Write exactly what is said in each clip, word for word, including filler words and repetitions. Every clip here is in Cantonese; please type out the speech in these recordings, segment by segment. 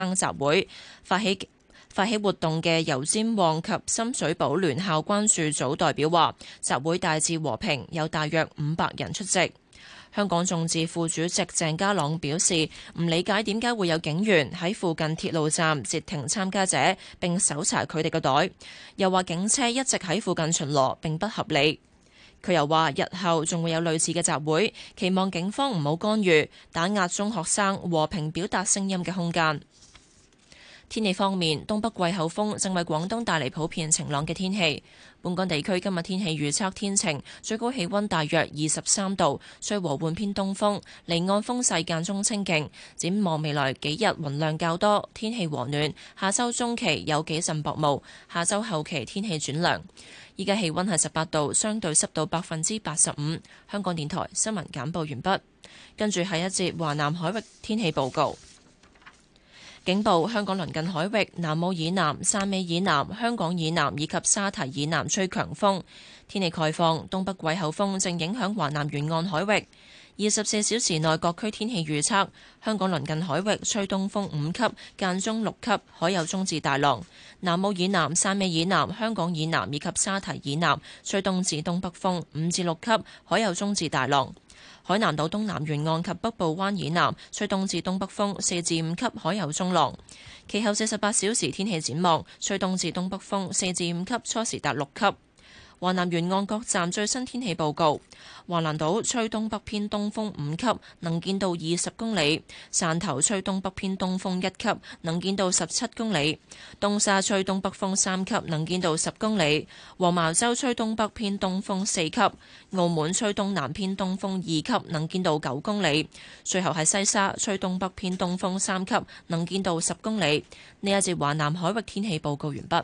集會，發起發起活動嘅油尖旺及深水埗聯校關注組代表話，集會大致和平，有大約五百人出席。香港眾志副主席鄭家朗表示，唔理解點解會有警員喺附近鐵路站截停參加者並搜查佢哋嘅袋，又話警車一直喺附近巡邏並不合理。佢又話，日後仲會有類似嘅集會，期望警方唔好干預，打壓中學生和平表達聲音嘅空間。天氣方面，東北季候風正為廣東帶嚟普遍晴朗嘅天氣。本港地區今日天氣預測天晴，最高氣溫大約二十三度，吹和緩偏東風，離岸風勢間中清勁。展望未來幾日雲量較多，天氣和暖。下週中期有幾陣薄霧，下週後期天氣轉涼。依家氣溫係十八度，相對濕度百分之八十五。香港電台新聞簡報完畢，跟住係一節華南海域天氣報告。警報：香港鄰近海域、南澳以南、汕尾以南、香港以南以及沙堤以南吹強風。天氣概況：東北季候風正影響華南沿岸海域。二十四小時內各區天氣預測：香港鄰近海域吹東風五級，間中六級，海有中至大浪；南澳以南、汕尾以南、香港以南以及沙堤以南吹東至東北風五至六級，海有中至大浪。海南島東南沿岸及北部灣以南吹東至東北風四至五級，海有中浪。其後四十八小時天氣展望：吹東至東北風四至五級，初時達六級。華南沿岸各站最新天氣報告：華南島吹東北偏東風五級，能見度二十公里；汕頭吹東北偏東風一級，能見度十七公里；東沙吹東北風三級，能見度十公里；黃茅洲吹東北偏東風四級；澳門吹東南偏東風二級，能見度九公里；最後係西沙吹東北偏東風三級，能見度十公里。呢一節華南海域天氣報告完畢。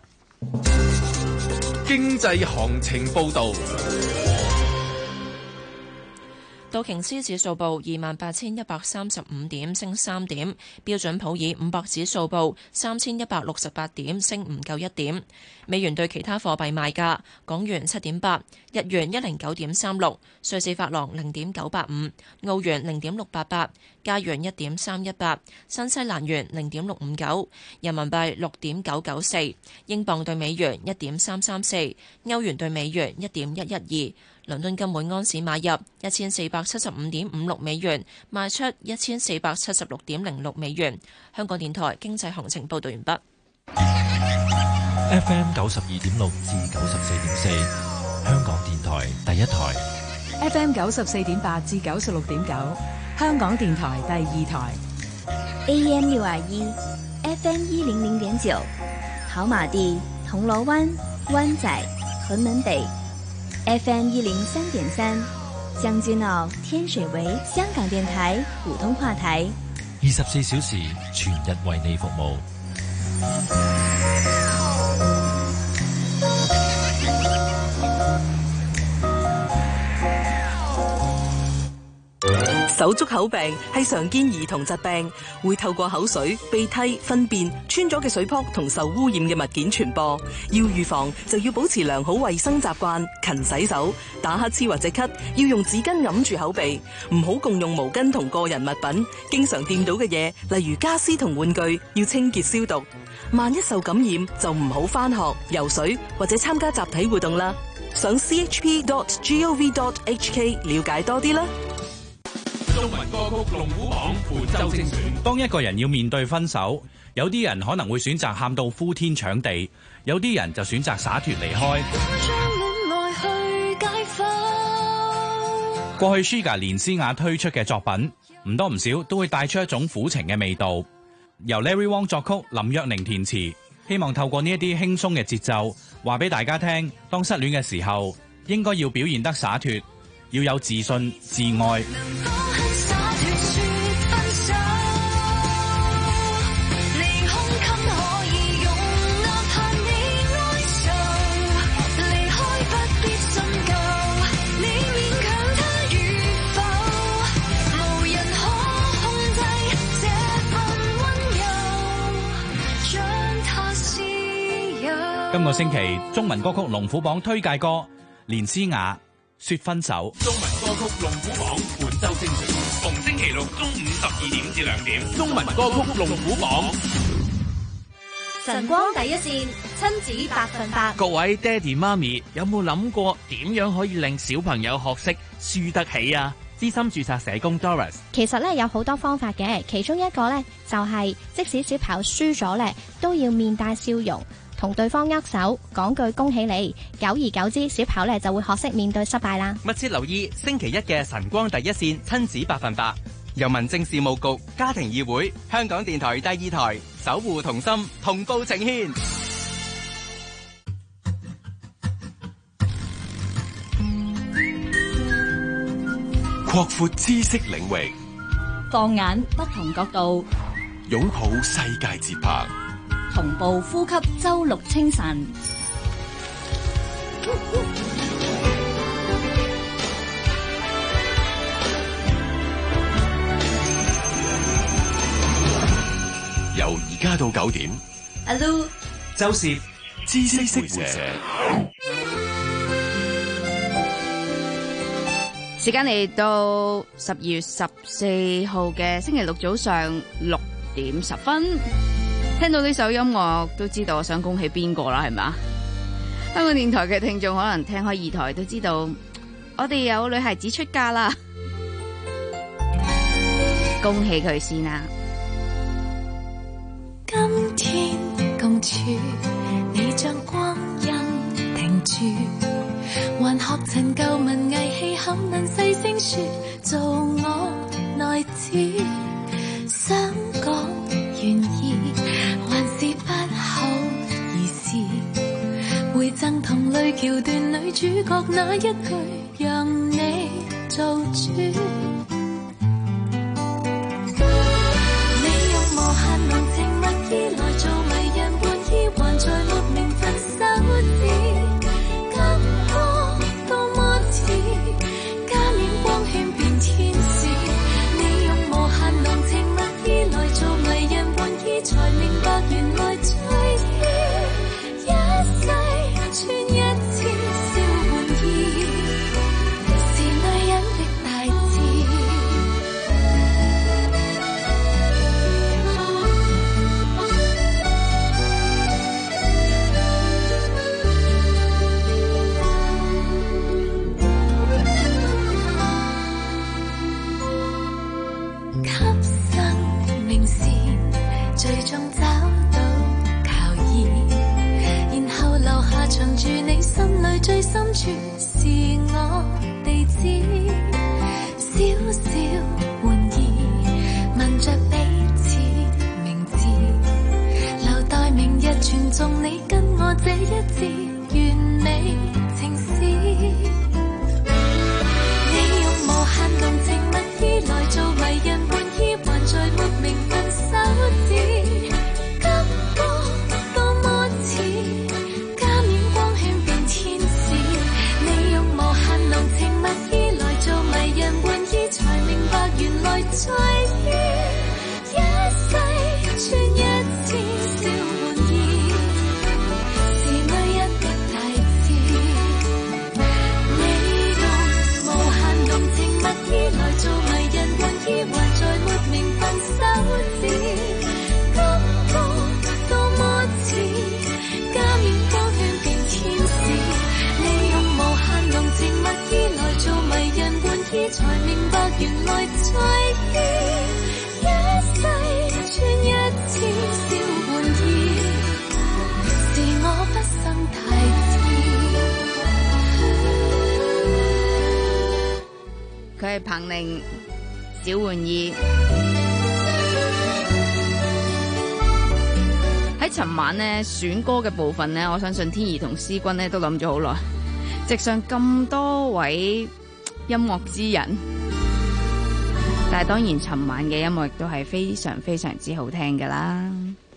經濟行情報道。 道瓊斯指數報二萬八千一百三十五點，升三點；標準普爾五百指數報三千一百六十八點，升唔夠一點。美元對其他貨幣賣價：港元七點八，日元一零九點三六，瑞士法郎零點九八五，澳元零點六八八，加元一點三一八，新西蘭元零點六五九，人民幣六點九九四，英鎊對美元一點三三四，歐元對美元一點一一二。倫敦金每安士買入一千四百七十五點五六美元，賣出一千四百七十六點零六美元。香港電台經濟行情報道完畢。 F M 九十二點六至九十四點四，香港電台第一台。 F M 九十四點八至九十六點九，香港電台第二台。 A M 六二一，F M 一零零點九，跑馬地、銅鑼灣、灣仔、屯門北。F M 一零三點三，將軍澳、天水圍，香港電台普通話台， 二十四小時全日為你服務。 手足口病係常見兒童疾病，會透過口水、鼻涕、糞便、穿咗嘅水泡同受污染嘅物件傳播。要預防就要保持良好衛生習慣，勤洗手，打乞嗤或者咳要用紙巾揞住口鼻，唔好共用毛巾同個人物品，經常掂到嘅嘢，例如家私同玩具，要清潔消毒。萬一受感染就唔好返學、游水或者參加集體活動啦。上 c h p dot gov dot h k 了解多啲啦。 中文歌曲龍虎榜本周精選。 當一個人要面對分手，有啲人可能會選擇喊到呼天搶地，有啲人就選擇灑脫離開。過去 Shiga 連詩雅推出嘅作品，唔多唔少都會帶出一種苦情嘅味道。由 Larry Wong 作曲，林若寧填詞，希望透過呢一啲輕鬆嘅節奏，話俾大家聽，當失戀嘅時候，應該要表現得灑脫，要有自信、自愛。今個星期中文歌曲龍虎榜推介歌，連詩雅說分手。 中文歌曲龍虎榜本周精選，逢星期六中午十二點至兩點，中文歌曲龍虎榜。 晨光第一線，親子百分百。 各位爹哋媽咪，有冇諗過點樣可以令小朋友學識輸得起啊？資深註冊社工 Doris， 其實咧有好多方法嘅，其中一個咧就係、是、即使小朋友輸咗咧，都要面帶笑容，同對方握手，講句恭喜你。久而久之，小朋友咧就會學識面對失敗啦。 密切留意星期一嘅晨光第一線親子百分百，由民政事務局、家庭議會、香港電台第二台守護同心同步呈獻。 擴闊知識領域， 放眼不同角度， 擁抱世界節拍， 同步呼吸周六清晨。 由而家到九點， 阿 Lu、 周攝知識會社。 時間嚟到十二月十四號嘅星期六早上六點十分，聽到呢首音樂都知道我想恭喜邊個啦，係咪？香港電台嘅聽眾可能聽開二台都知道，我哋有女孩子出嫁啦，恭喜佢先啦！ 今天共處，你將光陰停住。還學陳舊文藝戲，肯能細聲說，做我內子。想講願意，還是不好意思。回贈同類橋段女主角那一句，讓你做主。你用無限濃情蜜意來做迷人玩意，還在沒名分手時。加冕光圈變天使，你用無限濃情蜜意來做迷人玩意，才明白原來最易一世穿一次小玩意，是女人的大志。最終找到靠依，然後留下藏住你心裏最深處是我地址，小小玩意問着彼此名字，留待明日傳頌你跟我這一節完美情詩。你用無限濃情蜜意來做迷人玩意，還在沒名分手時。才明白原來最易一世穿一次小玩意，是女人的大志。你用無限濃情蜜意來做迷人玩意，還在沒名分手時，感覺多麼似加冕光圈變天使。你用無限濃情蜜意來做迷人玩意，才明白原來最易一世穿一次小玩意，是我不生太子。佢係彭寧小玩意。喺尋晚呢選歌嘅部分呢，我相信天怡同思君呢都諗咗好耐，席上咁多位音樂之人，但係當然尋晚嘅音樂亦都係非常非常之好聽㗎啦。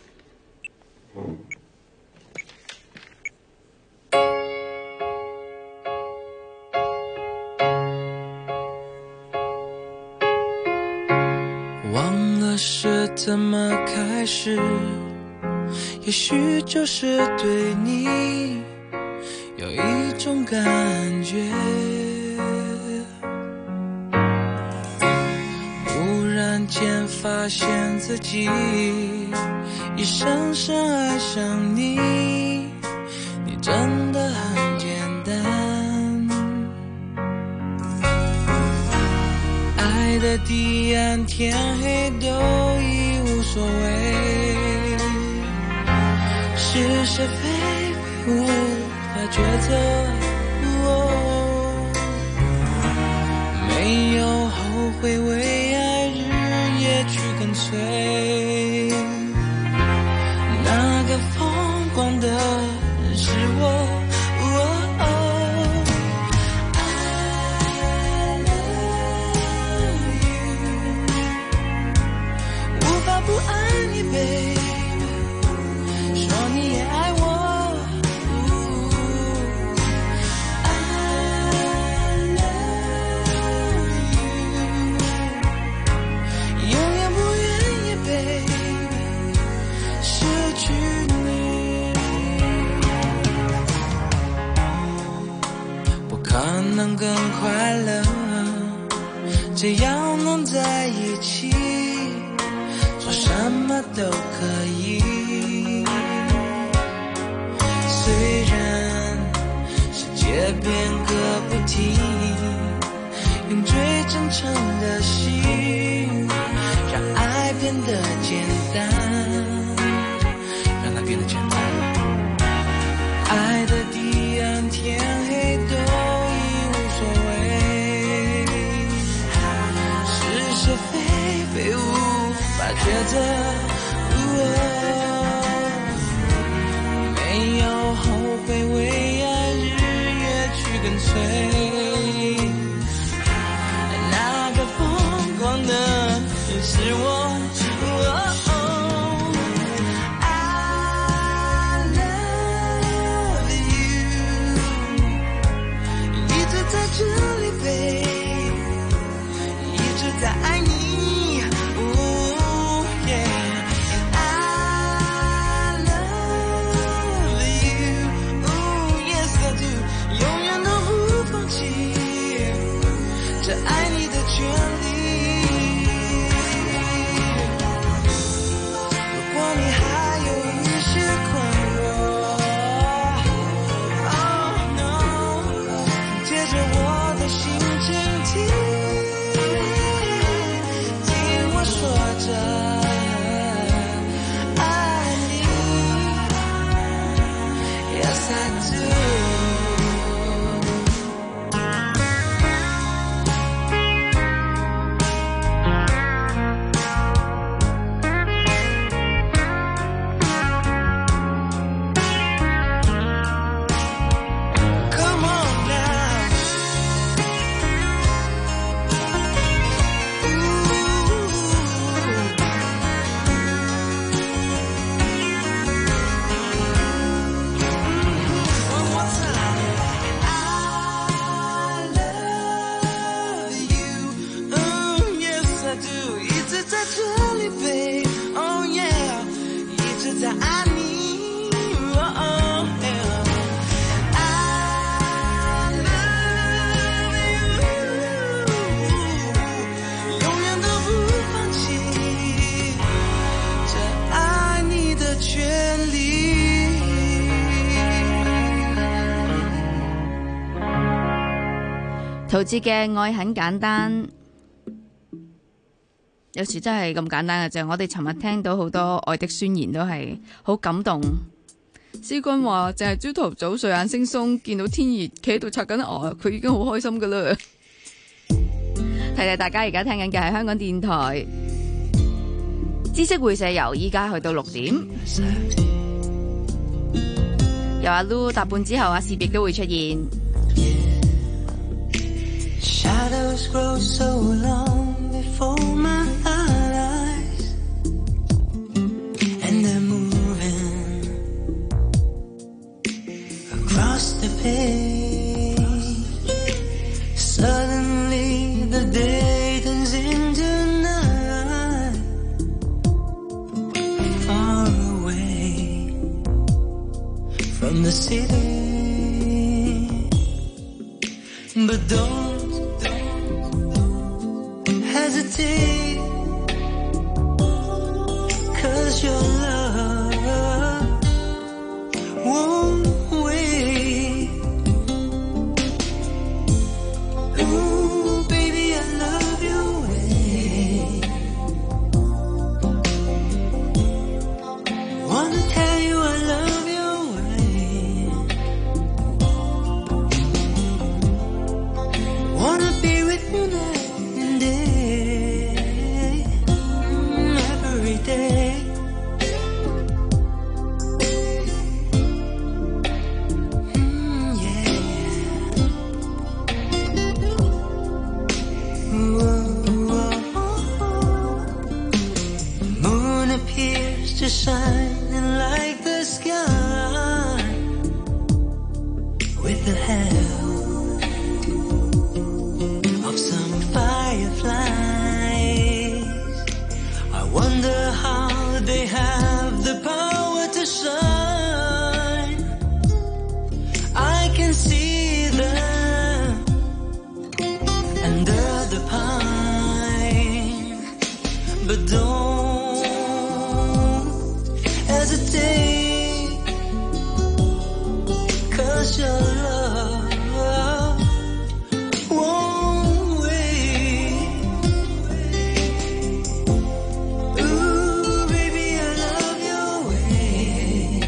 忘了是怎麼開始，也許就是對你有一種感覺， 间发现自己已深深爱上你，你真的很简单。爱的彼岸天黑都已无所谓，是是非非无法抉择，哦，没有后悔为爱日夜去跟随，那个疯狂的人是我。不爱你 baby， 说你也爱我，哦， I love you， 永远不愿意 baby 失去你，不可能更快乐，只要能在一起什么都可以，虽然世界变个不停，用最真诚的心让爱变得简单，让它变得简单。爱的彼岸天黑都已无所谓，是是非非无抉择，哦，没有后悔为爱日夜去跟随，那个疯狂的人是我，哦，I love you， 一直在这里 baby， 一直在爱你。爱你的权利，如果你还有一些困惑 ，Oh no， 借着我的心倾听，听我说着爱你 ，Yes I do。 陶喆嘅愛很簡單，有時真係咁簡單嘅啫。我哋尋日聽到好多愛的宣言都係好感動。思君話淨係朝頭早睡眼惺忪，見到天熱企喺度刷緊牙，佢已經好開心噶啦。提提大家而家聽緊嘅係香港電台知識會社，由依家去到六點，由阿 Lu 答半之後，阿士亦都會出現。 Shadows grow so long before my eyes, and they're moving across the page. Suddenly the day turns into night, far away from the city, but don't hesitate 'cause your love won't wait. Ooh, baby, I love your way. Wanna tell you I love your way. Wanna be with you night and day, mm, every day. Mm, yeah. Whoa, whoa. Moon appears to shine like the sky with the help of some fireflies. I wonder how they have the power to shine. I can see them under the pine, but don't hesitate, 'cause your love won't wait. Ooh, baby, I love your way.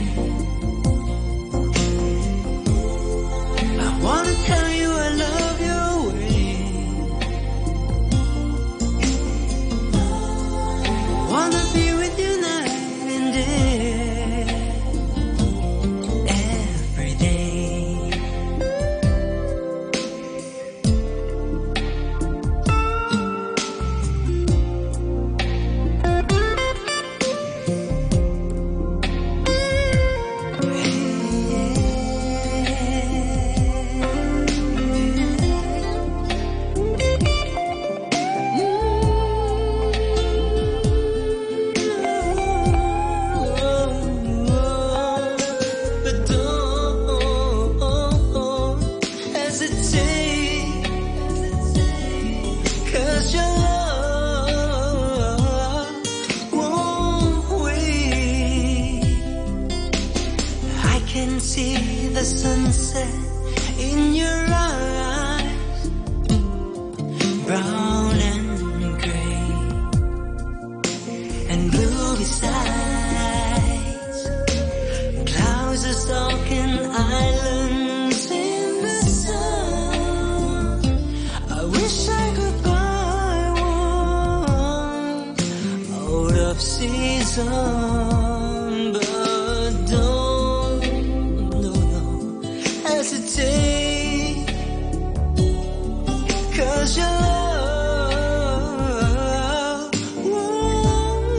I wanna tell you I love your way. Wanna be with you night and day, every day. But don't hesitate, 'cause your love won't wait. I can see the sunset in your eyes, brown and gray and blue besides. Clouds are stalking islands in the sun. I wish I could buy one out of season, but don't, no, no, hesitate, 'cause your love won't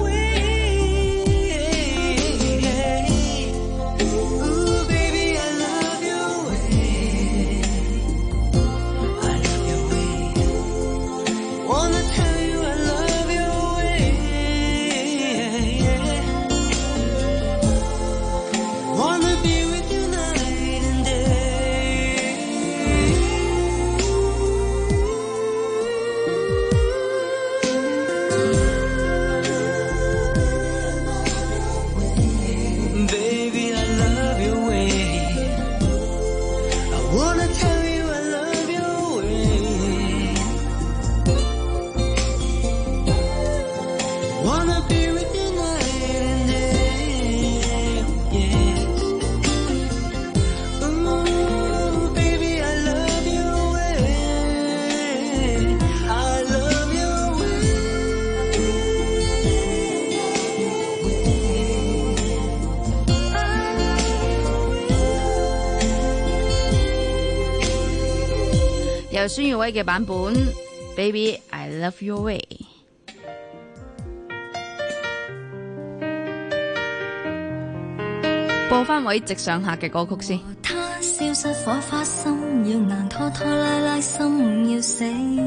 wait. Ooh, baby, I love your way. I love your way. Wanna tell you I love your way. Wanna be with you night and day. Baby, I love your way. I wanna tell you I love your way. Wanna be with you night and day. Yes. Ooh, baby, I love your way. I love your way. 由孫耀威嘅版本 Baby I Love Your Way。播翻位直上客嘅歌曲先。 他消失火花心要難拖拖拉拉心要死，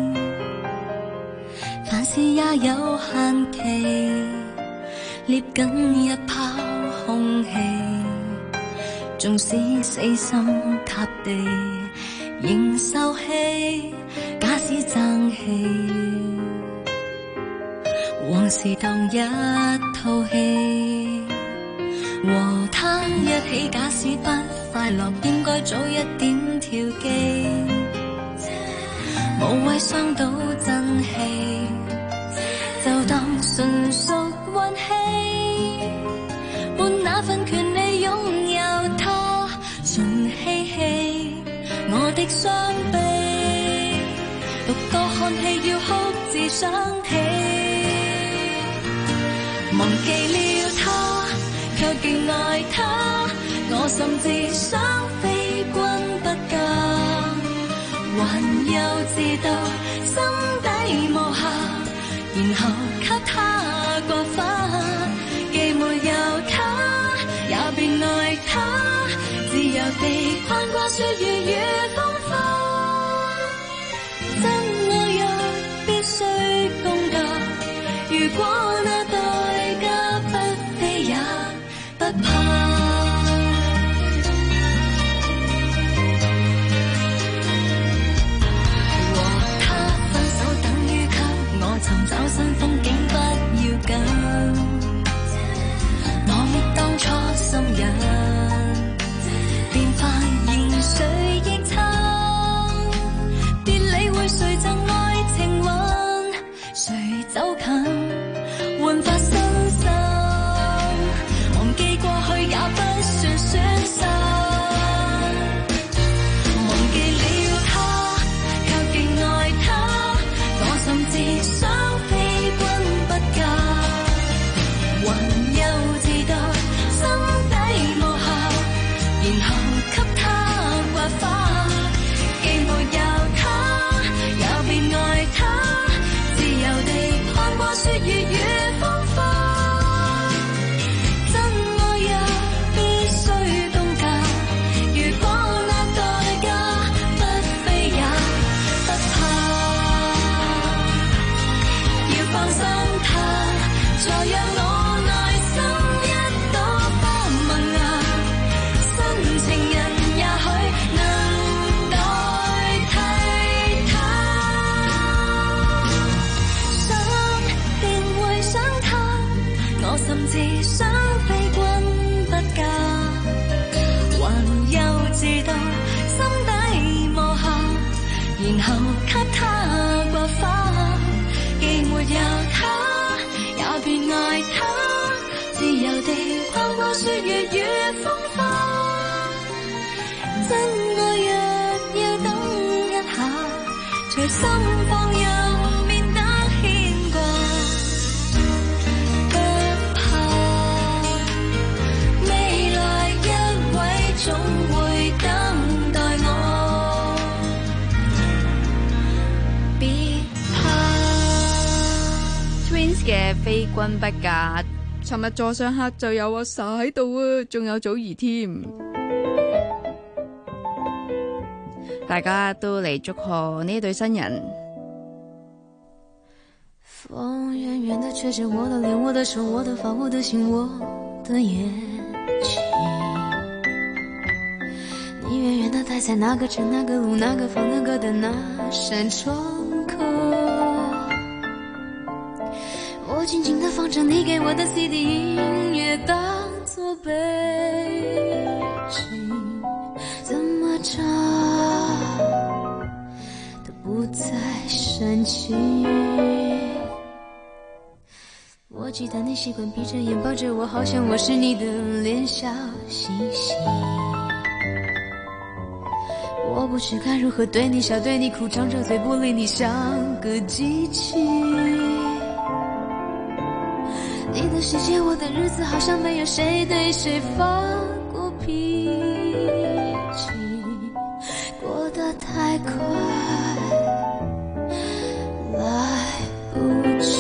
凡事也有限期，捏緊一泡空氣，縱使死心塌地仍受氣，假使爭氣，往往事當一套戲，和他一起，假使不快樂，應該早一點調機，無謂傷到真氣，就當純屬運氣，換那份權利擁有他，純嬉戲我的傷悲，獨個看戲要哭至想起，忘記了他，卻極愛他，我甚至想非君不嫁，還又知道心底無瑕，然後給他刮花，既沒有他，也別愛他，自由地攀過雪月與風花，真愛若必須公價，如果那代價不飛也不怕。尋找新風景不要緊，忘記當初心癮，便發現誰亦親，別理會誰贈愛情運，誰走近煥發新生，忘記過去也不算損失，忘記了他，卻極愛他，我甚至想雪月與風花，真愛若要等一下，隨心放任免得牽掛，不怕未來一位總會等待我，別怕。Twins 嘅非君不嫁。尋日座上客就有阿 Sa 喺度啊，仲有祖兒添，大家都嚟祝賀呢對新人。 風遠遠的吹着我的臉，我的手，我的髮，我的心，我的眼睛。你遠遠的待在那個城，那個路，那個房，那個的那扇窗口。我靜靜地放着你給我的 C D 音樂當作背景，怎麼唱都不再煽情。我記得你習慣閉着眼抱着我，好像我是你的臉小星星。我不知該如何對你笑對你哭，張着嘴不理你像個機器。你的世界，我的日子，好像沒有誰對誰發過脾氣，過得太快，來不及。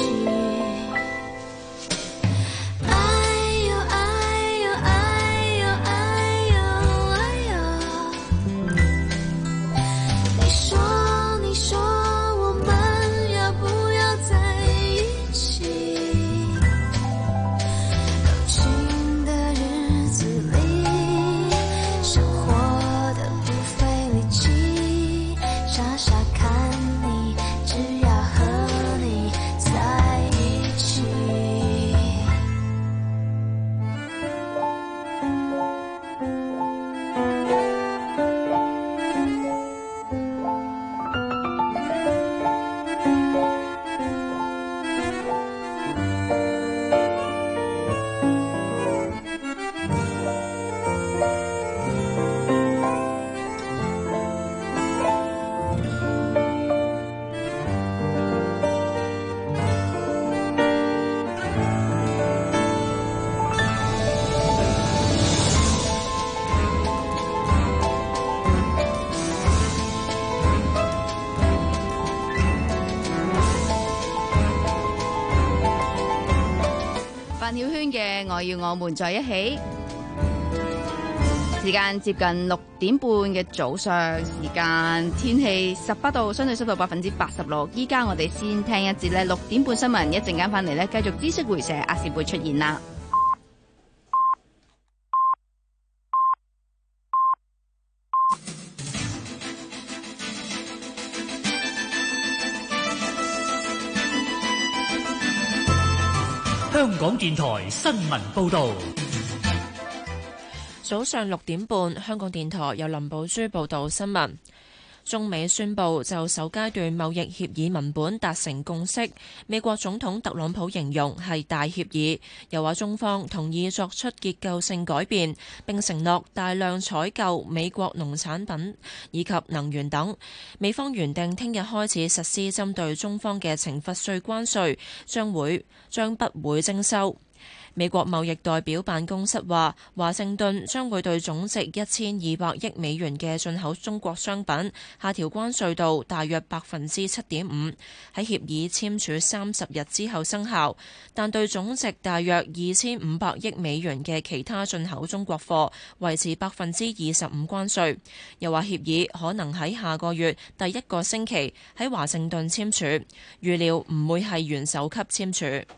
我要我們在一起。時間接近六點半嘅早上時間，天氣十八度，相對濕度百分之八十六。依家我哋先聽一節咧六點半新聞，一陣間翻嚟咧繼續知識回射，亞視會出現啦。 香港電台新聞報導。 早上六點半，香港電台由林寶珠報道新聞。中美宣布就首階段貿易協議文本達成共識，美國總統特朗普形容係大協議，又話中方同意作出結構性改變，並承諾大量採購美國農產品以及能源等。美方原定聽日開始實施針對中方嘅懲罰稅關稅，將會將不會徵收。美國貿易代表辦公室話，華盛頓將會對總值一千二百億美元嘅進口中國商品下調關稅到大約百分之七點五，喺協議簽署三十日之後生效。但對總值大約二千五百億美元嘅其他進口中國貨維持百分之二十五關稅。又話協議可能喺下個月第一個星期喺華盛頓簽署，預料唔會係元首級簽署。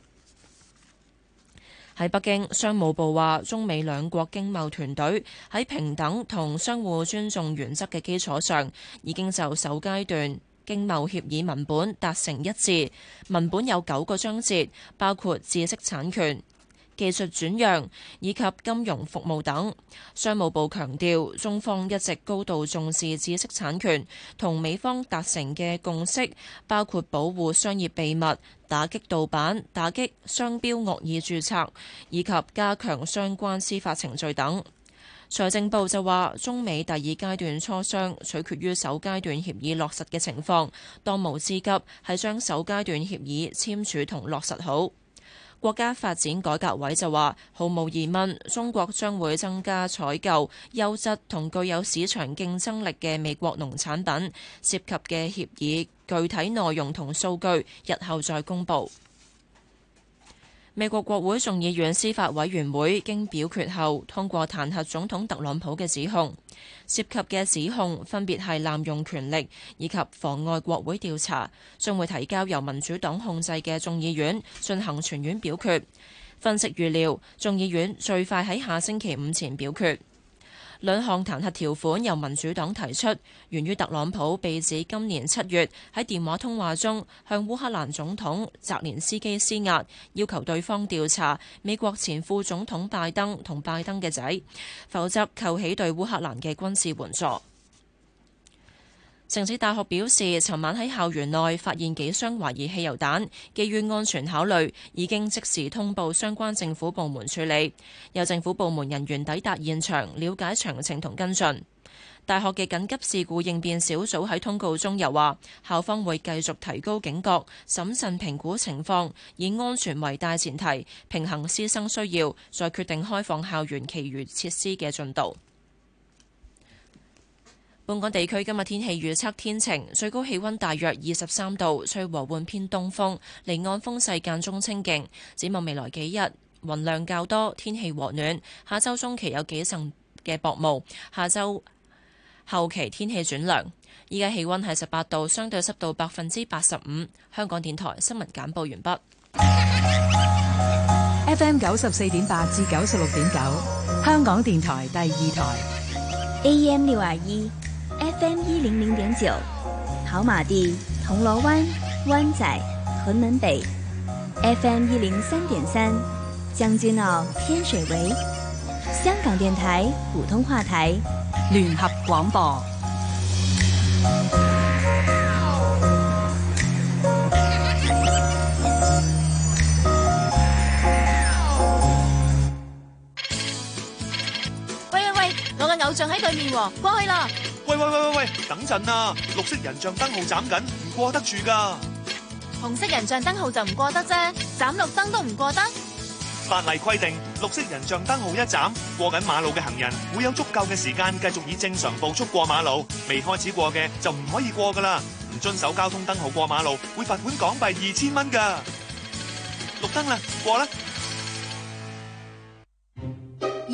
喺北京，商務部話，中美兩國經貿團隊喺平等同相互尊重原則嘅基礎上，已經就首階段經貿協議文本達成一致。文本有九個章節，包括知識產權、技術轉讓以及金融服務等。商務部強調，中方一直高度重視知識產權，同美方達成嘅共識包括保護商業秘密、打擊盜版、打擊商標惡意註冊，以及加強相關司法程序等。財政部就話，中美第二階段磋商取決於首階段協議落實嘅情況，當務之急係將首階段協議簽署同落實好。國家發展改革委就話，毫無疑問，中國將會增加採購優質同具有市場競爭力嘅美國農產品，涉及嘅協議具體內容同數據，日後再公佈。美國國會眾議院司法委員會經表決後通過彈劾總統特朗普嘅指控，涉及嘅指控分別係濫用權力以及妨礙國會調查，將會提交由民主黨控制嘅眾議院進行全院表決。分析預料，眾議院最快喺下星期五前表決。兩項彈劾條款由民主黨提出，源於特朗普被指今年七月喺電話通話中向烏克蘭總統澤連斯基施壓，要求對方調查美國前副總統拜登同拜登嘅仔，否則扣起對烏克蘭嘅軍事援助。城市大學表示，尋晚喺校園內發現幾箱懷疑汽油彈，基於安全考慮，已經即時通報相關政府部門處理。有政府部門人員抵達現場，了解詳情同跟進。大學嘅緊急事故應變小組喺通告中又話，校方會繼續提高警覺，審慎評估情況，以安全為大前提，平衡師生需要，再決定開放校園其餘設施嘅進度。本港地區今日天氣預測天晴，最高氣溫大約二十三度，吹和緩偏東風，離岸風勢間中清勁。展望未來幾日，雲量較多，天氣和暖。下周中期有幾陣嘅薄霧，下周後期天氣轉涼。依家氣溫係十八度，相對濕度百分之八十五。香港電台新聞簡報完畢。 F M 九十四點八至九十六點九，香港電台第二台。 A M 六二一。F M 一零零點九，跑馬地、銅鑼灣、灣仔、屯門北 ；F M 一零三點三，將軍澳、天水圍。香港電台普通話台， 聯合廣播。 喂喂喂，我嘅偶像喺對面喎，過去啦！ 喂喂喂喂喂，等陣啊！綠色人像燈號斬緊，唔過得住噶。 紅色人像燈號就唔過得啫，斬綠燈都唔過得。 法例規定，綠色人像燈號一斬，過緊馬路嘅行人會有足夠嘅時間繼續以正常步速過馬路，未開始過嘅就唔可以過噶啦。唔遵守交通燈號過馬路，會罰款港幣二千蚊噶。綠燈啦，過啦！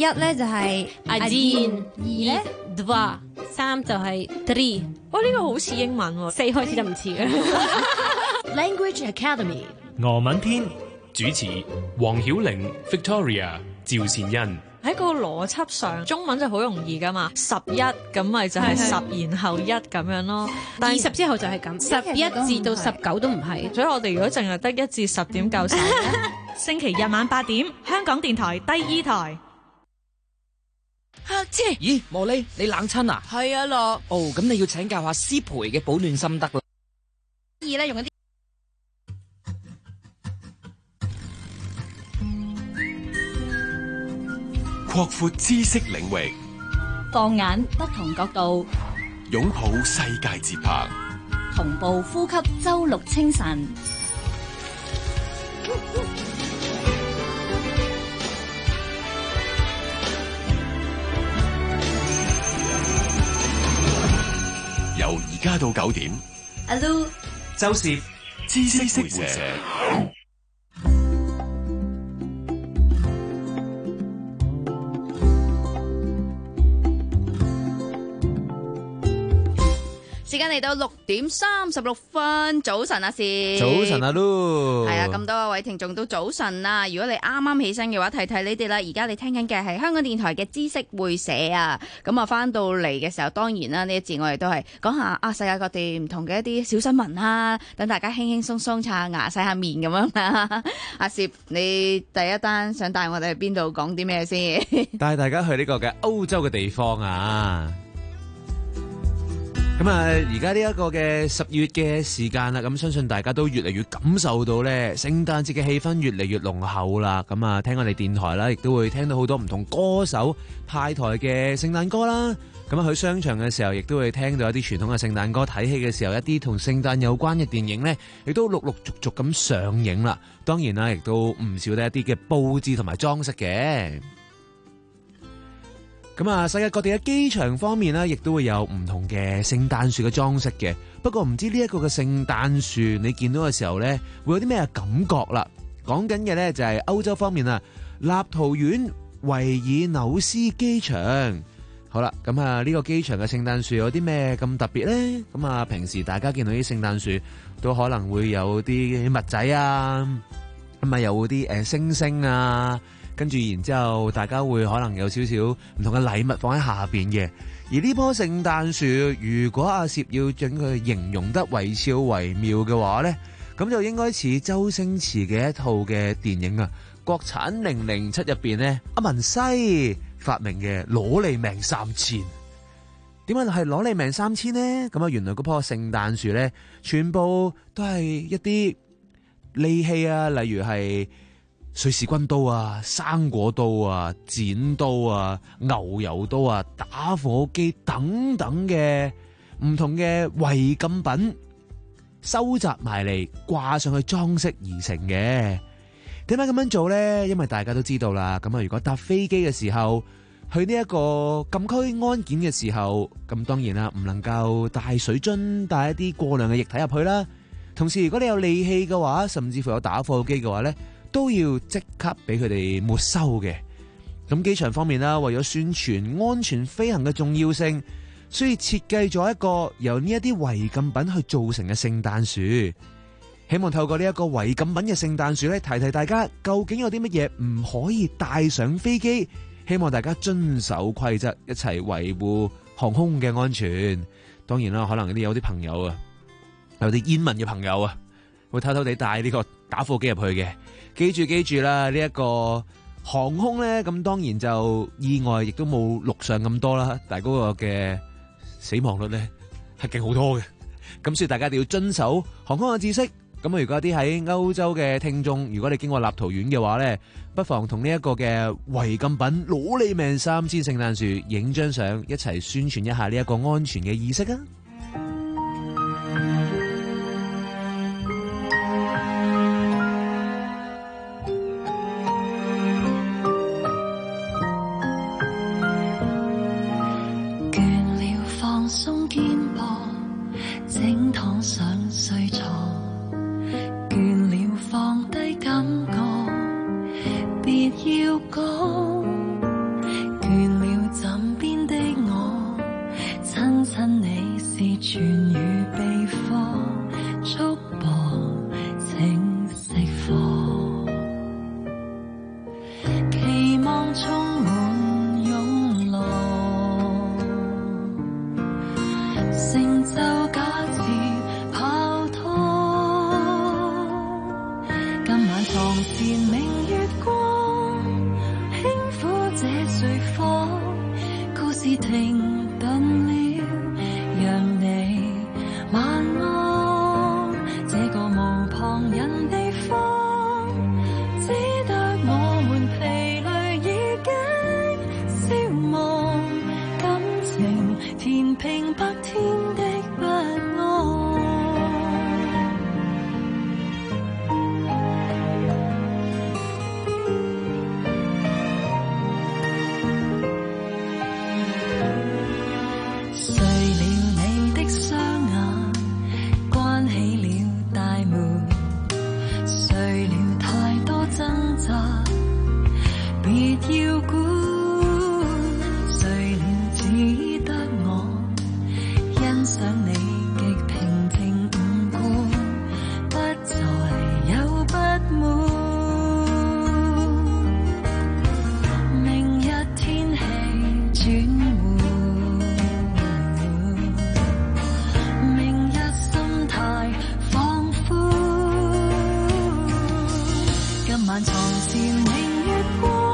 一咧就係 один， 二咧 два， 三就係 three。 哇，呢個好似英文喎， 四開始就唔似嘅。 Language Academy 俄文篇主持黃曉玲、Victoria、趙善恩。 喺個邏輯上，中文就好容易噶嘛，十一咁咪就係十然後一咁樣咯。 二十之後就係咁，十一至到十九都唔係。 所以我哋如果淨係得一至十點夠晒。星期日晚八點，香港電台第二台。 啊，姐，咦，茉莉，你冷親啊？ 係啊，樂。 哦，咁你要請教下師培嘅保暖心得啦。 二咧用一啲。 擴闊知識領域， 放眼不同角度， 擁抱世界節拍， 同步呼吸周六清晨。 由而家到九點， 阿 Lu、 周攝知識回射。 時間嚟到六點三十六分，早晨啊，是早晨啊，Lu， 係啊，咁多位聽眾都早晨啦。如果你啱啱起身嘅話，提提你哋啦。而家你聽緊嘅係香港電台嘅知識會社啊。咁啊，翻到嚟嘅時候，當然啦，呢一節我哋都係講下啊，世界各地唔同嘅一啲小新聞啦，等大家輕輕鬆鬆刷下牙、洗下面咁樣啦。阿攝，你第一單想帶我哋去邊度講啲咩先？ 帶大家去呢個嘅歐洲嘅地方啊！咁啊，而家呢一個嘅十月嘅時間啦，咁相信大家都越嚟越感受到咧，聖誕節嘅氣氛越嚟越濃厚啦。咁啊，聽我哋電台啦，亦都會聽到好多唔同歌手派台嘅聖誕歌啦。咁啊，去商場嘅時候，亦都會聽到一啲傳統嘅聖誕歌。睇戲嘅時候，一啲同聖誕有關嘅電影咧，亦都陸陸續續咁上映啦。當然啦，亦都唔少得一啲嘅佈置同埋裝飾嘅。咁啊，世界各地嘅機場方面呢，亦都會有唔同嘅聖誕樹嘅裝飾嘅。不過唔知呢一個嘅聖誕樹，你見到嘅時候呢，會有啲咩感覺啦？講緊嘅呢，就係歐洲方面啊，立陶宛維爾紐斯機場。好啦，咁啊呢個機場嘅聖誕樹有啲咩咁特別呢？咁啊，平時大家見到啲聖誕樹都可能會有啲襪仔啊，咁啊有啲誒星星啊。跟住，然之後大家會可能有少少唔同嘅禮物放喺下邊嘅。而呢棵聖誕樹，如果阿攝要將佢形容得惟肖惟妙嘅話呢，咁就應該似周星馳嘅一套嘅電影啊，國產零零七入邊呢，阿文西發明嘅攞你命三千。點解係攞你命三千呢？咁啊，原來嗰棵聖誕樹呢，全部都係一啲利器啊，例如係瑞士軍刀啊、生果刀啊、剪刀啊、牛油刀啊、打火機等等嘅唔同嘅違禁品，收集埋嚟掛上去裝飾而成嘅。點解咁樣做呢？因為大家都知道啦，咁啊，如果搭飛機嘅時候，去呢一個禁區安檢嘅時候，咁當然啦，唔能夠帶水樽、帶一啲過量嘅液體入去啦。同時，如果你有利器嘅話，甚至乎有打火機嘅話呢，都要即刻俾佢哋沒收嘅。咁機場方面啦，為咗宣傳安全飛行嘅重要性，所以設計咗一個由呢一啲違禁品去造成嘅聖誕樹。希望透過呢一個違禁品嘅聖誕樹咧，提提大家究竟有啲乜嘢唔可以帶上飛機。希望大家遵守規則，一齊維護航空嘅安全。當然啦，可能有啲朋友啊，有啲煙民嘅朋友啊，會偷偷地帶呢個打火機入去嘅。記住記住啦，呢、這、一個航空咧，咁當然就意外亦都冇陸上咁多啦，但係嗰個嘅死亡率咧係勁好多嘅。咁所以大家一定要遵守航空嘅知識。咁啊，如果啲喺歐洲嘅聽眾，如果你經過立陶宛嘅話咧，不妨同呢一個嘅違禁品攞你命三千聖誕樹影張相，一齊宣傳一下呢一個安全嘅意識啊！ 整躺上睡床，倦了放低感覺，別要講， 睡房，故事停頓了，讓你晚安。這個無旁人地方，只得我們疲累已經消亡，感情填平白天的不安。別要管，睡了只得我欣賞你極平靜五官，不再有不滿。明日天氣轉換，明日心態放寬，今晚床前明月光。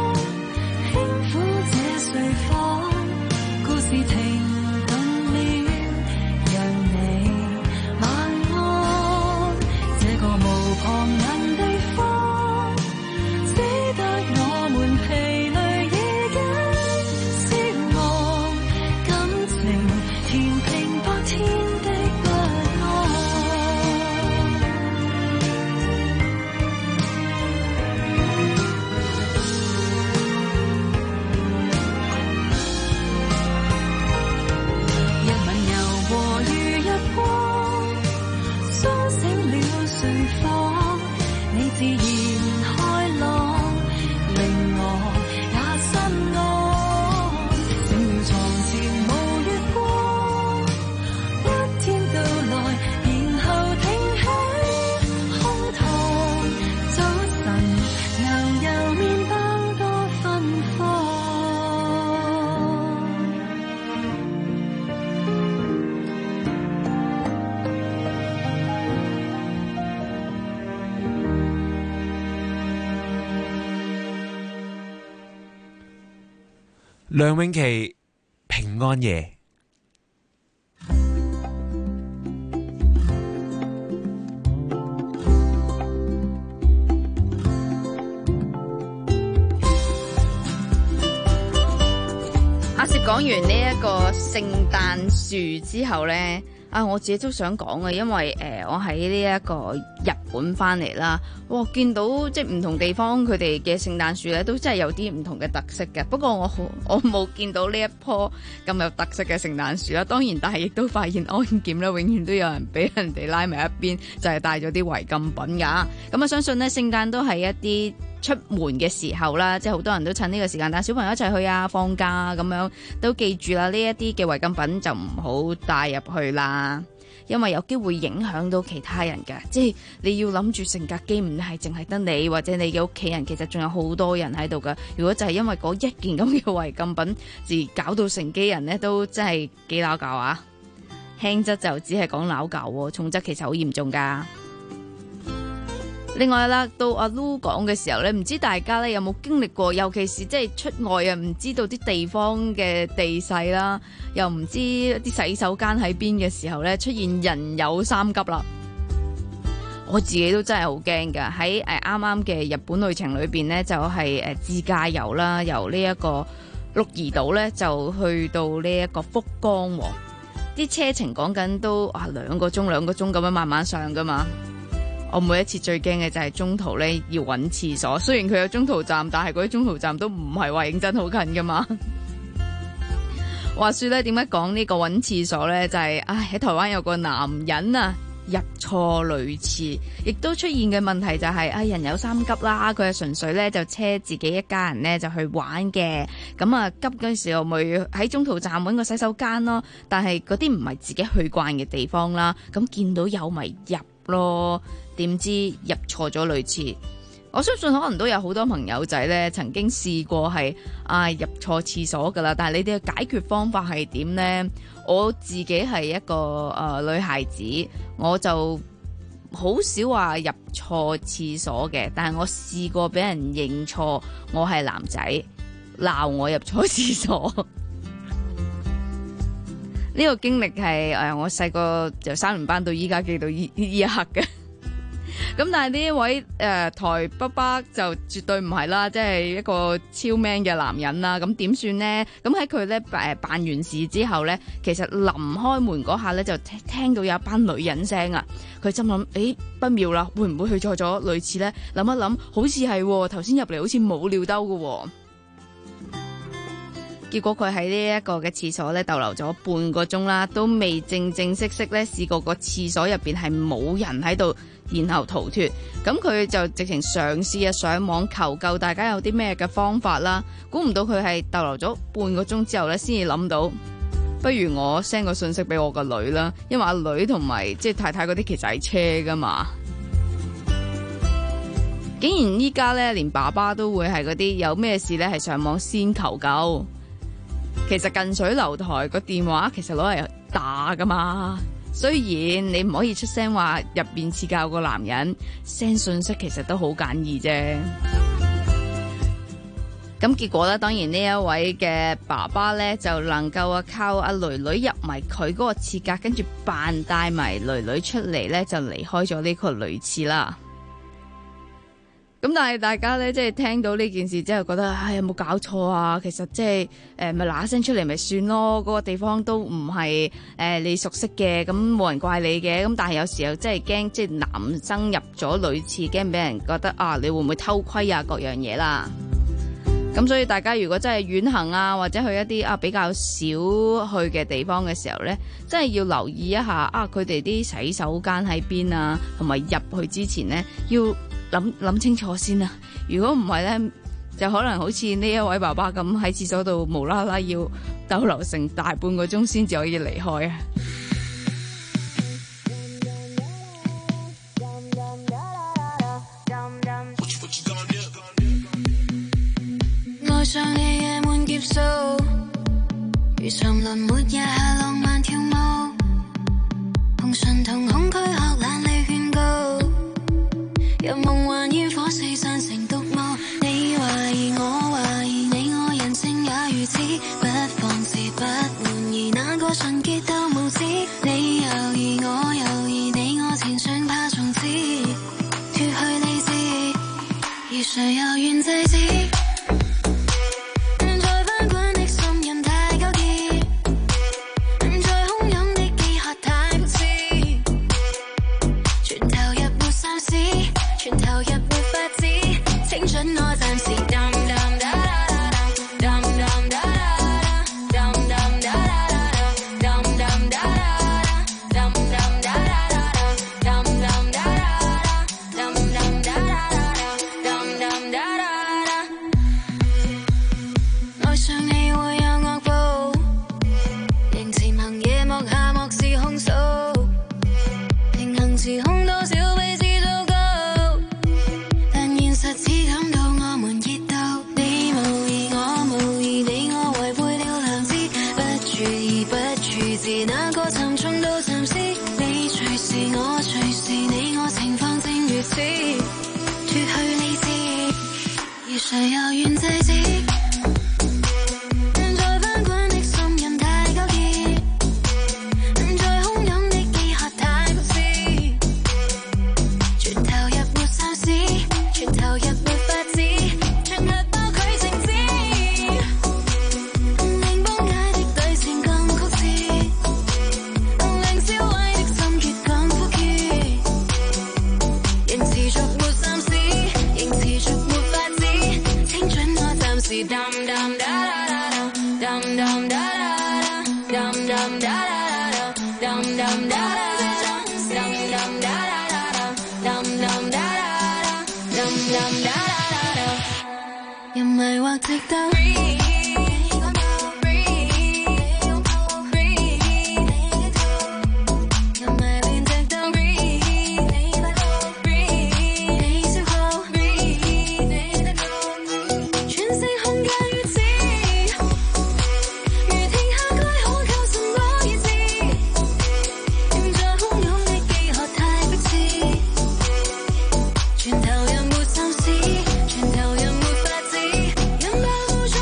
停頓了，讓你晚安。這個無旁人地方，只得我們疲累已經消亡，感情填平白天的不自然開朗，令我也心安。醒了床前無月光，一天到來，然後挺起胸膛。早晨，牛油麵包多芬芳。 梁詠琪平安夜。 阿攝講完呢一個聖誕樹之後呢，啊我自己都想講嘅，因為誒、呃、我喺呢一個日本翻嚟啦，哇見到即係唔同地方佢哋嘅聖誕樹咧，都真係有啲唔同嘅特色嘅。不過我好我冇見到呢一棵咁有特色嘅聖誕樹啦。當然，但係亦都發現安檢咧，永遠都有人俾人哋拉埋一邊，就係帶咗啲違禁品噶。咁啊，相信呢聖誕都係一啲出門嘅時候啦，即係好多人都趁呢個時間帶小朋友一齊去啊，放假啊咁樣，都記住啦，呢一啲嘅違禁品就唔好帶入去啦。因為有機會影響到其他人㗎，即係你要諗住成架機唔係淨係得你或者你嘅屋企人，其實仲有好多人喺度㗎。如果就係因為嗰一件咁嘅違禁品而搞到成機人呢，都真係幾鬧交啊！輕則就只係講鬧交，重則其實好嚴重㗎。另外啦，到阿 Lu 講嘅時候咧，唔知大家咧有冇經歷過，尤其是即係出外啊，唔知道啲地方嘅地勢啦，又唔知啲洗手間喺邊嘅時候咧，出現人有三急啦。我自己都真係好驚㗎，喺誒啱啱嘅日本旅程裏邊呢，就係誒自駕遊啦，由呢一個鹿兒島咧就去到呢一個福岡，啲車程講緊都啊兩個鐘兩個鐘咁樣慢慢上噶嘛。我每一次最驚嘅就係中途咧要揾廁所，雖然佢有中途站，但係嗰啲中途站都唔係話認真好近噶嘛。話說咧，點解講呢個揾廁所咧？就係、是、唉喺台灣有個男人啊入錯女廁，亦都出現嘅問題就係、是、唉人有三急啦，佢係純粹咧就車自己一家人咧就去玩嘅，咁啊急嗰陣時候咪喺中途站揾個洗手間咯，但係嗰啲唔係自己去慣嘅地方啦，咁見到有咪入咯。點知入錯咗女廁，我相信可能都有好多朋友仔咧曾經試過係啊入錯廁所噶啦，但係你哋嘅解決方法係點呢？我自己係一個誒、呃、女孩子，我就好少話入錯廁所嘅，但係我試過俾人認錯我係男仔， 鬧我入錯廁所。呢個經歷係誒我細個由三年班到依家記到依依一刻嘅。咁但係呢一位誒、呃、台北爸就絕對唔係啦，即係一個超 man 嘅男人啦。咁點算呢？咁喺佢咧誒辦完事之後咧，其實臨開門嗰下咧就聽聽到有一班女人聲啊。佢心諗誒不妙啦，會唔會去錯咗類似咧？諗一諗，好似係頭先入嚟好似冇尿兜嘅。結果佢喺呢一個嘅廁所咧逗留咗半個鐘啦，都未正正式式咧試過個廁所入邊係冇人喺度，然後逃脫。咁佢就直情嘗試啊上網求救，大家有啲咩嘅方法啦。估唔到佢係逗留咗半個鐘之後咧，先至諗到，不如我 send 個信息俾我個女啦，因為阿女同埋即係太太嗰啲其實係車噶嘛。竟然依家咧連爸爸都會係嗰啲有咩事咧係上網先求救。其實近水樓台個電話其實攞嚟打噶嘛，雖然你唔可以出聲話入邊賜教個男人 send 信息，其實都好簡易啫。咁結果咧，當然呢一位嘅爸爸咧就能夠啊靠阿女女入埋佢嗰個廁格，跟住扮帶埋女女出嚟咧，就離開咗呢個女廁啦。咁但係大家咧，即係聽到呢件事之後，覺得唉有冇搞錯啊？其實即係誒咪嗱聲出嚟咪算咯，嗰個地方都唔係誒你熟悉嘅，咁冇人怪你嘅。咁但係有時候真係驚，即係男生入咗女廁，驚俾人覺得啊，你會唔會偷窺啊各樣嘢啦？咁所以大家如果真係遠行啊，或者去一啲啊比較少去嘅地方嘅時候咧，真係要留意一下啊，佢哋啲洗手間喺邊啊，同埋入去之前咧要諗諗清楚先啊！如果唔係咧，就可能好似呢一位爸爸咁喺廁所度無啦啦要逗留成大半個鐘先至可以離開啊！ 愛上你夜滿劫數，如沉淪沒日下浪漫跳舞，同唇同恐懼學懶理勸告。入夢幻煙火四散成毒霧，你懷疑我懷疑你，我人性也如此，不放肆不滿意，哪個純潔到無知？你猶疑我猶疑你，我前算怕從此脫去理智，而誰又願制止？誰又願制止？再翻滾的心任太糾結，再洶湧的飢渴太不知，全投入沒心思，全投入沒法子，全力包佢情知，令崩解的對情更曲折，令燒毀的心血更枯竭，仍持續沒心思，仍持續沒法子。青春我暫時淡淡da da da da，淡淡da da da，淡淡da da da，淡淡da da da，淡淡da da da，淡淡da da da，淡淡da da da，人迷惑直到。全投入沒心思，全投入沒法子，引爆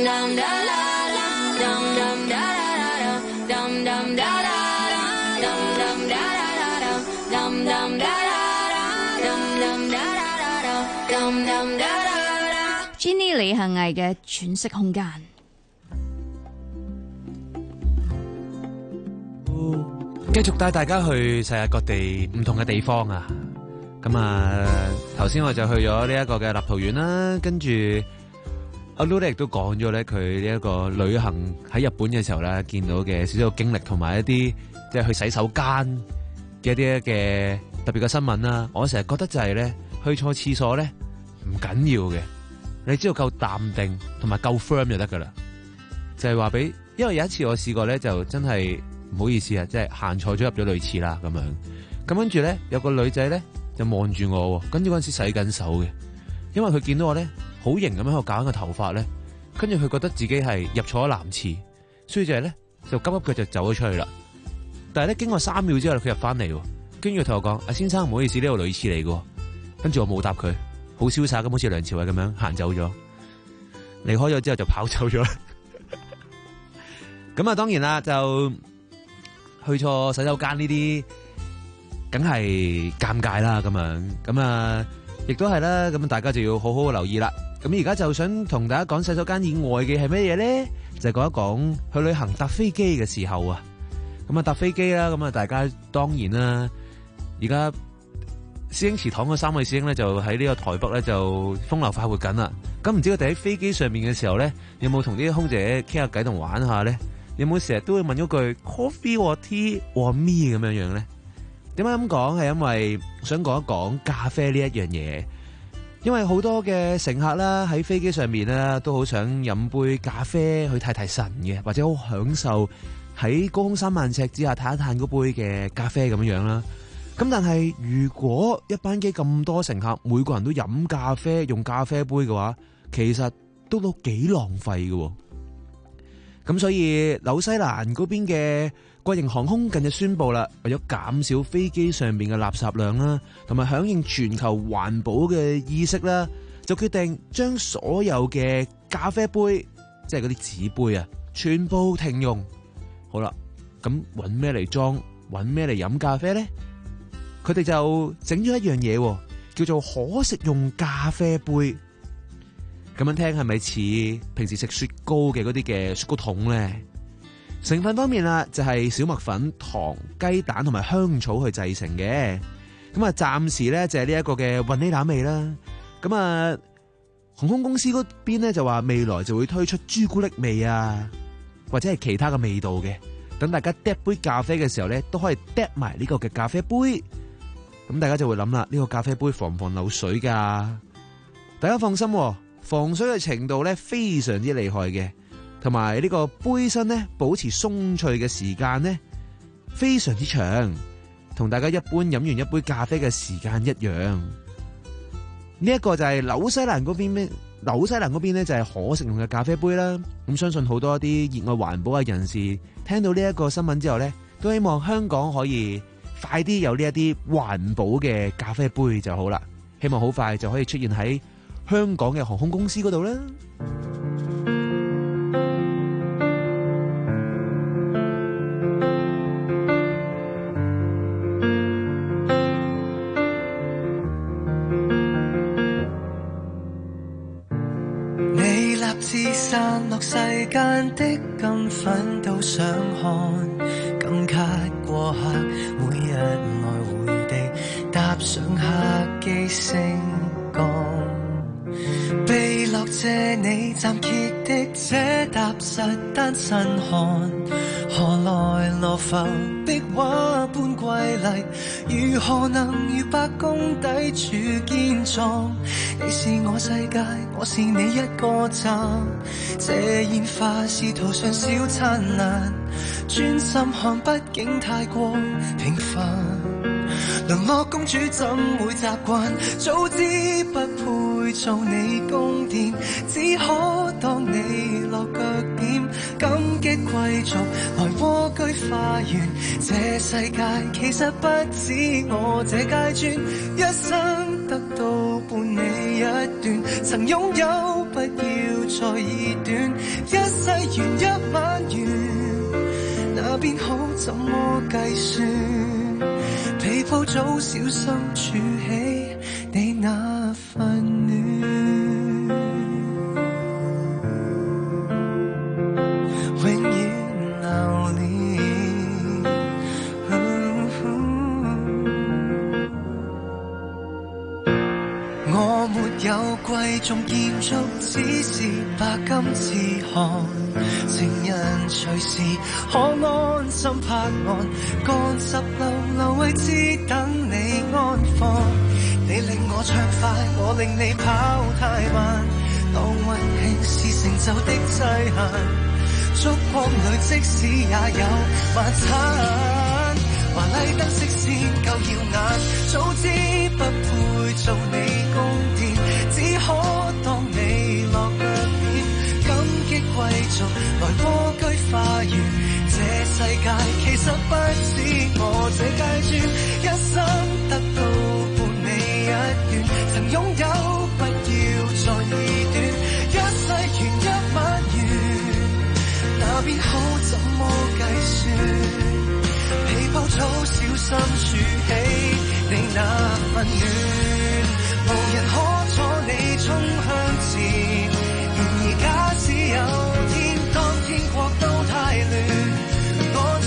dum da da da, dum dum da da da, dum dum da da da, dum dum da da da, dum dum da da da, dum dum da da da, dum dum da da da。 Jenny 李幸倪嘅喘息空間。 繼續帶大家去世界各地唔同嘅地方啊！咁啊，頭先我就去咗呢一個嘅立陶宛啦，跟住阿 Lulu 亦都講咗咧，佢呢一個旅行喺日本嘅時候咧，見到嘅少少經歷，同埋一啲即係去洗手間嘅一啲嘅特別嘅新聞啦。我成日覺得就係咧，去錯廁所咧唔緊要嘅，你只要夠淡定同埋夠 firm 就得噶啦。就係話俾，因為有一次我試過咧，就真係。唔好意思啊，即係行錯咗入咗女廁啦咁樣，咁跟住咧有個女仔咧就望住我，跟住嗰陣時洗緊手嘅，因為佢見到我咧好型咁樣喺度搞緊個頭髮咧，跟住佢覺得自己係入錯咗男廁，所以就係咧就急急腳就走咗出去啦。但係咧經過三秒之後佢入翻嚟，跟住佢同我講：阿先生唔好意思，呢度女廁嚟嘅。跟住我冇答佢，好瀟灑咁好似梁朝偉咁樣行走咗，離開咗之後就跑走咗。咁啊，當然啦就。去錯洗手間呢啲，梗係尷尬啦咁樣，咁啊，亦都係啦，咁大家就要好好留意啦。咁而家就想同大家講洗手間以外嘅係咩嘢咧？就係講一講去旅行搭飛機嘅時候啊。咁啊搭飛機啦，咁啊大家當然啦，而家師兄祠堂嗰三位師兄咧就喺呢個台北咧就風流快活緊啦。咁唔知佢哋喺飛機上面嘅時候咧，有冇同啲空姐傾下偈同玩下咧？有冇成日都會問咗句 coffee or tea or me 咁樣樣咧？點解咁講？係因為想講一講咖啡呢一樣嘢。因為好多嘅乘客啦喺飛機上面咧都好想飲杯咖啡去提提神嘅，或者好享受喺高空三萬尺之下嘆一嘆嗰杯嘅咖啡咁樣樣啦。咁但係如果一班機咁多乘客每個人都飲咖啡用咖啡杯嘅話，其實都都幾浪費嘅。咁所以紐西蘭嗰邊嘅國營航空近日宣布啦，為咗減少飛機上面嘅垃圾量啦，同埋響應全球環保嘅意識啦，就決定將所有嘅咖啡杯，即係嗰啲紙杯啊，全部停用。好啦，咁揾咩嚟裝？揾咩嚟飲咖啡咧？佢哋就整咗一樣嘢，叫做可食用咖啡杯。咁樣聽係咪似平時食雪糕嘅嗰啲嘅雪糕筒咧？成分方面啦，就係小麥粉、糖、雞蛋同埋香草去製成嘅。咁啊，暫時咧就係呢一個嘅雲呢拿味啦。咁啊，航空公司嗰邊咧就話未來就會推出朱古力味啊，或者係其他嘅味道嘅。等大家嗒杯咖啡嘅時候咧，都可以嗒埋呢個嘅咖啡杯。咁大家就會諗啦，呢個咖啡杯防唔防漏水噶？大家放心，防水嘅程度咧非常之厲害嘅，同埋呢個杯身咧保持鬆脆嘅時間咧非常之長，同大家一般飲完一杯咖啡嘅時間一樣。呢、這、一個就係紐西蘭嗰邊咩？紐西蘭嗰邊咧就係可食用嘅咖啡杯啦。咁相信好多啲熱愛環保嘅人士聽到呢一個新聞之後咧，都希望香港可以快啲有呢一啲環保嘅咖啡杯就好啦。希望好快就可以出現喺香港嘅航空公司嗰度啦。 你立志散落世間的金粉都想看，金卡過客，每日來回地搭上客機升降。被落借你暫歇的這踏實單身漢，何來羅浮壁畫般瑰麗？如何能與百公抵住堅壯？你是我世界，我是你一個站。這煙花是途上小燦爛，專心看畢竟太過平凡。淪落公主怎會習慣？早知不配做你宮殿，只可當你落腳點。感激貴族來蝸居花園，這世界其實不止我這階磚，一生得到伴你一段。曾擁有不要在意短，一世緣一晚完，那邊好怎麼計算？被鋪早小心儲起你那份暖，永遠留戀。我沒有貴重建築，只是白金自寒。情人隨時可安心拍岸，乾濕流流位置等你安放。你令我暢快，我令你跑太慢。當運氣是成就的際限，燭光裏即使也有晚餐。華麗燈飾線夠耀眼，早知不配做你宮殿，只可當你落腳點。感激貴族來蝸居花園，這世界其實不止我這階磚，一生得到伴你一段，曾擁有不要在意短，一世緣一晚完，那邊好怎麼計算？被鋪草小心儲起你那份暖，無人可阻你衝向前。然而假使有天，當天國都太亂，我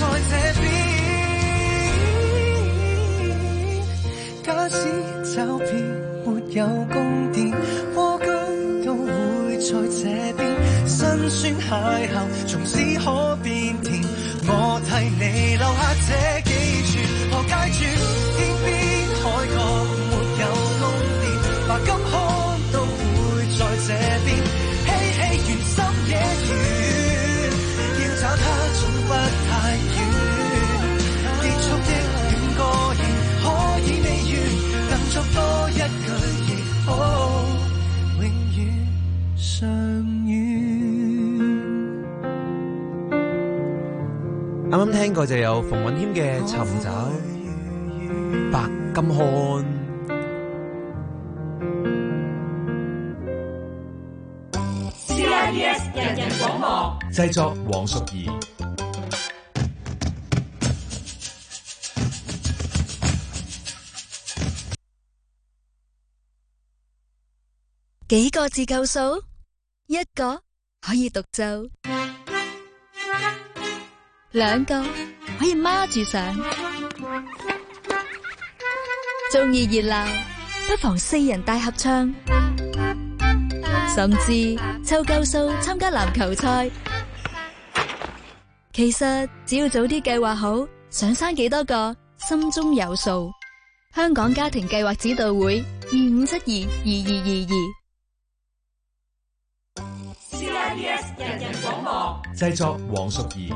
在這邊。假使找遍沒有宮殿，蝸居都會在這邊。辛酸邂逅，從此可變甜。我替你留下這幾寸何階磚，天邊海角沒有宮殿，白金漢都會在這邊。嬉戲緣深野緣，要找它總不太遠。結束的戀歌言可以未完，能作多一句亦好，永遠相遇。啱啱聽過就有馮允謙嘅《尋找白金漢》。 C I B S 人人廣播， 製作黃淑儀。 幾個字夠數？一個可以獨奏，兩個可以孖住上。中意熱鬧，不妨四人大合唱，甚至湊夠數參加籃球賽。其實只要早啲計劃好，想生幾多個，心中有數。香港家庭計劃指導會二五七二二二二二。 C I B S 人人廣播， 製作黃淑儀。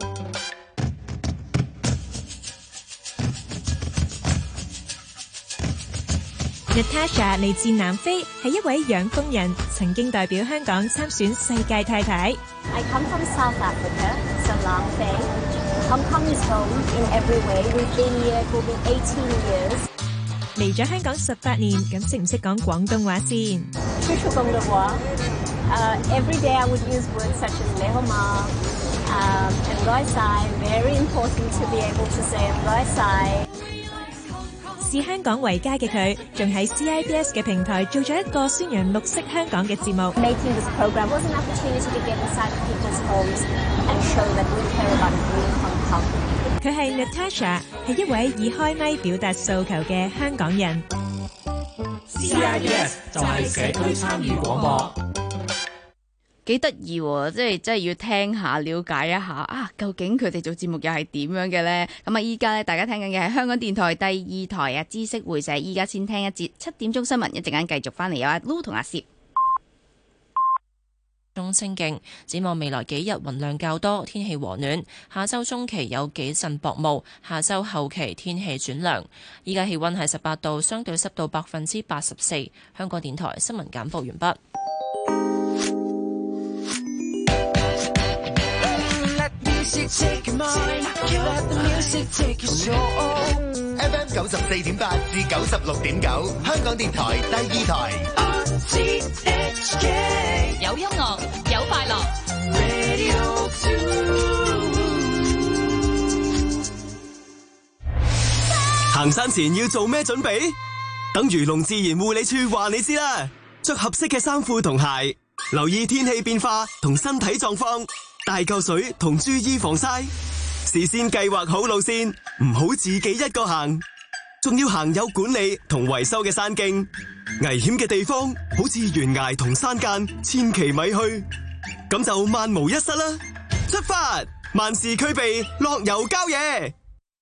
Natasha 嚟自南非，係一位養蜂人，曾經代表香港參選世界太太。 I come from South Africa, so 南非。Hong Kong is home in every way. We've been here for eighteen years. 嚟咗香港十八年，咁識唔識講廣東話先？ 識說廣東話。Uh, every day I would use words such as lehoma um, and ngoisai. Very important to be able to say ngoisai. 視香港為家嘅佢，仲喺 C I B S 嘅平台做咗一個宣揚綠色香港嘅節目。 Making this program was an opportunity to get inside people's homes and show that we care about green Hong Kong. 佢係 Natasha， 係一位以開咪表達訴求嘅香港人。 C I B S 就係社區參與廣播。 幾得意喎，即係即係要聽下了解一下啊，究竟佢哋做節目又係點樣嘅咧？咁啊，依家咧大家聽緊嘅係香港電台第二台啊，知識會社。依家先聽一節七點鐘新聞，一陣間繼續翻嚟有阿 Lu 同阿攝。 中清勁，展望未來幾日雲量較多，天氣和暖。下週中期有幾陣薄霧，下週後期天氣轉涼。依家氣溫係十八度，相對濕度百分之八十四。香港電台新聞簡報完畢。 F M 九十四點八至九十六點九，香港電台第二台。 C H K 有音樂，有快樂。 Radio two 行山前要做咩準備？等漁農自然護理處話你知啦。着合適嘅衫褲同鞋，留意天氣變化同身體狀況，帶夠水同注意防曬。事先計劃好路線，唔好自己一個行。仲要行有管理同維修嘅山徑，危險嘅地方好似懸崖同山間，千祈咪去。咁就萬無一失啦！出發，萬事俱備，樂遊郊野。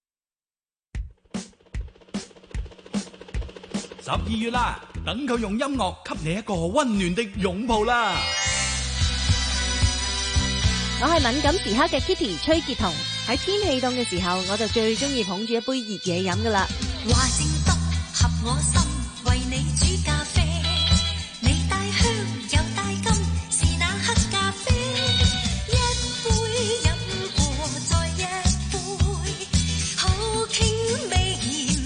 十二月啦，等佢用音樂給你一個溫暖的擁抱啦！ 我係敏感時刻嘅 Kitty 崔潔彤，喺天氣凍嘅時候，我就最中意捧住一杯熱嘢飲噶啦。 話正得合我心，為你煮咖啡，你帶香又帶金，是那黑咖啡，一杯飲過再一杯，好傾味炎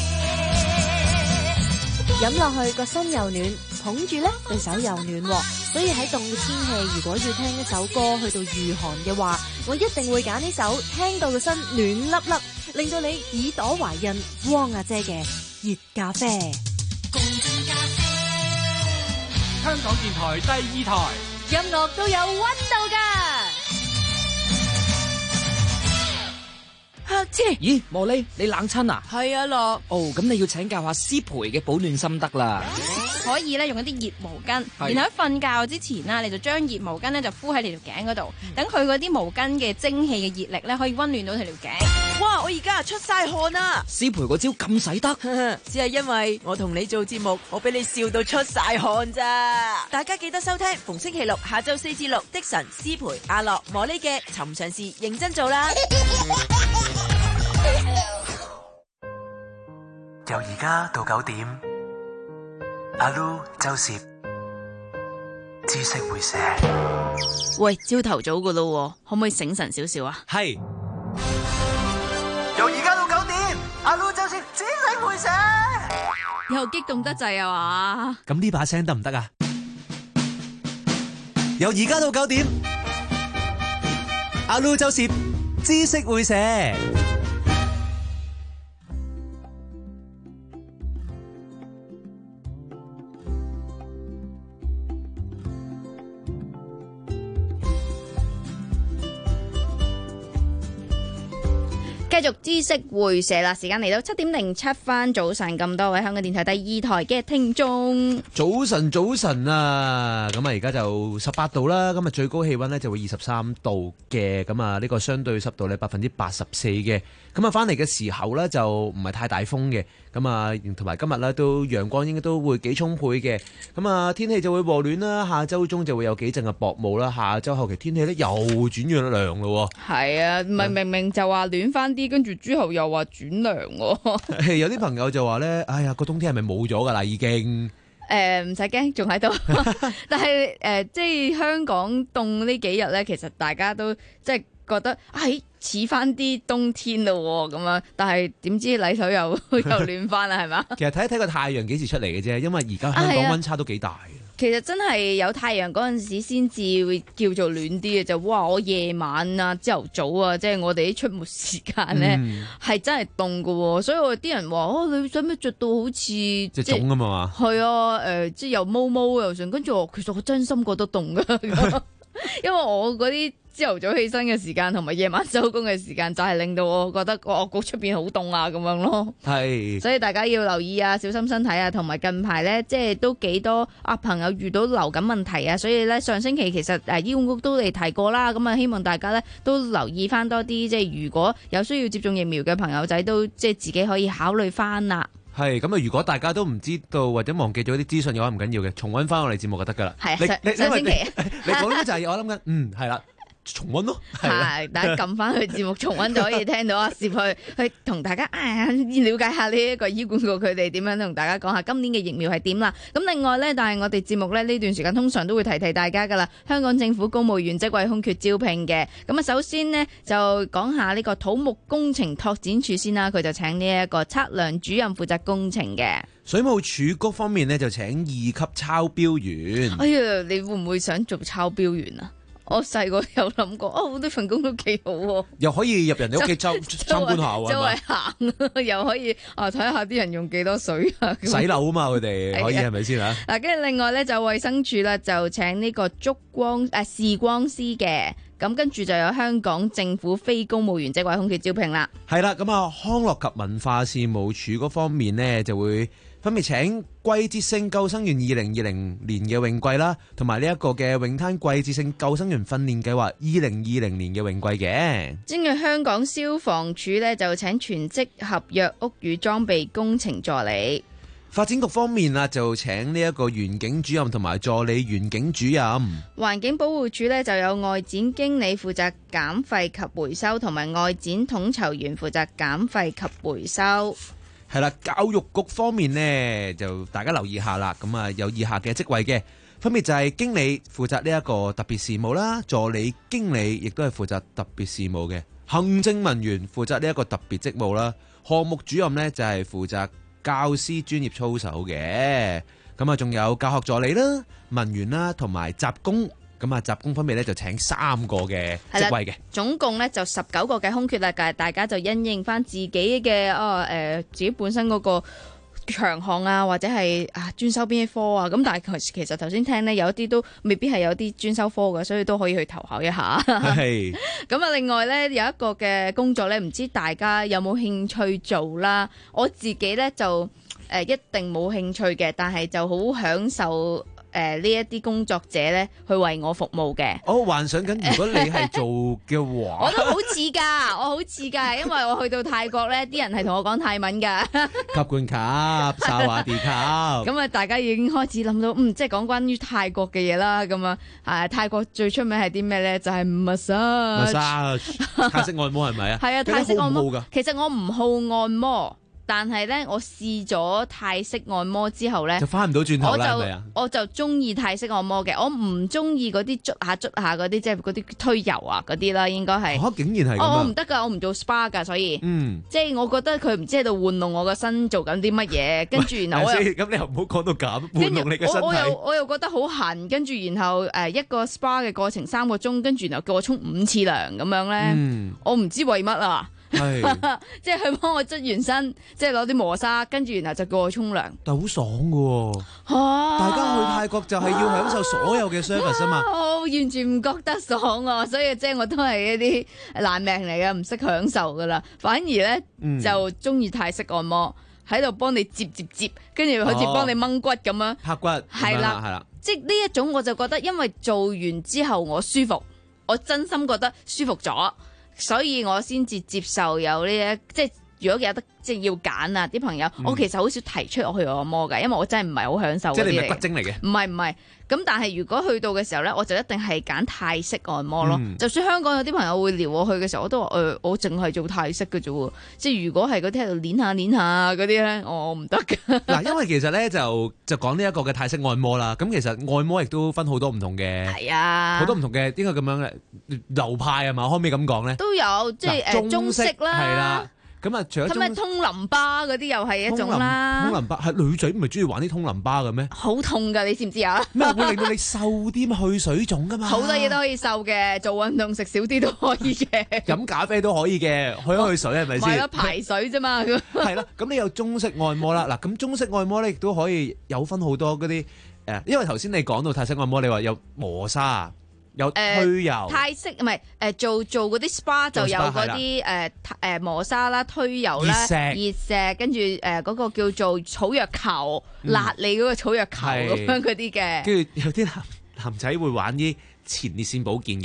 夜。 飲落去個心又暖，捧住咧對手又暖，所以喺凍嘅天氣，如果要聽一首歌去到御寒嘅話，我一定會揀呢首聽到個身暖粒粒，令到你耳朵懷孕汪阿姐嘅熱咖啡。 香港電台第二台， 音樂都有溫度噶。 黑車，咦，茉莉，你冷親啊？ 係啊，樂。 哦，咁你要請教下師培嘅保暖心得啦。 可以咧用一啲熱毛巾， 係然後喺瞓覺之前啦，你就將熱毛巾咧就敷喺你條頸嗰度，等佢嗰啲毛巾嘅蒸汽嘅熱力咧可以溫暖到條頸。 哇！我而家出晒汗啦！ 師培嗰招咁使得， 只係因為我同你做節目，我俾你笑到出晒汗咋。大家記得收聽逢星期六下晝四至六的神師培阿樂茉莉嘅尋常事認真做啦。 由而家到九點，阿 Lu 周攝知識會寫。 喂，朝頭早噶咯，可唔可以醒神少少啊？ 係。 由而家到九點，阿 Lu 周攝知識會寫。 又激動得滯啊嘛！ 咁呢把聲得唔得啊？由而家到九點，阿 Lu 周攝知識會寫。 繼續知識會社啦，時間嚟到七點零七分，早晨咁多位香港電台第二台嘅聽眾， 早晨早晨啊！咁啊，而家就十八度啦，今日最高氣溫呢就會二十三度嘅，咁啊呢個相對濕度呢百分之八十四嘅，咁啊翻嚟嘅時候呢就唔係太大風嘅，咁啊同埋今日呢都陽光應該都會幾充沛嘅，咁啊天氣就會和暖啦，下周中就會有幾陣嘅薄霧啦，下周後期天氣呢又轉咗涼咯。係啊，唔係明明就話暖翻啲。跟住之後又話轉涼喎， 有啲朋友就話咧，哎呀個冬天係咪冇咗㗎啦？已經誒唔使驚，仲喺度。但係誒、呃，即係香港凍呢幾日咧，其實大家都即係覺得哎似翻啲冬天咯咁樣，但係點知禮手又又暖翻啦，係嘛？ 其實睇一睇個太陽幾時出嚟嘅啫，因為而家香港溫差都幾大。啊其實真係有太陽嗰陣時先至會叫做暖啲嘅，就哇我夜晚啊朝頭早啊，即係我哋啲出沒時間咧係、嗯、真係凍㗎，所以我啲人話哦你使咩着到好似即係腫啊嘛？ 係啊，誒、呃、即係又毛毛又成，跟住我其實我真心覺得凍噶，因為我嗰啲。朝頭早起身嘅時間同埋夜晚收工嘅時間，就係令到我覺得我屋出邊好凍啊咁樣咯。係，所以大家要留意啊，小心身體啊，同埋近排咧，即係都幾多啊朋友遇到流感問題啊，所以咧上星期其實誒醫管局都嚟提過啦，咁啊希望大家咧都留意翻多啲，即係如果有需要接種疫苗嘅朋友仔，都即係自己可以考慮翻啦。 係咁啊！如果大家都唔知道或者忘記咗啲資訊嘅話，唔緊要嘅，重溫翻我哋節目就得噶啦。 係上上星期， 你講呢就係我諗緊，嗯係啦。 重溫咯， 係大家撳翻去節目重溫就可以聽到阿攝去去同大家啊了解下呢一個醫管局佢哋點樣同大家講下今年嘅疫苗係點啦。咁另外咧，但係我哋節目咧呢段時間通常都會提提大家噶啦，香港政府公務員職位空缺招聘嘅。咁啊，首先呢，就講下呢個土木工程拓展處先啦，佢就請呢一個測量主任負責工程嘅。 水務署局方面呢，就請二級抄標員。 哎呀，你會唔會想做抄標員啊？我細個有諗過，哦，呢份工都幾好喎， 又可以入人哋屋企參參觀下喎， 周圍行，又可以啊睇下啲人用幾多水啊， 洗樓啊嘛，佢哋可以係咪先啊？ 嗱，跟住另外咧就衛生署啦，就請呢個燭光誒視光師嘅，咁跟住就有香港政府非公務員職位空缺招聘啦。 係啦，咁啊康樂及文化事務署嗰方面呢，就會分別請季節性救生員二零二零年嘅泳季啦，同埋呢一個嘅泳灘季節性救生員訓練計劃二零二零年嘅泳季嘅。跟住香港消防處呢，就請全職合約屋宇裝備工程助理。發展局方面啊，就請呢一個園景主任同埋助理園景主任。環境保護署呢，就有外展經理負責減廢及回收，同埋外展統籌員負責減廢及回收。係啦，教育局方面呢，就大家留意下啦。咁啊，有以下嘅職位嘅，分別就係經理負責呢一個特別事務啦，助理經理亦都係負責特別事務嘅，行政文員負責呢一個特別職務啦，項目主任呢，就係負責教師專業操守嘅。咁啊，仲有教學助理啦、文員啦，同埋雜工。咁啊，雜工方面咧就請三個嘅職位嘅，總共咧就十九個嘅空缺啦。但係大家就因應翻自己嘅哦誒、呃，自己本身嗰個強項啊，或者係啊專修邊一科啊。咁但係其實頭先聽咧有一啲都未必係有啲專修科嘅，所以都可以去投考一下。係咁啊，另外咧有一個嘅工作咧，唔知大家有冇興趣做啦？我自己咧就誒、呃、一定冇興趣嘅，但係就好享受。誒呢一啲工作者咧，去為我服務嘅。我幻想緊，如果你係做嘅話，我都好似㗎，我好似㗎，因為我去到泰國咧，啲人係同我講泰文㗎。吸罐卡、沙華地卡。咁啊，大家已經開始諗到，嗯，即係講關於泰國嘅嘢啦。咁啊，誒泰國最出名係啲咩咧？就係 massage。泰式按摩係咪啊？係啊，泰式按摩。其實我唔好按摩。但係咧，我試咗泰式按摩之後咧，就翻唔到轉頭啦，係咪啊？我就中意泰式按摩嘅，我唔中意嗰啲捽下捽下嗰啲，即係嗰啲推油啊嗰啲啦，應該係。嚇、啊！竟然係咁啊！我唔得㗎，我唔做 S P A 㗎，所以，嗯，即係我覺得佢唔知喺度玩弄我個身，做緊啲乜嘢，跟住然後我又咁你又唔好講到咁玩弄你嘅身體。我我又我又覺得好痕，跟住然後誒一個 S P A 嘅過程三個鐘，跟住然後叫我沖五次涼咁樣咧，嗯、我唔知為乜啊！係，即係佢幫我捽完身，即係攞啲磨砂，跟住然後就叫我沖涼。但係好爽㗎喎，啊，大家去泰國就係要享受所有嘅 service 啊嘛。我完全唔覺得爽啊，所以即係我都係一啲爛命嚟嘅，唔識享受噶啦。反而咧，嗯、就中意泰式按摩，喺度幫你接接接，跟住好似幫你掹骨咁樣。拍骨係啦，係啦，即係呢一種我就覺得，因為做完之後我舒服，我真心覺得舒服咗。所以我先至接受有呢一，即係如果有得即係要揀啊啲朋友，嗯、我其實好少提出我去按摩㗎，因為我真係唔係好享受。即係你係骨精嚟嘅？唔係唔係，咁但係如果去到嘅時候咧，我就一定係揀泰式按摩咯。嗯、就算香港有啲朋友會撩我去嘅時候，我都話誒、呃，我淨係做泰式嘅啫喎。即係如果係嗰啲喺度捻下捻下嗰啲咧，我唔得㗎。嗱，因為其實咧就就講呢一個嘅泰式按摩啦。咁其實按摩亦都分好多唔同嘅，係啊，好多唔同嘅應該咁樣嘅流派係嘛？可唔可以咁講咧？都有即係誒中式啦，係啦。咁啊，除咗係咪通淋巴嗰啲又係一種啦？通淋巴係女仔唔係中意玩啲通淋巴嘅咩？好痛㗎，你知唔知啊？咩會令到你瘦啲嘛？去水腫㗎嘛？好多嘢都可以瘦嘅，做運動食少啲都可以嘅。飲咖啡都可以嘅，去一去水係咪先？係咯，排水啫嘛。係啦，咁你有中式按摩啦。嗱，咁中式按摩咧亦都可以有分好多嗰啲誒，因為頭先你講到泰式按摩，你話有磨砂。有推油，呃、泰式唔係誒做做嗰啲 S P A 就有嗰啲誒誒磨砂啦、推油啦、熱石，石跟住誒嗰個叫做草藥球，嗯、辣你嗰個草藥球咁樣嗰啲嘅。跟住有啲男男仔會玩啲前列腺保健嘅。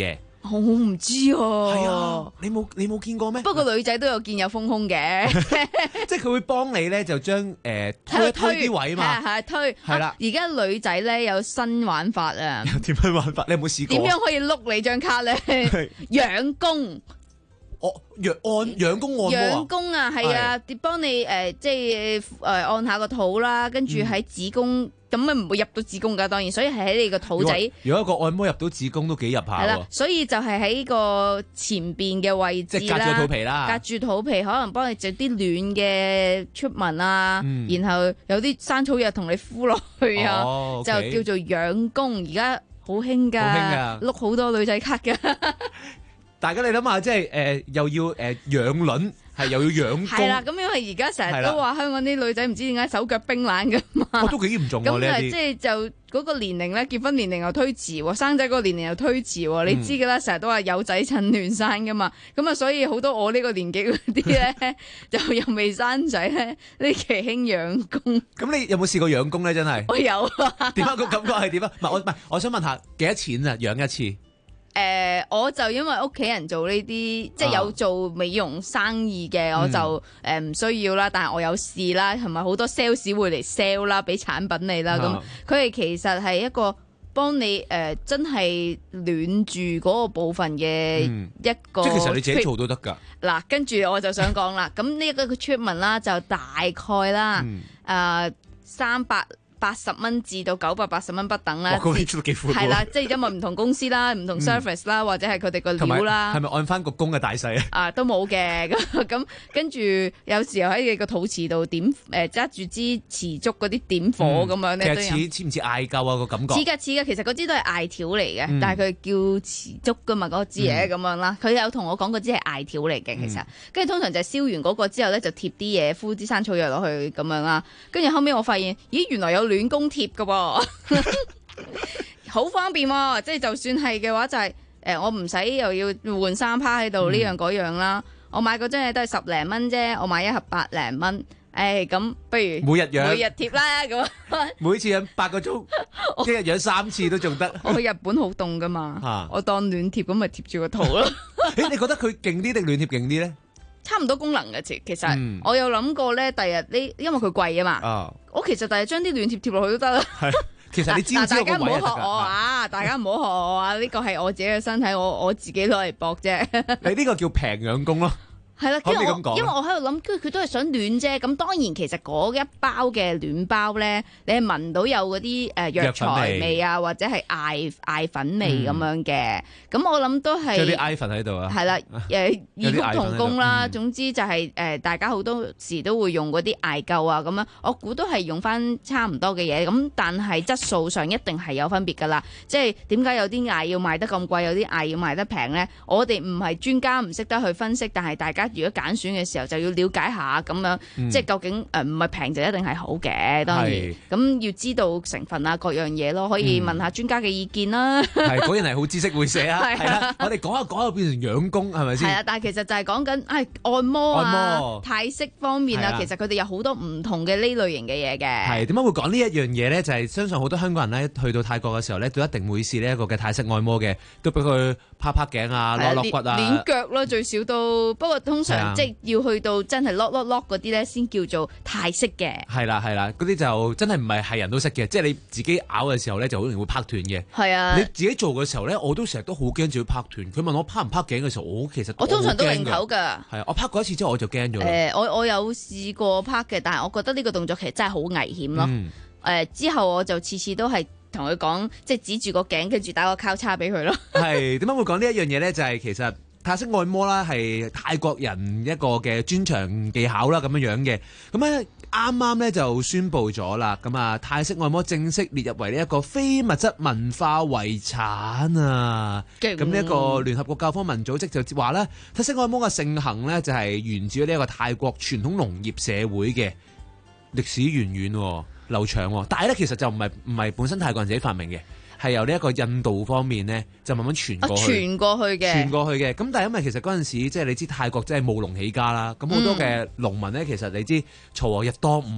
我唔知啊。 係啊，你冇你冇見過咩？ 不過女仔都有見有豐胸嘅， 即係佢會幫你咧，就將誒推一推啲位嘛。 係係推。 係啦， 而家女仔咧有新玩法啊。 點樣玩法？你有冇試過？ 點樣可以碌你張卡咧？養功。 我養按養功按摩啊！ 養功啊，係啊，啲幫你誒，即係誒按下個肚啦，跟住喺子宮，咁咪唔會入到子宮㗎，當然，所以係喺你個肚仔。 如果一個按摩入到子宮都幾入下喎。 係啦，所以就係喺個前邊嘅位置啦， 即係隔住肚皮啦， 隔住肚皮，可能幫你做啲暖嘅出紋啊， 嗯、 然後有啲生草藥同你敷落去啊， 哦 okay、 就叫做養功。而家好興㗎， 好興㗎， 碌好多女仔卡㗎。 大家你諗下，即係誒、呃、又要誒、呃、養卵，係又要養功。 係啦，咁因為而家成日都話香港啲女仔唔知點解手腳冰冷㗎嘛。 我、哦、都幾嚴重喎呢一啲。 咁即係就嗰個年齡咧，結婚年齡又推遲喎，生仔嗰個年齡又推遲喎。 嗯、 你知㗎啦，成日都話有仔趁亂生㗎嘛。咁啊，所以好多我呢個年紀嗰啲咧，就又未生仔咧，呢期興養功。 咁你有冇試過養功咧？真係。 我有啊。 點解個感覺係點啊？唔係我唔係，我想問下幾多錢啊？養一次？ 誒、呃，我就因為屋企人做呢啲，即係有做美容生意嘅，啊、我就誒唔、呃、需要啦。但係我有試啦，同埋好多 sales 會嚟 sell 啦，俾產品你啦。咁佢哋其實係一個幫你誒、呃，真係暖住嗰個部分嘅一個、嗯。即係其實你自己做都得㗎。嗱，跟住我就想講啦，咁呢一個 treatment 啦，就大概啦，誒三百。八十蚊至到九百八十蚊不等啦，係啦，即係因為唔同公司啦、唔同 service 啦，或者係佢哋個料啦， 係咪按翻個工嘅大細啊？ 啊，都冇嘅，咁咁跟住有時候喺你個肚臍度點誒揸住支持燭嗰啲點火咁樣咧， 其實似似唔似艾灸啊個感覺？ 似㗎似㗎，其實嗰支都係艾條嚟嘅，但係佢叫持燭㗎嘛，嗰支嘢咁樣啦。佢有同我講嗰支係艾條嚟嘅，其實跟住通常就係燒完嗰個之後咧，就貼啲嘢敷啲生草藥落去咁樣啦。跟住後尾我發現，咦原來有暖宮貼嘅喎，好方便喎！即係就算係嘅話，就係、是、誒、呃、我唔使又要換三趴喺度呢樣嗰樣啦。我買嗰張嘢都係十零蚊啫，我買一盒百零蚊。誒咁不如每日養， 每日貼啦咁。 每次養八個鐘，一日養三次都仲得。 我去日本好凍噶嘛，啊、我當暖貼咁咪貼住個肚咯。 誒，你覺得佢勁啲定暖貼勁啲咧？ 差唔多功能嘅，其實、嗯、我有諗過咧，第日呢，因為佢貴啊嘛，啊我其實第日將啲暖貼貼落去都得啦。 其實你知唔知個位啊？大家唔好學我啊！大家唔好學我啊！呢個係我自己嘅身體，我我自己攞嚟搏啫。 你呢個叫平養功咯。 係啦，因為我因為我喺度諗，跟住佢都係想暖啫。咁當然其實嗰一包嘅暖包咧，你係聞到有嗰啲誒藥材味啊，或者係艾艾粉味咁樣嘅。咁、嗯、我諗都係有啲艾粉喺度啊。 係啦，誒異曲同工啦。嗯、總之就係、是、誒、呃、大家好多時都會用嗰啲艾灸啊咁樣。我估都係用翻差唔多嘅嘢。咁但係質素上一定係有分別㗎啦。即係點解有啲艾要賣得咁貴，有啲艾要賣得平咧？我哋唔係專家，唔識得去分析，但係大家如果揀選嘅時候就要了解下咁樣，嗯、即係究竟誒唔係平就一定係好嘅，當然咁要知道成分啊各樣嘢咯，可以問下專家嘅意見啦。 係、嗯，果然係好知識會寫啊！係啊，我哋講下講下變成養功係咪先？係啊，但係其實就係講緊誒按摩啊、 按摩泰式方面啊，其實佢哋有好多唔同嘅呢類型嘅嘢嘅。 係點解會講呢一樣嘢咧？就係、是、相信好多香港人咧去到泰國嘅時候咧，都一定會試呢一個嘅泰式按摩嘅，都俾佢啪啪頸啊、攞攞骨啊、 練腳咯，最少都。不過通常即係要去到真係 lock lock lock 嗰啲咧，先叫做泰式嘅。 係啦係啦，嗰啲就真係唔係係人都識嘅，即係你自己咬嘅時候咧，就好容易會拍斷嘅。係啊，你自己做嘅時候咧，我都成日都好驚自己拍斷。佢問我拍唔拍頸嘅時候，我其實我， 我通常都擰口㗎。係啊，我拍過一次之後我就驚咗。誒、 呃，我我有試過拍嘅，但係我覺得呢個動作其實真係好危險咯。誒、嗯呃，之後我就次次都係同佢講，即係指住個頸，跟住打個交叉俾佢咯。係點解會講呢一樣嘢咧？就係、是、其實。泰式按摩啦，係泰國人一個嘅專長技巧啦，咁樣樣嘅。咁咧啱啱咧就宣布咗啦，咁啊泰式按摩正式列入為呢一個非物質文化遺產啊。咁呢一個聯合國教科文組織就話咧，泰式按摩嘅盛行咧就係源自呢一個泰國傳統農業社會嘅歷史源遠流長，但係咧其實就唔係唔係本身泰國人自己發明嘅。係由呢一個印度方面咧，就慢慢傳過去， 傳過去嘅， 傳過去嘅。咁但係因為其實嗰陣時，即係你知泰國即係務農起家啦，咁好多嘅農民咧，其實你知鋤禾日當午，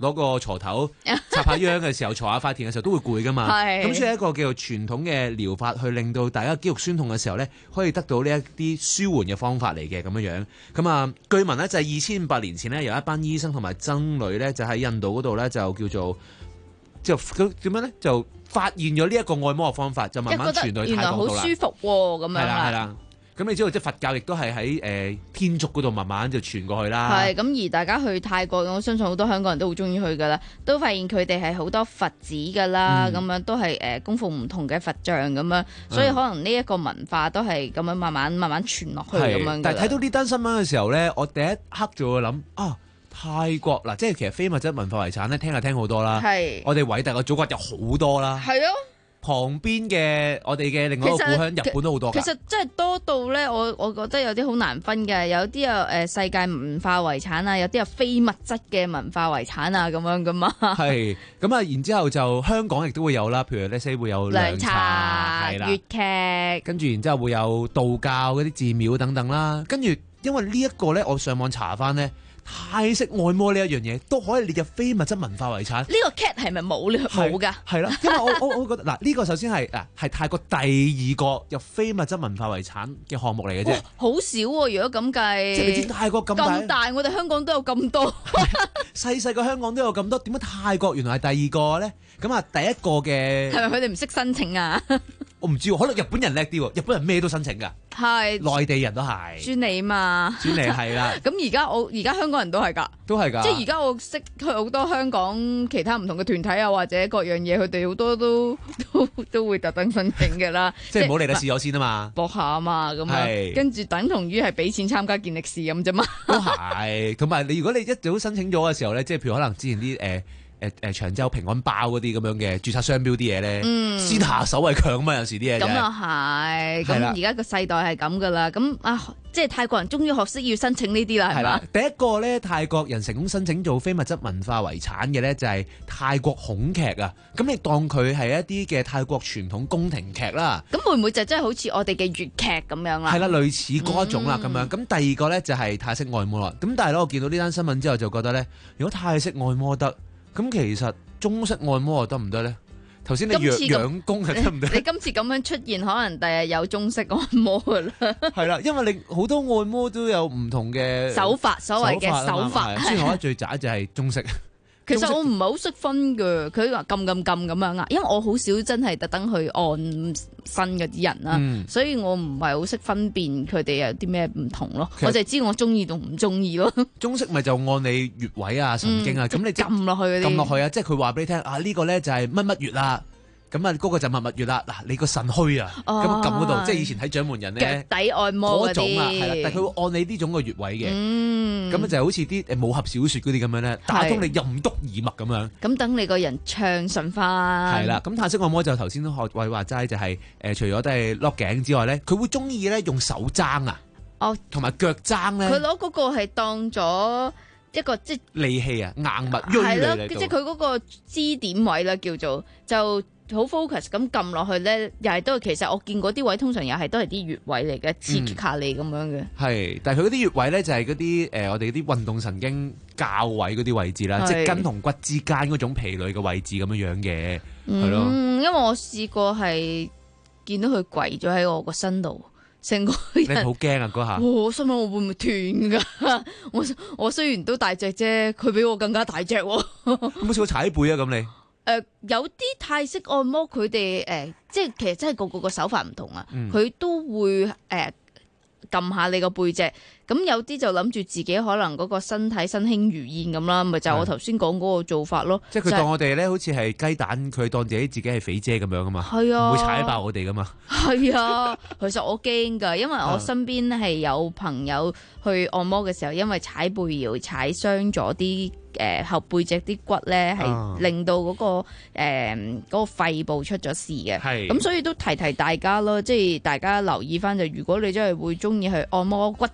攞個鋤頭插下秧嘅時候，鋤下塊田嘅時候都會攰噶嘛。 係咁所以一個叫做傳統嘅療法，去令到大家肌肉酸痛嘅時候咧，可以得到呢一啲舒緩嘅方法嚟嘅咁樣樣。咁啊，據聞咧就係二千五百年前咧，有一班醫生同埋僧侶咧，就喺印度嗰度咧就叫做就咁點樣咧，就發現咗呢一個按摩嘅方法，就慢慢傳到去泰國度啦。 原來好舒服喎，咁樣係啦係啦。 啦。咁你知道即係佛教亦都係喺誒天竺嗰度慢慢就傳過去啦。 係咁，而大家去泰國，我相信好多香港人都好中意去噶啦，都發現佢哋係好多佛寺噶啦，咁、嗯、樣都係誒供奉唔同嘅佛像咁樣，所以可能呢一個文化都係咁樣慢慢慢慢傳落去咁樣。 但係睇到呢單新聞嘅時候咧，我第一刻就會諗啊，泰國嗱，即係其實非物質文化遺產咧，聽就聽好多啦。 係我哋偉大嘅祖國有好多啦。 係啊。 旁邊嘅我哋嘅另外一個故鄉日本都好多。 其實真係多到咧，我我覺得有啲好難分嘅，有啲啊誒世界文化遺產啊，有啲啊非物質嘅文化遺產啊咁樣噶嘛。係咁啊，然之後就香港亦都會有啦，譬如呢些會有涼茶、 係啦、粵劇， 跟住然之後會有道教嗰啲寺廟等等啦。跟住因為呢一個咧，我上網查翻咧。泰式按摩呢一樣嘢都可以列入非物質文化遺產。呢個 cat 係咪冇呢？冇㗎？ 係啦，因為我我我覺得嗱，呢個首先係嗱係泰國第二個入非物質文化遺產嘅項目嚟嘅啫。 好少喎，如果咁計。 即係你知泰國咁大， 咁大，我哋香港都有咁多。 細細個香港都有咁多，點解泰國原來係第二個咧？咁啊，第一個嘅係咪佢哋唔識申請啊？ 我唔知喎，可能日本人叻啲喎，日本人咩都申請㗎。 係內地人都係專利嘛， 專利係啦。 咁而家我而家香港人都係㗎， 都係㗎。 即係而家我識去好多香港其他唔同嘅團體啊，或者各樣嘢，佢哋好多都都都會特登申請㗎啦。 即係唔好理啦，試咗先啊嘛， 搏下啊嘛，咁樣跟住等同於係俾錢參加健力士咁啫嘛。 都係，同埋你如果你一早申請咗嘅時候咧，即係譬如可能之前啲誒。呃誒誒長洲平安包嗰啲咁樣嘅註冊商標啲嘢咧，嗯、先下手為強啊嘛，有時啲嘢。 咁又係，咁而家個世代係咁噶啦，咁啊，即係泰國人終於學識要申請呢啲啦，係嘛？ 第一個咧，泰國人成功申請做非物質文化遺產嘅咧，就係泰國孔劇啊。咁你當佢係一啲嘅泰國傳統宮廷劇啦。 咁會唔會就真係好似我哋嘅粵劇咁樣啦？ 係啦，類似嗰一種啦，咁、嗯、樣。咁第二個咧就係泰式按摩啦。咁但係咧，我見到呢單新聞之後就覺得咧，如果泰式按摩得，咁其實中式按摩又得唔得咧？頭先你養養功係得唔得？ 你今次咁樣出現，可能第日有中式按摩噶啦。係啦，因為你好多按摩都有唔同嘅手法，所謂嘅手法。 雖然我覺得最渣就係中式。 其實我唔係好識分㗎，佢話撳撳撳咁樣啊，因為我好少真係特登去按身嗰啲人啦，嗯、所以我唔係好識分辨佢哋有啲咩唔同咯。我就係知我中意同唔中意咯。 中式咪就按你穴位啊、神經啊，咁、嗯、你撳落去嗰啲，撳落去啊，即係佢話俾你聽啊，呢、呢個咧就係乜乜穴啦。咁啊，嗰個就密密穴啦。嗱，你個腎虛啊，咁撳嗰度，即係以前睇掌門人咧， 腳底按摩嗰種啊，係啦。但係佢會按你呢種嘅穴位嘅，咁、嗯、就好似啲誒武俠小説嗰啲咁樣咧，打通你任督二脈咁樣。咁等你個人暢順翻。 係啦，咁泰式按摩就頭先都學慧話齋，就係、是、誒、呃、除咗都係落頸之外咧，佢會中意咧用手踭啊，哦，同埋腳踭咧。 佢攞嗰個係當咗一個即係利器啊，硬物鋭利嚟到。 即係佢嗰個支點位啦，叫做就。好 focus 咁撳落去咧，又係都其實我見嗰啲位通常又係都係啲穴位嚟嘅，刺激下你咁樣嘅。係、嗯， 但係佢嗰啲穴位咧就係嗰啲誒我哋啲運動神經較位嗰啲位置啦，即係筋同骨之間嗰種疲累嘅位置咁樣樣嘅，係、嗯、咯。因為我試過係見到佢跪咗喺我個身度，成個人你好驚啊嗰下！ 我心諗我會唔會斷㗎？我我雖然都大隻啫，佢比我更加大隻喎。 有冇試過踩背啊？咁你？ 誒、呃，有啲泰式按摩佢哋誒，即係其實真係個個個手法唔同啊，佢、嗯、都會誒撳、呃、下你個背脊，咁有啲就諗住自己可能嗰個身體身輕如燕咁啦，咪就係、我頭先講嗰個做法咯。 即係佢當我哋咧，好似係雞蛋，佢當自己自己係肥姐咁樣啊嘛， 係啊， 唔會踩爆我哋噶嘛。 係啊，其實我驚噶，因為我身邊係有朋友去按摩嘅時候，因為踩背搖踩傷咗啲。誒、呃、後背脊啲骨咧係令到嗰、那個誒嗰、呃那個肺部出咗事嘅，咁所以都提提大家咯，即係大家留意翻就，如果你真係會中意去按摩骨精嚟嘅，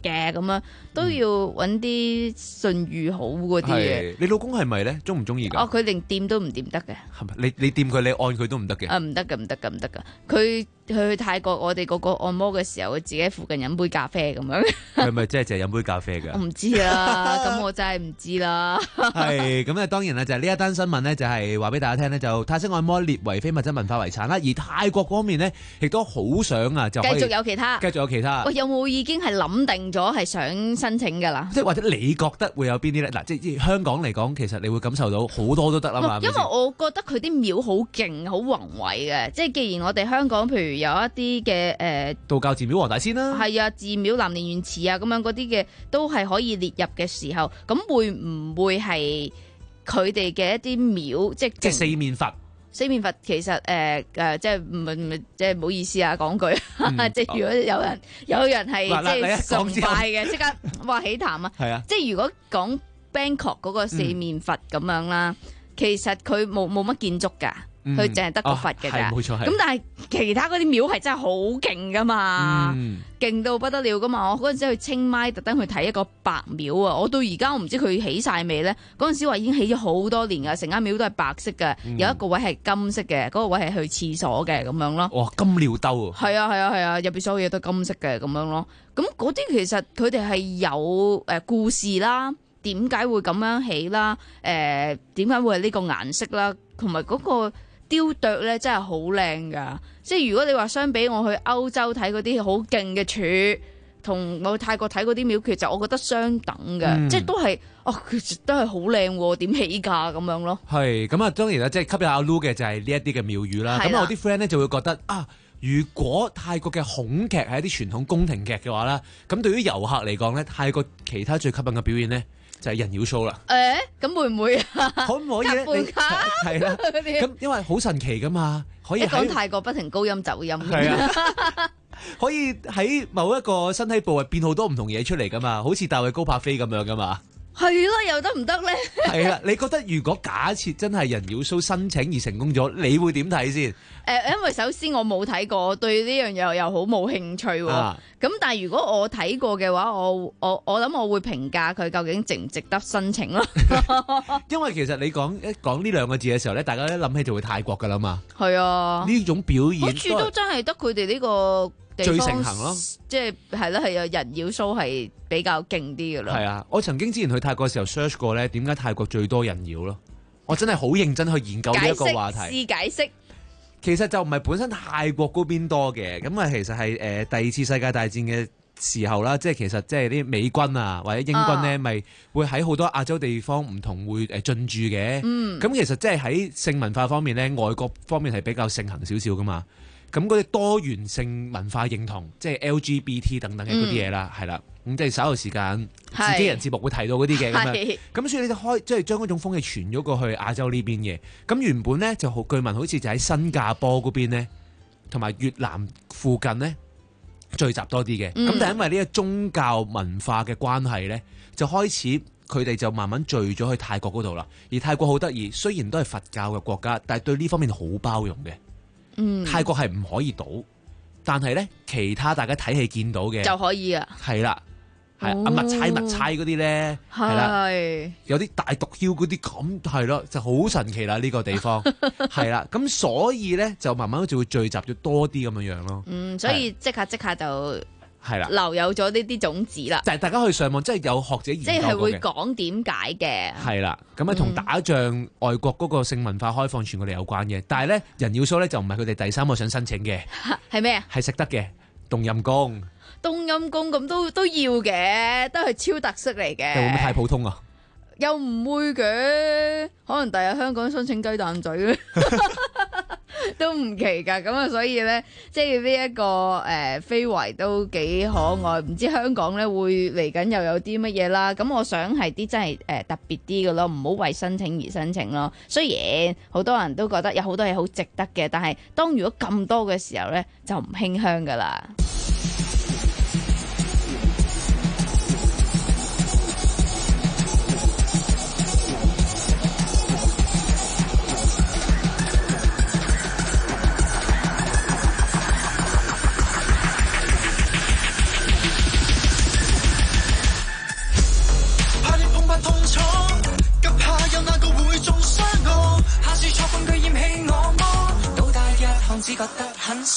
嘅咁樣，都要揾啲信譽好嗰啲嘅。 你老公係咪咧？中唔中意㗎？ 哦，佢連掂都唔掂得嘅。 係咪？你你掂佢，你按佢都唔得嘅。 啊，唔得㗎，唔得㗎，唔得㗎。佢去泰國，我哋嗰個按摩嘅時候，佢自己喺附近飲杯咖啡咁樣。 係咪真係淨係飲杯咖啡㗎？ 我唔知啦，咁我真係唔知啦。 係咁咧，當然啦，就係呢一單新聞呢，就係話俾大家聽呢，就泰式按摩列為非物質文化遺產啦。而泰國方面呢，亦都好想啊，就可以繼續有其他， 繼續有其他。 喂，有冇已經係諗定咗係想申請㗎啦？ 即係或者你覺得會有邊啲咧？嗱，即係香港嚟講，其實你會感受到好多都得啦嘛。 因為我覺得佢啲廟好勁、好宏偉嘅。即係既然我哋香港，譬如有一啲嘅誒道教寺廟黃大仙啦， 係啊，寺廟南蓮園祠啊，咁樣嗰啲嘅都係可以列入嘅時候，咁會唔會係佢哋嘅一啲廟，即係即係四面佛？ 四面佛其實誒誒、呃呃，即係唔係唔係，即係唔好意思啊，講句，嗯、即係如果有人有人係即係崇拜嘅，即刻話起痰啊！ 係啊， 即係如果講 Bangkok 嗰個四面佛咁樣啦，嗯、其實佢冇冇乜建築㗎。佢淨係得個佛嘅咋， 冇錯係。 咁但係其他嗰啲廟係真係好勁噶嘛，勁、嗯、到不得了噶嘛。我嗰陣時去清邁特登去睇一個白廟啊，我到而家我唔知佢起晒未咧。嗰陣時話已經起咗好多年噶，成間廟都係白色嘅，嗯、有一個位係金色嘅，嗰、嗰個位係去廁所嘅咁樣咯。 哇，金尿兜啊！ 係啊係啊係啊，入邊所有嘢都係金色嘅咁樣咯。咁嗰啲其實佢哋係有誒故事啦，點解會咁樣起啦？誒、呃，點解會係呢個顏色啦？同埋嗰個雕琢咧真係好靚噶，即係如果你話相比我去歐洲睇嗰啲好勁嘅柱，同我去泰國睇嗰啲廟，其實我覺得相等嘅，嗯、即係都係哦，其實都係好靚，點起價咁樣咯。係咁啊，當然啦，即係吸引阿 Lu 嘅就係呢一啲嘅廟宇啦。咁我啲 friend 咧就會覺得啊，如果泰國嘅孔劇係一啲傳統宮廷劇嘅話咧，咁對於遊客嚟講咧，泰國其他最吸引嘅表演咧，就係人妖 show 啦。誒，咁會唔會啊？可唔可以咧？係啦，咁因為好神奇噶嘛，可以喺泰國不停高音走音。係啊，可以喺某一個身體部位變好多唔同嘢出嚟噶嘛，好似大衛高柏飛咁樣噶嘛。係啦，又得唔得咧？係啦，你覺得如果假設真係人妖 show 申請而成功咗，你會點睇先？誒、呃，因為首先我冇睇過，對呢樣嘢又好冇興趣喎。咁、啊、但係如果我睇過嘅話，我我我諗我會評價佢究竟值唔值得申請咯。因為其實你講一講呢兩個字嘅時候咧，大家一諗起就會泰國噶啦嘛。係啊，呢種表演好似都真係得佢哋呢個最盛行咯，即係係咯，係有人妖 show 係比較勁啲嘅咯。係啊，我曾經之前去泰國嘅時候 search 過咧，點解泰國最多人妖咯？我真係好認真去研究呢一個話題。試解釋，其實就唔係本身泰國嗰邊多嘅，咁啊其實係誒、呃、第二次世界大戰嘅時候啦，即係其實即係啲美軍啊或者英軍咧，咪、啊、會喺好多亞洲地方唔同會誒進駐嘅。嗯，咁其實即係喺性文化方面咧，外國方面係比較盛行少少噶嘛。咁嗰啲多元性文化認同，即係 L G B T 等等嘅嗰啲嘢啦，係啦、嗯，咁即係稍後時間自己人節目會提到嗰啲嘅咁樣，咁所以你就開即係將嗰種風氣傳咗過去亞洲呢邊嘅。咁原本咧就好據聞好似就喺新加坡嗰邊咧，同埋越南附近咧聚集多啲嘅。咁、嗯、但係因為呢個宗教文化嘅關係咧，就開始佢哋就慢慢聚咗去泰國嗰度啦。而泰國好得意，雖然都係佛教嘅國家，但係對呢方面好包容嘅。嗯、泰國係唔可以賭，但係咧其他大家睇戲見到嘅就可以啊，係啦，係阿密猜密猜嗰啲咧，係啦，有啲大毒梟嗰啲咁，係咯，就好神奇啦呢、呢個地方，係啦，咁所以咧就慢慢就會聚集咗多啲咁樣樣咯。嗯，所以即刻即刻就。係啦，留有咗呢啲種子啦，就係大家去上網，即係有學者研究過嘅，即係會講點解嘅。係啦，咁啊同打仗外國嗰個性文化開放傳過嚟有關嘅，但係咧人妖 show 咧就唔係佢哋第三個想申請嘅，係咩啊？係食得嘅冬陰功，冬陰功咁都都要嘅，都係超特色嚟嘅。會唔會太普通啊？又唔會嘅，可能第日香港申請雞蛋仔咧。都唔奇噶，咁啊，所以咧，即係呢一個誒、呃、非遺都幾可愛，唔知香港咧會嚟緊又有啲乜嘢啦？咁我想係啲真係誒、呃、特別啲嘅咯，唔好為申請而申請咯。雖然好多人都覺得有好多嘢好值得嘅，但係當如果咁多嘅時候咧，就唔馨香噶啦。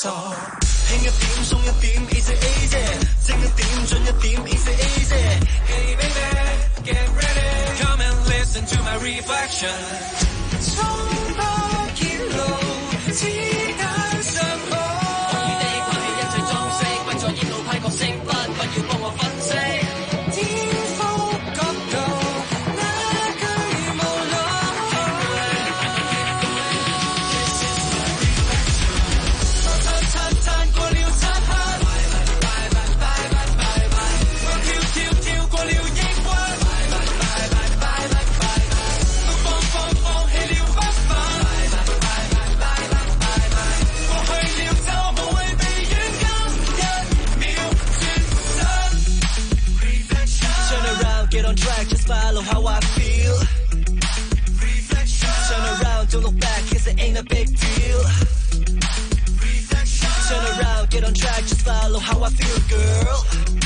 傻，輕一點鬆一點 easy easy， 精一點準一點 easy easy。Hey baby get ready come and listen to my reflection， 衝多幾路子彈上海。可以的掛起一切裝飾，不再沿路派角色，不不要幫我分析。Get on track, just follow how I feel. Reflection. Turn around, don't look back, cause it ain't a big deal. Reflection. Turn around, get on track, just follow how I feel, girl.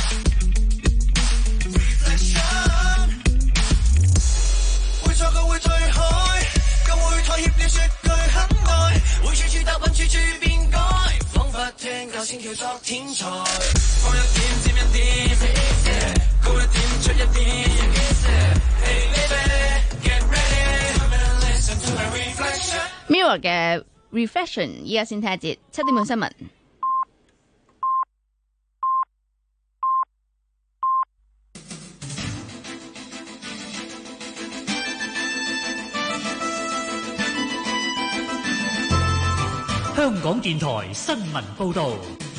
Reflection. 會錯過會退開，更會妥協了說句很愛，會處處答允處處變改，彷彿聽夠先叫作天才。放一點佔一點。高一點出一點 Hey baby get ready come and listen to my reflection Mirror 嘅 Reflection 依家先聽一節七點半新聞。 香港電台新聞報導，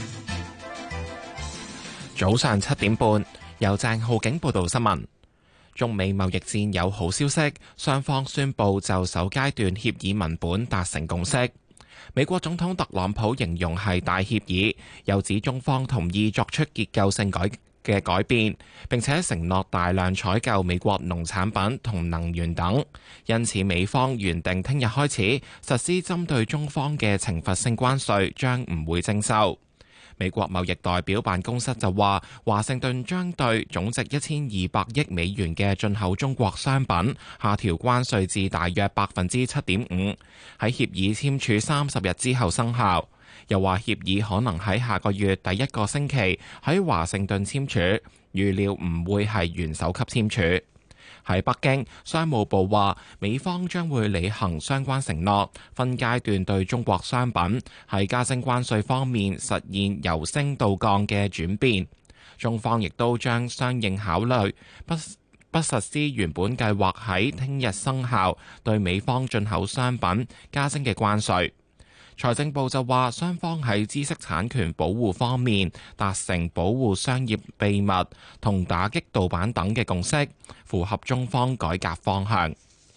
早上七點半。由鄭浩景報道新聞。中美貿易戰有好消息，雙方宣布就首階段協議文本達成共識。美國總統特朗普形容係大協議，又指中方同意作出結構性改嘅改變，並且承諾大量採購美國農產品同能源等。因此，美方原定聽日開始實施針對中方嘅懲罰性關稅，將唔會徵收。美國貿易代表辦公室就話，華盛頓將對總值一千二百億美元嘅進口中國商品下調關稅至大約百分之七點五，喺協議簽署三十日之後生效。又話協議可能喺下個月第一個星期喺華盛頓簽署，預料唔會係元首級簽署。喺北京，商務部話美方將會履行相關承諾，分階段對中國商品喺加徵關稅方面實現由升到降嘅轉變。中方亦都將相應考慮不不實施原本計劃喺聽日生效對美方進口商品加徵嘅關稅。財政部就話，雙方喺知識產權保護方面達成保護商業秘密同打擊盜版等嘅共識，符合中方改革方向。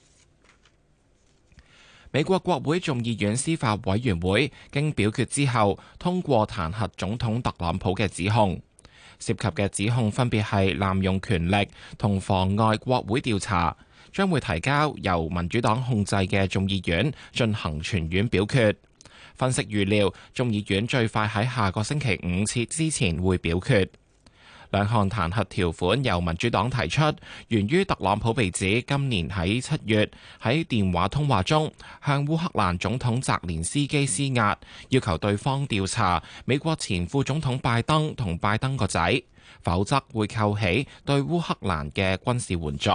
美國國會眾議院司法委員會經表決之後，通過彈劾總統特朗普嘅指控，涉及嘅指控分別係濫用權力同妨礙國會調查，將會提交由民主黨控制嘅眾議院進行全院表決。分析預料，眾議院最快喺下個星期五次之前會表決。兩項彈劾條款由民主黨提出，源於特朗普被指今年喺七月喺電話通話中向烏克蘭總統澤連斯基施壓，要求對方調查美國前副總統拜登同拜登個仔，否則會扣起對烏克蘭嘅軍事援助。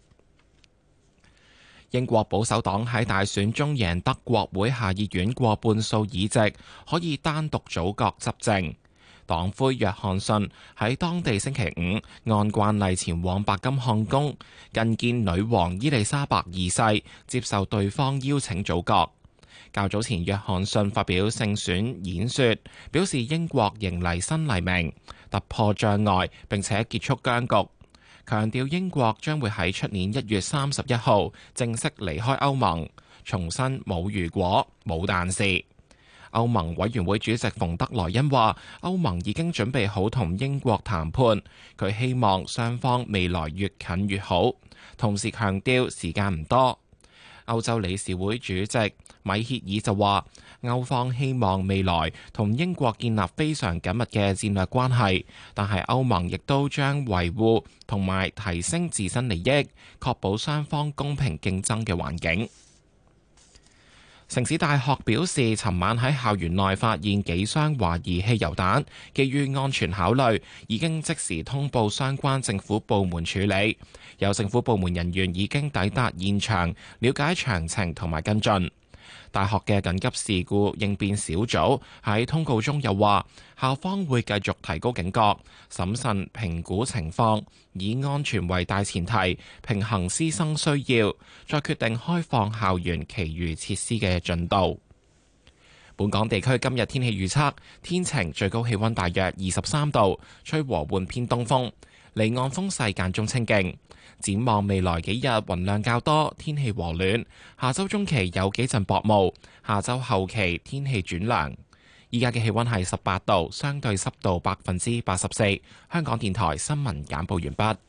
英國保守黨喺大選中贏得國會下議院過半數議席，可以單獨組閣執政。黨魁約翰遜喺當地星期五按慣例前往白金漢宮覲見女王伊麗莎白二世，接受對方邀請組閣。較早前，約翰遜發表勝選演說，表示英國迎嚟新黎明，突破障礙並且結束僵局。強調英國將會喺出年一月三十一號正式離開歐盟，重申冇如果冇但是。歐盟委員會主席馮德萊恩話，歐盟已經準備好同英國談判，佢希望雙方未來越近越好，同時強調時間唔多。歐洲理事會主席米歇爾就話，歐方希望未來同英國建立非常緊密嘅戰略關係，但係歐盟亦都將維護同埋提升自身利益，確保雙方公平競爭嘅環境。 城市大學表示，尋晚喺校園內發現幾箱懷疑汽油彈，基於安全考慮，已經即時通報相關政府部門處理。有政府部門人員已經抵達現場，了解詳情同埋跟進。大學嘅緊急事故應變小組喺通告中又話，校方會繼續提高警覺，審慎評估情況，以安全為大前提，平衡師生需要，再決定開放校園其餘設施嘅進度。本港地區今日天氣預測，天晴，最高氣溫大約二十三度，吹和緩偏東風，離岸風勢間中清勁。展望未來幾日雲量較多，天氣和暖。下周中期有幾陣薄霧，下周後期天氣轉涼。依家嘅氣溫係十八度，相對濕度百分之八十四。香港電台新聞簡報完畢。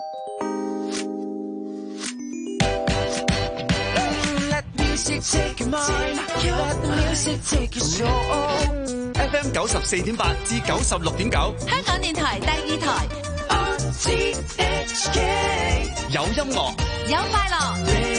F M 九十四點八至九十六點九， 香港電台第二台。 有音樂， 有快樂。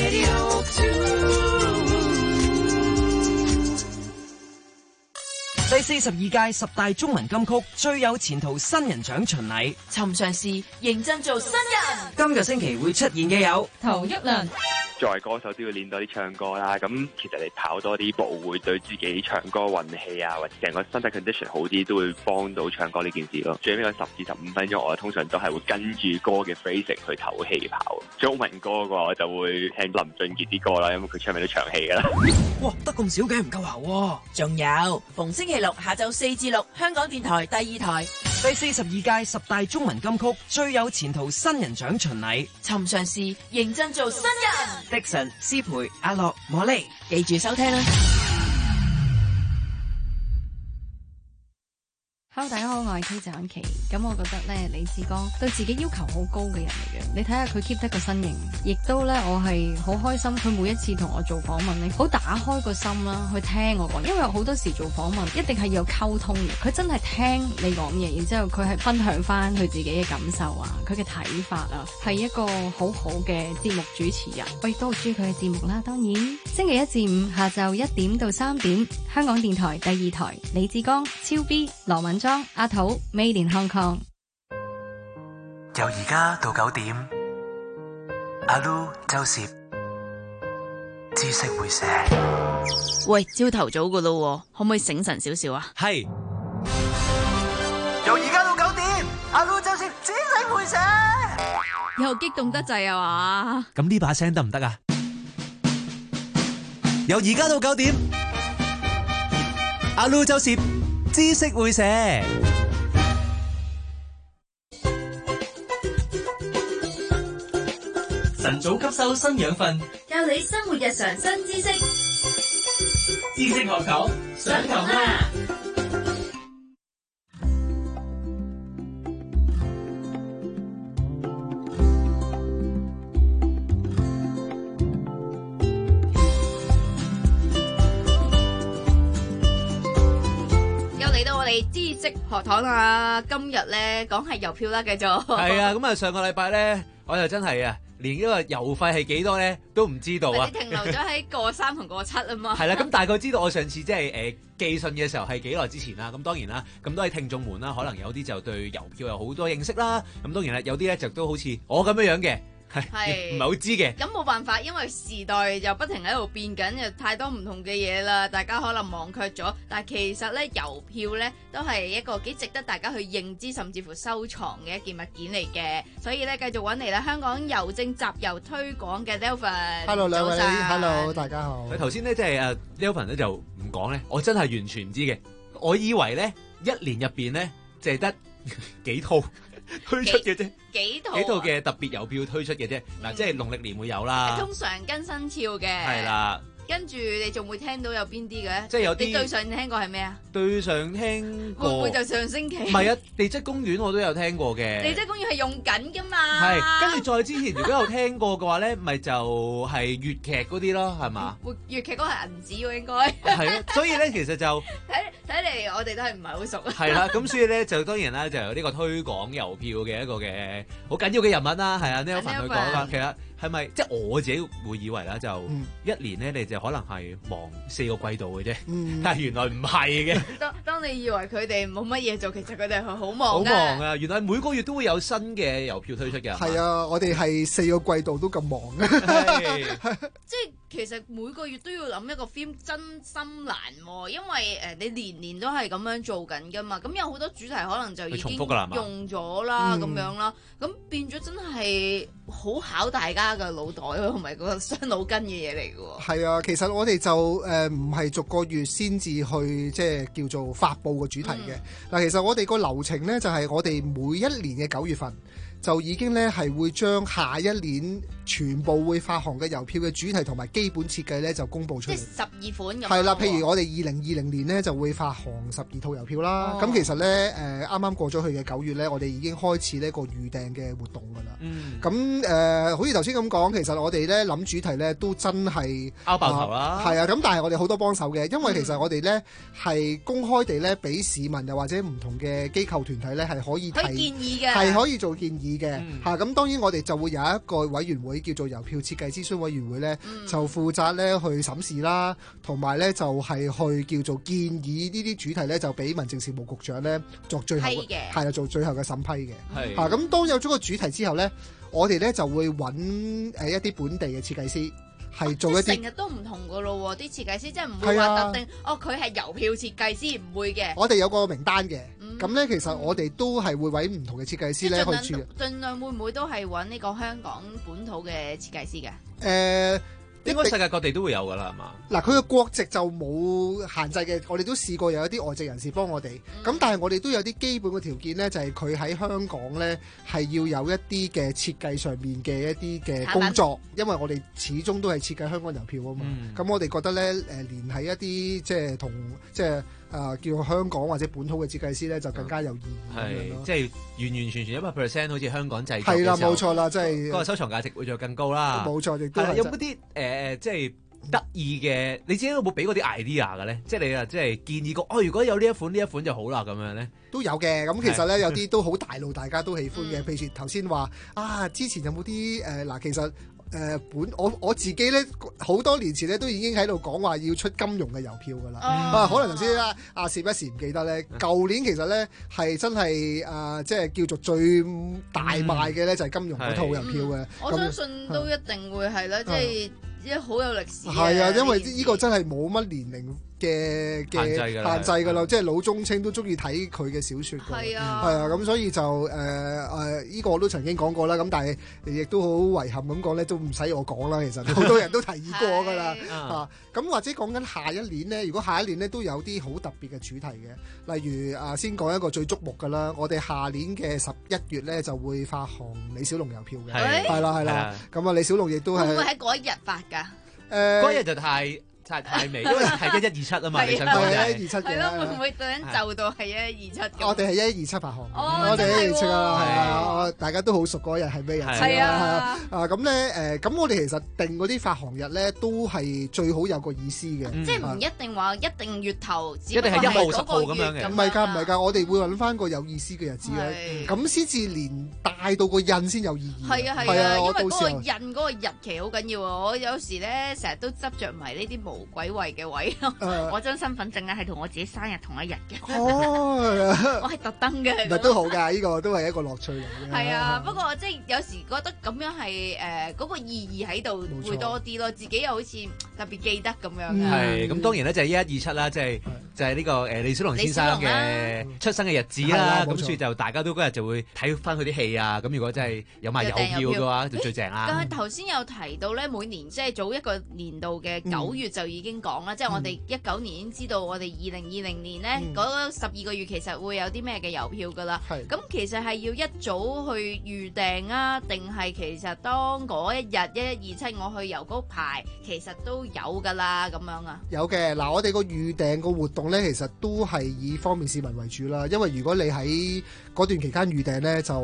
第四十二屆十大中文金曲最有前途新人獎巡禮， 尋常事認真做新人。 今個星期會出現嘅有陶旭良。 作為歌手都要練多啲唱歌啦，咁其實你跑多啲步會對自己唱歌運氣啊，或者成個身體 condition 好啲，都會幫到唱歌呢件事咯。最尾嗰十至十五分鐘，我通常都係會跟住歌嘅 phrase 去唞氣跑。中文歌嘅話，我就會聽林俊傑啲歌啦，因為佢唱咪都長氣噶啦。 哇，得咁少嘅唔夠喉。仲有逢星期六下晝四至六，香港電台第二台第四十二屆十大中文金曲最有前途新人獎巡禮， 尋常事認真做新人。 Dixon、思培、阿樂、莫莉，記住收聽啦。 Hello， 大家好，我係 K 謝安琪。咁我覺得咧，李志剛對自己要求好高嘅人嚟嘅。你睇下佢 keep 得個身形，亦都咧我係好開心。佢每一次同我做訪問咧，好打開個心啦，去聽我講。因為好多時做訪問一定係要有溝通嘅，佢真係聽你講嘢，然之後佢係分享翻佢自己嘅感受啊，佢嘅睇法啊，係一個好好嘅節目主持人。我亦都好中意佢嘅節目啦。當然，星期一至五下晝一點到三點，香港電台第二台，李志剛、超 B、羅敏莊、阿土、Made in Hong Kong。 由而家到九點，阿 Lu、周攝，知識會寫。 喂，朝頭早噶咯，可唔可以醒神少少啊？ 係。 由而家到九點，阿 Lu、周攝，知識會寫。 又激動得滯啊嘛？ 咁呢把聲得唔得啊？由而家到九點，阿 Lu、周攝，知識會寫。 晨早吸收新養分， 教你生活日常新知識。 知識學堂上堂啦！ 又嚟到我哋知識學堂啦！今日咧講係郵票啦，繼續。 係啊，咁啊上個禮拜咧，我就真係啊〜連呢個郵費係幾多咧，都唔知道啊！ 你停留咗喺個三同個七啊嘛。 係啦，咁大概知道我上次即係誒寄信嘅時候係幾耐之前啦。咁當然啦，咁多位聽眾們啦，可能有啲就對郵票有好多認識啦。咁當然啦，有啲咧就都好似我咁樣樣嘅。係唔係好知嘅？ 咁冇辦法，因為時代又不停喺度變緊，又太多唔同嘅嘢啦，大家可能忘卻咗。但係其實咧，郵票咧都係一個幾值得大家去認知，甚至乎收藏嘅一件物件嚟嘅。所以咧，繼續揾嚟啦，香港郵政集郵推廣嘅 Delvin。 Hello 兩位 ，Hello 大家好。 佢頭先咧即係誒 Delvin 咧就唔講咧，我真係完全唔知嘅。我以為咧一年入邊咧淨係得幾套。推出嘅啫， 幾套幾套嘅特別郵票推出嘅啫，嗱、嗯，即係農曆年會有啦。 通常跟生肖嘅， 係啦。跟住你仲會聽到有邊啲嘅？ 即係有啲。 你對上聽過係咩啊？ 對上聽過。 會唔會就上星期？ 唔係啊，地質公園我都有聽過嘅。 地質公園係用緊㗎嘛？ 係。跟住再之前，如果有聽過嘅話咧，咪就係粵劇嗰啲咯，係嘛？ 粵劇嗰個係銀紙喎，應該。 係咯，所以咧其實就。 睇嚟我哋都係唔係好熟。 係啦，咁所以咧就當然啦，就有呢個推廣郵票嘅一個嘅好緊要嘅人物啦，係啊 Nelson 佢講啦，其實係咪即係我自己會以為啦，就一年咧你就可能係忙四個季度嘅啫，嗯、但係原來唔係嘅。 當當你以為佢哋冇乜嘢做，其實佢哋係好忙。好忙啊！原來每個月都會有新嘅郵票推出嘅。 係啊，我哋係四個季度都咁忙嘅。 即係其實每個月都要諗一個 theme， 真心難喎，因為誒、呃、你年年都係咁樣做緊㗎嘛，咁有好多主題可能就已經用咗啦，咁樣啦，咁變咗真係好考大家嘅腦袋咯，同埋嗰個傷腦筋嘅嘢嚟嘅喎。係啊，其實我哋就誒唔係逐個月先至去即係叫做發布個主題嘅。嗱、嗯，其實我哋個流程咧就係、是、我哋每一年嘅九月份就已經咧係會將下一年全部會發行嘅郵票嘅主題同埋基本設計咧就公佈出嚟。即係十二款咁。係啦，譬如我哋二零二零年咧就會發行十二套郵票啦。咁、哦、其實咧誒啱啱過咗去嘅九月咧，我哋已經開始呢個預訂嘅活動㗎啦。咁誒、嗯呃，好似頭先咁講，其實我哋咧諗主題咧都真係拗爆頭啦。 係啊，咁但係我哋好多幫手嘅，因為其實我哋咧係公開地咧俾市民又或者唔同嘅機構團體咧係可以提可以建議嘅， 係可以做建議嘅嚇。咁、嗯啊、當然我哋就會有一個委員會叫做郵票設計諮詢委員會咧，嗯、就負責咧去審視啦，同埋咧就係、是、去叫做建議呢啲主題咧就俾民政事務局長咧作最後嘅係啊做最後嘅審批嘅。係嚇咁當有咗個主題之後咧，我哋咧就會揾誒一啲本地嘅設計師。係做一啲成日都唔同噶咯喎，啲設計師即係唔會話特定、啊、哦，佢係郵票設計師，唔會嘅。 我哋有個名單嘅，咁咧、嗯、其實我哋都係會揾唔同嘅設計師咧去處理。 盡量會唔會都係揾呢個香港本土嘅設計師嘅？誒、 呃。 應該世界各地都會有㗎啦，係嘛？ 嗱，佢嘅國籍就冇限制嘅，我哋都試過有一啲外籍人士幫我哋。咁、嗯、但係我哋都有啲基本嘅條件咧，就係佢喺香港咧係要有一啲嘅設計上面嘅一啲嘅工作，因為我哋始終都係設計香港郵票啊嘛。咁、嗯、我哋覺得咧，誒、呃、聯繫一啲即係同即係。誒、呃、叫香港或者本土嘅設計師咧，就更加有意義。係、 嗯，即係完完全全一百 percent 好似香港製作。 係啦，冇錯啦，即係嗰個收藏價值會再更高啦。 冇錯，亦都係。 有冇啲誒即係得意嘅？你自己有冇俾過啲 idea 嘅咧？即係你啊，即係建議過哦。如果有呢一款呢一款就好啦，咁樣咧都有嘅。咁其實咧有啲都好大路，大家都喜歡嘅。譬如頭先話啊，之前有冇啲誒嗱，其實。誒、呃、本我我自己咧好多年前咧都已經喺度講話要出金融嘅郵票㗎啦、嗯，啊可能頭先啊啊時不時唔記得咧，舊年其實咧係真係啊即係叫做最大賣嘅咧就係金融嗰套郵票嘅、嗯， 我相信都一定會係啦，即係即係好有歷史。 係啊，因為呢個真係冇乜年齡嘅嘅限制㗎啦，即係老中青都中意睇佢嘅小説㗎。係啊，係啊，咁所以就誒誒呢個我都曾經講過啦，咁但係亦都好遺憾咁講咧，都唔使我講啦。其實好多人都提議過㗎啦，啊咁或者講緊下一年咧，如果下一年咧都有啲好特別嘅主題嘅，例如啊先講一個最矚目㗎啦，我哋下年嘅十一月咧就會發行李小龍郵票嘅，係啦係啦，咁啊李小龍亦都係會唔會喺嗰一日發㗎？ 誒嗰一日就太。太太微，因為係一一二七啊嘛，你想講就係一一二七嘅。 係咯，會唔會突然就到係一一二七？ 我哋係一一二七發行，我哋一一二七啊，係啊，大家都好熟嗰日係咩日子啊？係啊，啊咁咧誒，咁我哋其實定嗰啲發行日咧，都係最好有個意思嘅， 即係唔一定話一定月頭， 一定係一號十號咁樣嘅。 唔係㗎，唔係㗎，我哋會揾翻個有意思嘅日子咧，咁先至連帶到個印先有意義。 係啊係啊，因為嗰個印嗰個日期好緊要啊！我有時咧成日都執着埋呢啲無鬼位嘅位，uh, 我張身份證咧係同我自己生日同一日嘅。哦，我係特登嘅。 唔係都好㗎，呢個都係一個樂趣嚟嘅。 係啊，不過即係有時覺得咁樣係誒嗰個意義喺度會多啲咯，自己又好似特別記得咁樣。 係咁，當然咧就係一一二七啦，即係就係呢個誒李小龍先生嘅出生嘅日子啦。咁所以就大家都嗰日就會睇翻佢啲戲啊。咁如果真係有埋郵票嘅話，就最正啦。 但係頭先有提到咧，每年即係早一個年度嘅九月就已經講啦，即係我哋一九年已經知道我哋二零二零年咧嗰十二個月其實會有啲咩嘅郵票噶啦。咁其實係要一早去預訂啊，定係其實當嗰一日一一二七我去郵局排，其實都有噶啦咁樣啊？ 有嘅，嗱我哋個預訂個活動咧，其實都係以方便市民為主啦。因為如果你喺嗰段期間預訂咧，就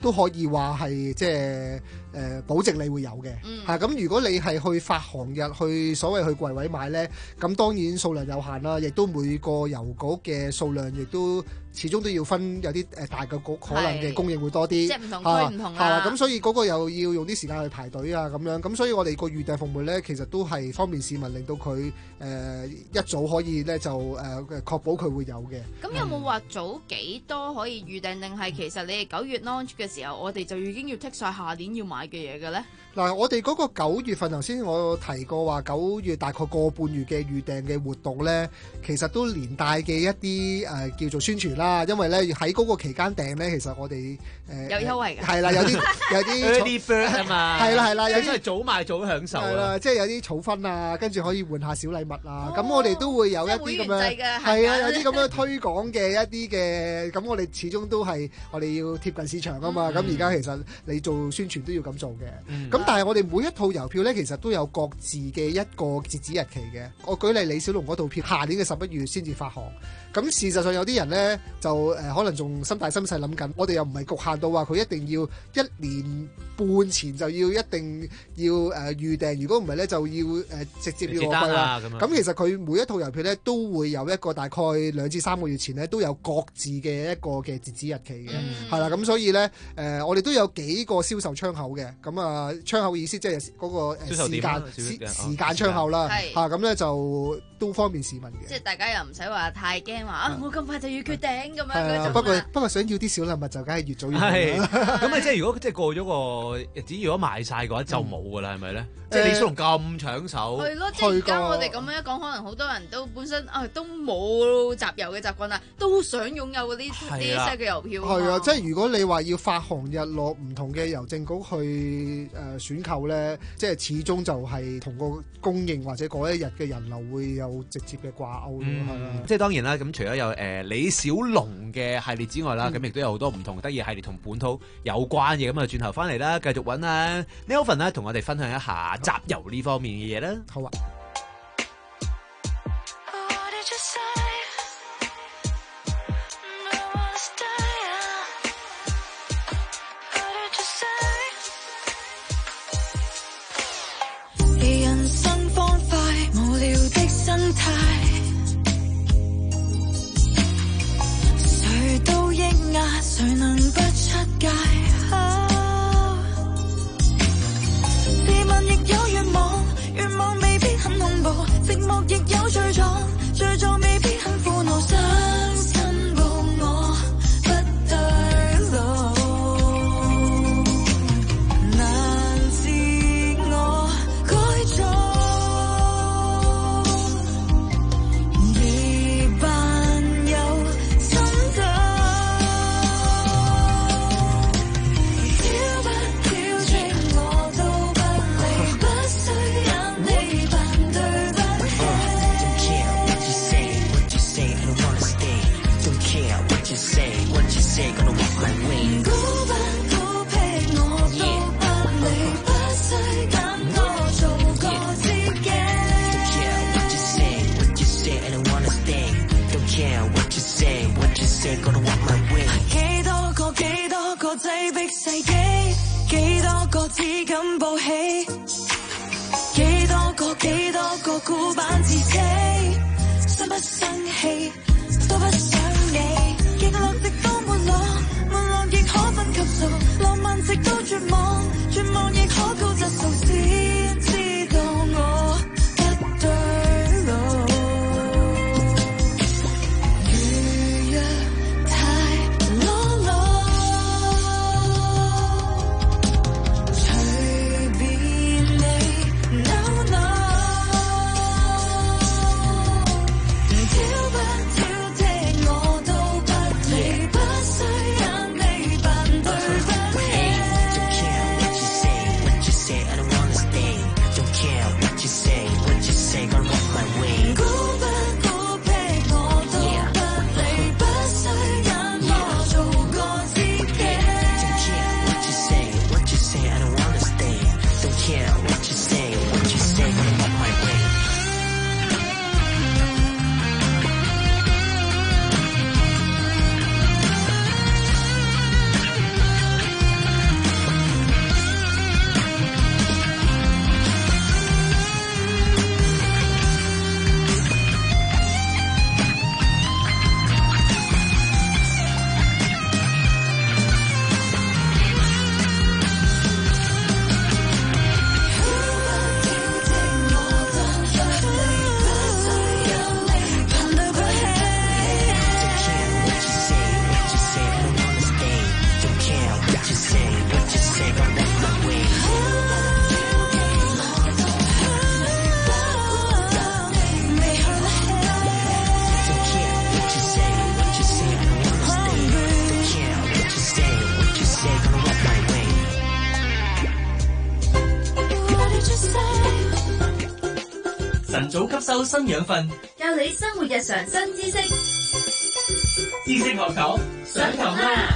都可以話係即係誒保證你會有嘅嚇。咁、嗯啊、如果你係去發行日去所謂去櫃位買咧，咁當然數量有限啦，亦都每個郵局嘅數量亦都始終都要分，有啲誒大嘅局可能嘅供應會多啲， 即係唔同區唔同啦。 咁所以嗰個又要用啲時間去排隊啊咁樣。咁所以我哋個預訂服務咧，其實都係方便市民，令到佢誒、呃、一早可以咧就誒、呃、確保佢會有嘅。 咁有冇話早幾多可以預訂，定係其實你哋九月 launch 嘅時候，我哋就已經要剔晒下年要買嘅嘢嘅咧？ 嗱，我哋嗰個九月份頭先我提過話，九月大概個半月嘅預訂嘅活動咧，其實都連帶嘅一啲誒、呃、叫做宣傳啦。因為咧喺嗰個期間訂咧，其實我哋誒、呃、 有優惠嘅， 係啦，有啲有啲 early bird 啊嘛， 係啦係啦，有啲係早買早享受係啦，即係有啲儲分啊，跟住可以換下小禮物啊。咁、哦、我哋都會有一啲咁樣係啊，有啲咁樣推廣嘅一啲嘅。咁我哋始終都係我哋要貼近市場啊嘛。咁而家其實你做宣傳都要咁做嘅。咁、嗯、但係我哋每一套郵票咧，其實都有各自嘅一個截止日期嘅。我舉例李小龍嗰套票，下年嘅十一月先至發行。咁事實上有啲人咧就誒、呃、可能仲心大心細諗緊，我哋又唔係局限到話佢一定要一年半前就要一定要誒、呃、預訂，如果唔係咧就要誒、呃、直接要我歸啦。咁其實佢每一套郵票咧都會有一個大概兩至三個月前咧都有各自嘅一個嘅截止日期嘅，係啦、嗯。咁所以咧誒、呃、我哋都有幾個銷售窗口嘅。咁啊窗口意思即係嗰個誒時間時時間窗口啦，嚇咁咧就都方便市民嘅。 即係大家又唔使話太驚話啊！我咁快就要決定咁樣。 係啊，不過不過想要啲小禮物就梗係越早越好啦。 咁啊，即係如果即係過咗個日子，如果賣晒嘅話就冇㗎啦，係咪咧？即係李小龍咁搶手。 係咯，即係而家我哋咁樣一講，可能好多人都本身啊都冇集郵嘅習慣啦，都想擁有嗰啲啲新嘅郵票。 係啊，即係如果你話要發行日落唔同嘅郵政局去誒選購咧，即係始終就係同個供應或者嗰一日嘅人流會有直接嘅掛鈎咯，係啊。 即係當然啦，咁除咗有誒李小龍嘅系列之外啦，咁亦都有好多唔同得意系列同本土有關嘅。咁啊，轉頭翻嚟啦，繼續揾啊 Nelvin 咧，同我哋分享一下集郵呢方面嘅嘢啦。 好啊。 人生方塊無聊的生態，誰都抑壓，誰能不出界？自問亦有願望，願望未必很恐怖，寂寞亦有罪狀，罪狀未必很苦惱，想申報我不對路，難自我改造，而伴有心痛，挑不挑剔我都不理，不需任你扮對不起。孤不孤僻我都不理，不需感多做個知己。幾多個幾多個擠迫世紀，幾多個只敢報喜，幾多個幾多個孤板自死，生不生氣都不想你，極樂直到沒落，沒落亦可分級數，浪漫直到絕望，絕望亦可高質素，先知道我不對路。如若太裸露，隨便你 no no，挑不晨早吸收新養分， 教你生活日常新知識。 知識學堂上堂啦！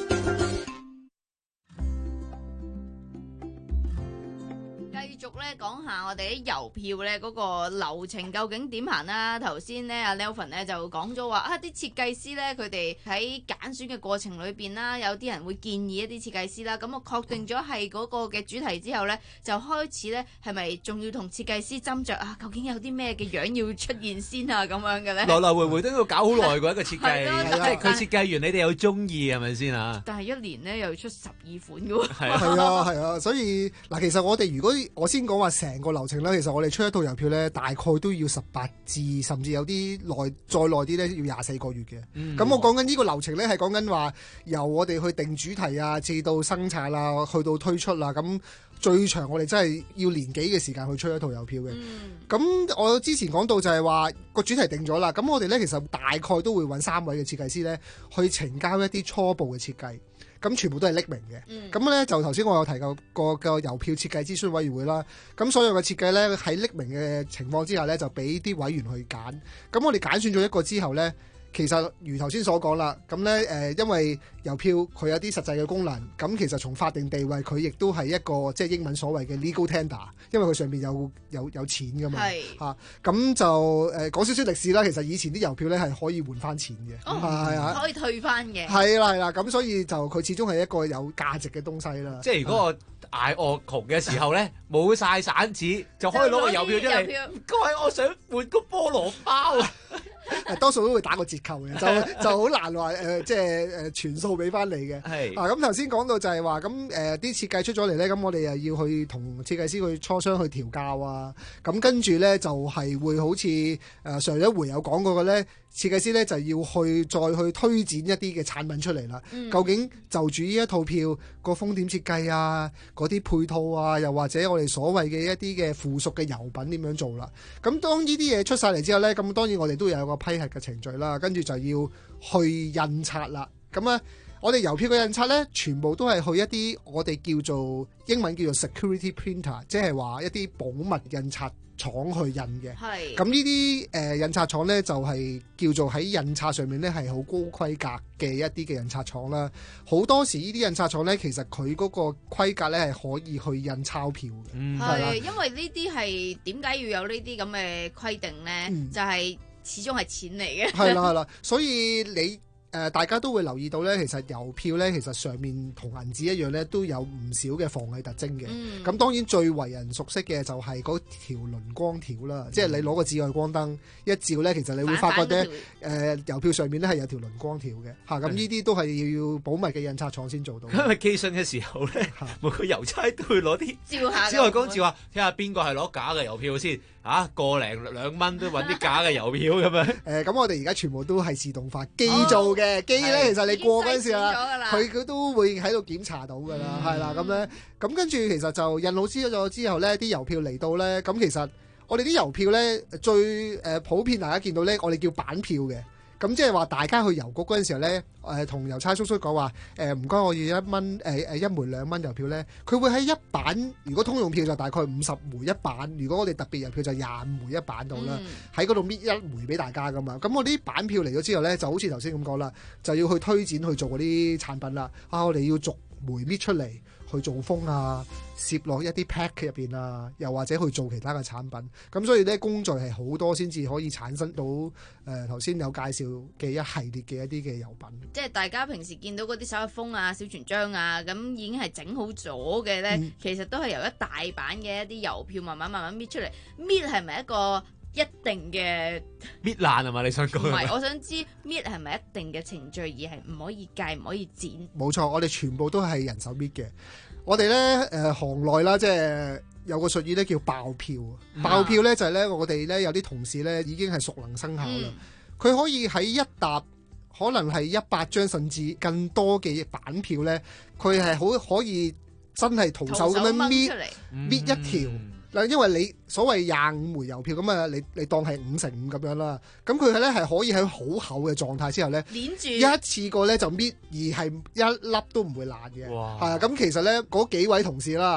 繼續咧講下我哋啲郵票咧嗰個流程究竟點行啦？頭先咧阿 Nelvin 咧就講咗話啊，啲設計師咧佢哋喺揀選嘅過程裏邊啦，有啲人會建議一啲設計師啦，咁我確定咗係嗰個嘅主題之後咧，就開始咧係咪仲要同設計師斟酌啊？究竟有啲咩嘅樣要出現先啊？咁樣嘅咧， 來來回回都要搞好耐嘅一個設計， 係咯即係佢設計完，你哋又中意係咪先啊？ 但係一年咧又要出十二款嘅喎， 係啊係啊，所以嗱，其實我哋如果我先講話成個流程啦，其實我哋出一套郵票咧，大概都要十八至甚至有啲耐再耐啲咧，要廿四個月嘅。咁、嗯、我講緊呢個流程咧，係講緊話由我哋去定主題啊，至到生產啦，去到推出啦，咁最長我哋真係要年幾嘅時間去出一套郵票嘅。咁、嗯、我之前講到就係話個主題定咗啦，咁我哋咧其實大概都會揾三位嘅設計師咧去呈交一啲初步嘅設計。咁全部都係匿名嘅，咁咧、嗯、就頭先我有提及過個郵票設計諮詢委員會啦。咁所有嘅設計咧喺匿名嘅情況之下咧，就俾啲委員去揀。咁我哋揀選咗一個之後咧，其實如頭先所講啦，咁咧誒，因為郵票佢有啲實際嘅功能，咁其實從法定地位佢亦都係一個即係英文所謂嘅 legal tender，因為佢上邊有有有錢噶嘛，嚇咁、啊、就誒講少少歷史啦。其實以前啲郵票咧係可以換翻錢嘅，係啊、 哦，可以退翻嘅， 係啦係啦，咁所以就佢始終係一個有價值嘅東西啦。 即係如果我捱餓窮嘅時候咧，冇晒散紙，就可以攞個郵票出嚟。唔該，我想換個菠蘿包啊！ 多數都會打個折扣嘅，就就好難話誒、呃，即係誒全數俾翻你嘅。係是啊，咁頭先講到就係話，咁誒啲設計出咗嚟咧，咁我哋又要去同設計師去磋商去調校啊。咁跟住咧就係、是、會好似誒、呃、上一回有講過嘅咧，設計師咧就要去再去推薦一啲嘅產品出嚟啦。嗯、究竟就住呢一套票個封點設計啊，嗰啲配套啊，又或者我哋所謂嘅一啲嘅附屬嘅郵品點樣做啦？咁當呢啲嘢出晒嚟之後咧，咁當然我哋都有個批核嘅程序啦，跟住就要去印刷啦。咁啊，我哋郵票嘅印刷咧，全部都係去一啲我哋叫做英文叫做 security printer， 即係話一啲保密印刷廠去印嘅。係。咁呢啲誒印刷廠咧，就係、是、叫做喺印刷上面咧係好高規格嘅一啲嘅印刷廠啦。好多時呢啲印刷廠咧，其實佢嗰個規格咧係可以去印鈔票嘅。嗯。 係，因為呢啲係點解要有呢啲咁嘅規定咧？嗯、就係始終係錢嚟嘅。係啦係啦， 所以你。誒、呃，大家都會留意到咧，其實郵票咧，其實上面同銀紙一樣咧，都有唔少嘅防偽特徵嘅。咁、嗯、當然最為人熟悉嘅就係嗰條磷光條啦，嗯、即係你攞個紫外光燈一照咧，其實你會發覺咧，誒、呃、郵票上面咧係有條磷光條嘅。嚇、啊，咁呢啲都係要保密嘅印刷廠先做到。 因為寄信嘅時候咧，每個郵差都會攞啲照下紫外光照下，睇下邊個係攞假嘅郵票先。嚇，個零兩蚊都揾啲假嘅郵票咁樣。 誒，咁我哋而家全部都係自動化機做嘅，機咧其實你過嗰陣時啦，佢佢都會喺度檢查到㗎啦，係啦，咁咧，咁跟住其實就印好咗之後咧，啲郵票嚟到咧，咁其實我哋啲郵票咧最誒普遍大家見到咧，我哋叫版票嘅。咁即係話大家去郵局嗰陣時候咧，誒同郵差叔叔講話，誒唔該我要一蚊，誒誒一枚兩蚊郵票咧，佢會喺一版，如果通用票就大概五十枚一版，如果我哋特別郵票就廿五枚一版度啦，喺嗰度搣一枚俾大家噶嘛。咁我啲版票嚟咗之後咧，就好似頭先咁講啦，就要去推薦去做嗰啲產品啦。啊，我哋要逐枚搣出嚟。去做封啊，攝落一啲 pack 入邊啊，又或者去做其他嘅產品，咁所以咧工序係好多先至可以產生到誒頭先有介紹嘅一系列嘅一啲嘅郵品。 即係大家平時見到嗰啲手信封啊、小傳章啊，咁已經係整好咗嘅咧，嗯、其實都係由一大版嘅一啲郵票慢慢慢慢搣出嚟。搣係咪一個一定嘅搣爛係嘛？你想講？唔係， 我想知搣係咪一定嘅程序，而係唔可以戒、唔可以剪？ 冇錯，我哋全部都係人手搣嘅。我哋咧誒行內啦，即係有個術語咧叫爆票。嗯、爆票咧就係、是、咧，我哋咧有啲同事咧已經係熟能生巧啦。佢、嗯、可以喺一沓可能係一百張甚至更多嘅版票咧，佢係好可以真係徒手咁樣搣搣、嗯、一條。嗱，因為你所謂廿五枚郵票咁啊，你你當係五成五咁樣啦。咁佢係咧係可以喺好厚嘅狀態之後咧， 連住一次過咧就搣，而係一粒都唔會爛嘅。係啊哇，咁其實咧嗰幾位同事啦，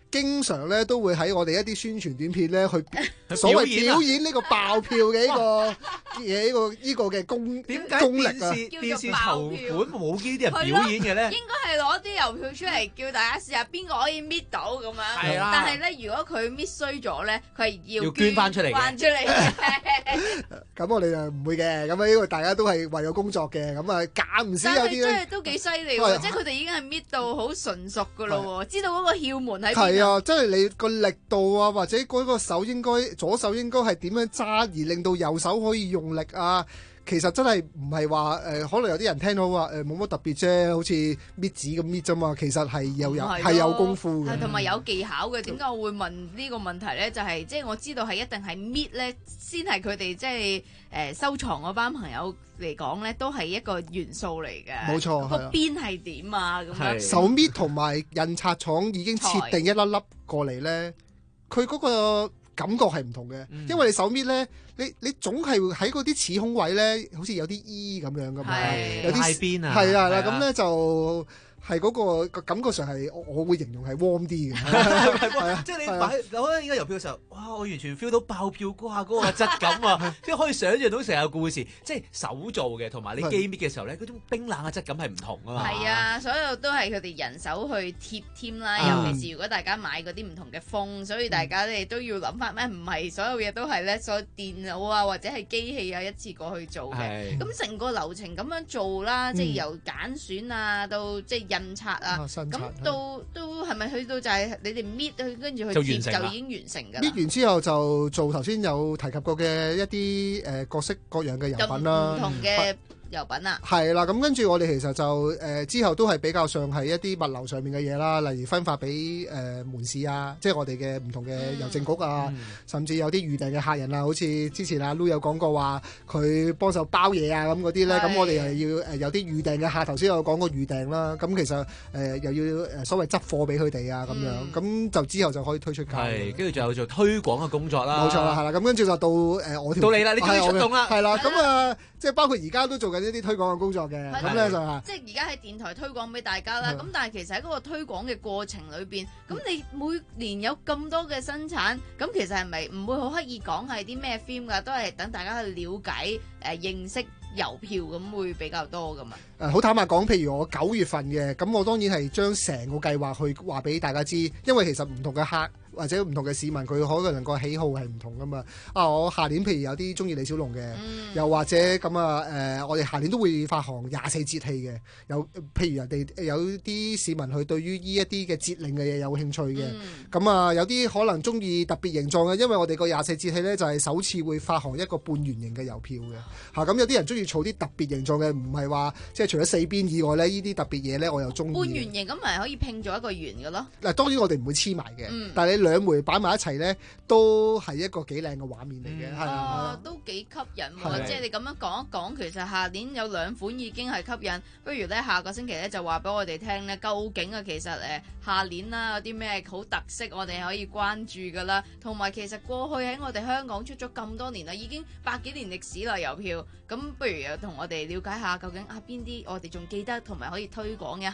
經常咧都會喺我哋一啲宣傳短片咧去所謂表演呢個爆票嘅呢個嘢呢個呢個嘅功點解功力啊？ 電視電視籌款冇呢啲人表演嘅咧？ 應該係攞啲郵票出嚟叫大家試下邊個可以搣到咁樣。係啦。但係咧，如果佢搣衰咗咧，佢係要要捐翻出嚟嘅。 翻出嚟。 咁我哋就唔會嘅，咁啊因為大家都係為咗工作嘅，咁啊間唔少有啲咧。 但係真係都幾犀利喎！即係佢哋已經係搣到好純熟噶咯喎，知道嗰個竅門喺邊。係啊， 即係你個力度啊，或者嗰個手應該左手應該係點樣揸，而令到右手可以用力啊。其實真係唔係話誒，可能有啲人聽到話誒冇乜特別啫，好似搣紙咁搣啫嘛。其實係有有係有功夫嘅， 同埋有技巧嘅。點解我會問呢個問題咧？就係即係我知道係一定係搣咧，先係佢哋即係誒收藏嗰班朋友嚟講咧，都係一個元素嚟嘅。冇錯，個邊係點啊？咁樣手搣同埋印刷廠已經設定一粒粒過嚟咧，佢嗰個感覺係唔同嘅，嗯、因為你手搣咧，你你總係會喺嗰啲齒孔位咧，好似有啲衣咁樣噶嘛， 是有啲界邊啊， 係啊，咁咧就。係嗰、那個感覺上係我我會形容係 warm 啲嘅，係啊， 即係你擺攞緊依家郵票嘅時候，哇！我完全 feel 到爆票瓜嗰個質感啊，即係可以想像到成個故事，即係手做嘅，同埋你機搣嘅時候咧，嗰種冰冷嘅質感係唔同啊嘛。 係啊，所有都係佢哋人手去貼添啦，尤其是如果大家買嗰啲唔同嘅封，所以大家咧都要諗翻咩？唔係所有嘢都係咧，所有電腦啊或者係機器啊一次過去做嘅。咁成個流程咁樣做啦，即係由揀選啊到即係。印刷啊，咁到都係咪去到就係你哋搣去跟住去貼就已經完成㗎啦？搣完之後就做頭先有提及過嘅一啲誒、呃、各式各樣嘅郵品啦，唔同嘅郵品啊，係啦，咁跟住我哋其實就誒、呃、之後都係比較上係一啲物流上面嘅嘢啦，例如分發俾誒、呃、門市啊，即係我哋嘅唔同嘅郵政局啊，嗯、甚至有啲預訂嘅客人啊，好似之前阿 Lu 有講過話佢幫手包嘢啊咁嗰啲咧，咁我哋又要誒有啲預訂嘅客，頭先有講過預訂啦，咁其實誒、呃、又要誒所謂執貨俾佢哋啊咁樣，咁、嗯、就之後就可以推出街，係跟住就有做推廣嘅工作啦，冇錯啦，係啦，咁跟住就到誒、呃、我條到你啦，你終於出動啦，係啦，咁啊即係包括而家都做緊。一啲推廣嘅工作嘅，咁咧就係即係而家喺電台推廣俾大家啦。咁但係其實喺嗰個推廣嘅過程裏邊，咁你每年有咁多嘅生產，咁其實係咪唔會好刻意講係啲咩 theme 㗎？都係等大家去了解誒、呃、認識郵票咁會比較多㗎嘛。誒好、呃、坦白講，譬如我九月份嘅，咁我當然係將成個計劃去話俾大家知，因為其實唔同嘅客。或者唔同嘅市民佢可能個喜好係唔同噶嘛啊！我下年譬如有啲中意李小龍嘅，嗯、又或者咁啊誒，我哋下年都會發行廿四節氣嘅，有譬如人哋有啲市民佢對於呢一啲嘅節令嘅嘢有興趣嘅，咁啊、嗯、有啲可能中意特別形狀嘅，因為我哋個廿四節氣咧就係、是、首次會發行一個半圓形嘅郵票嘅嚇，咁、啊、有啲人中意儲啲特別形狀嘅，唔係話即係除咗四邊以外咧，呢啲特別嘢咧我又中意。半圓形咁咪可以拼咗一個圓嘅咯。嗱當然我哋唔會黐埋嘅，嗯、但係你兩枚擺埋一齊咧，都係一個幾靚嘅畫面嚟嘅，係啊，都幾吸引喎！即係你咁樣講一講，其實下年有兩款已經係吸引，不如咧下個星期咧就話俾我哋聽咧，究竟啊其實誒下年啦有啲咩好特色，我哋可以關注噶啦，同埋其實過去喺我哋香港出咗咁多年啦，已經百幾年歷史啦郵票，咁不如又同我哋了解下究竟啊邊啲我哋仲記得，同埋可以推廣一下。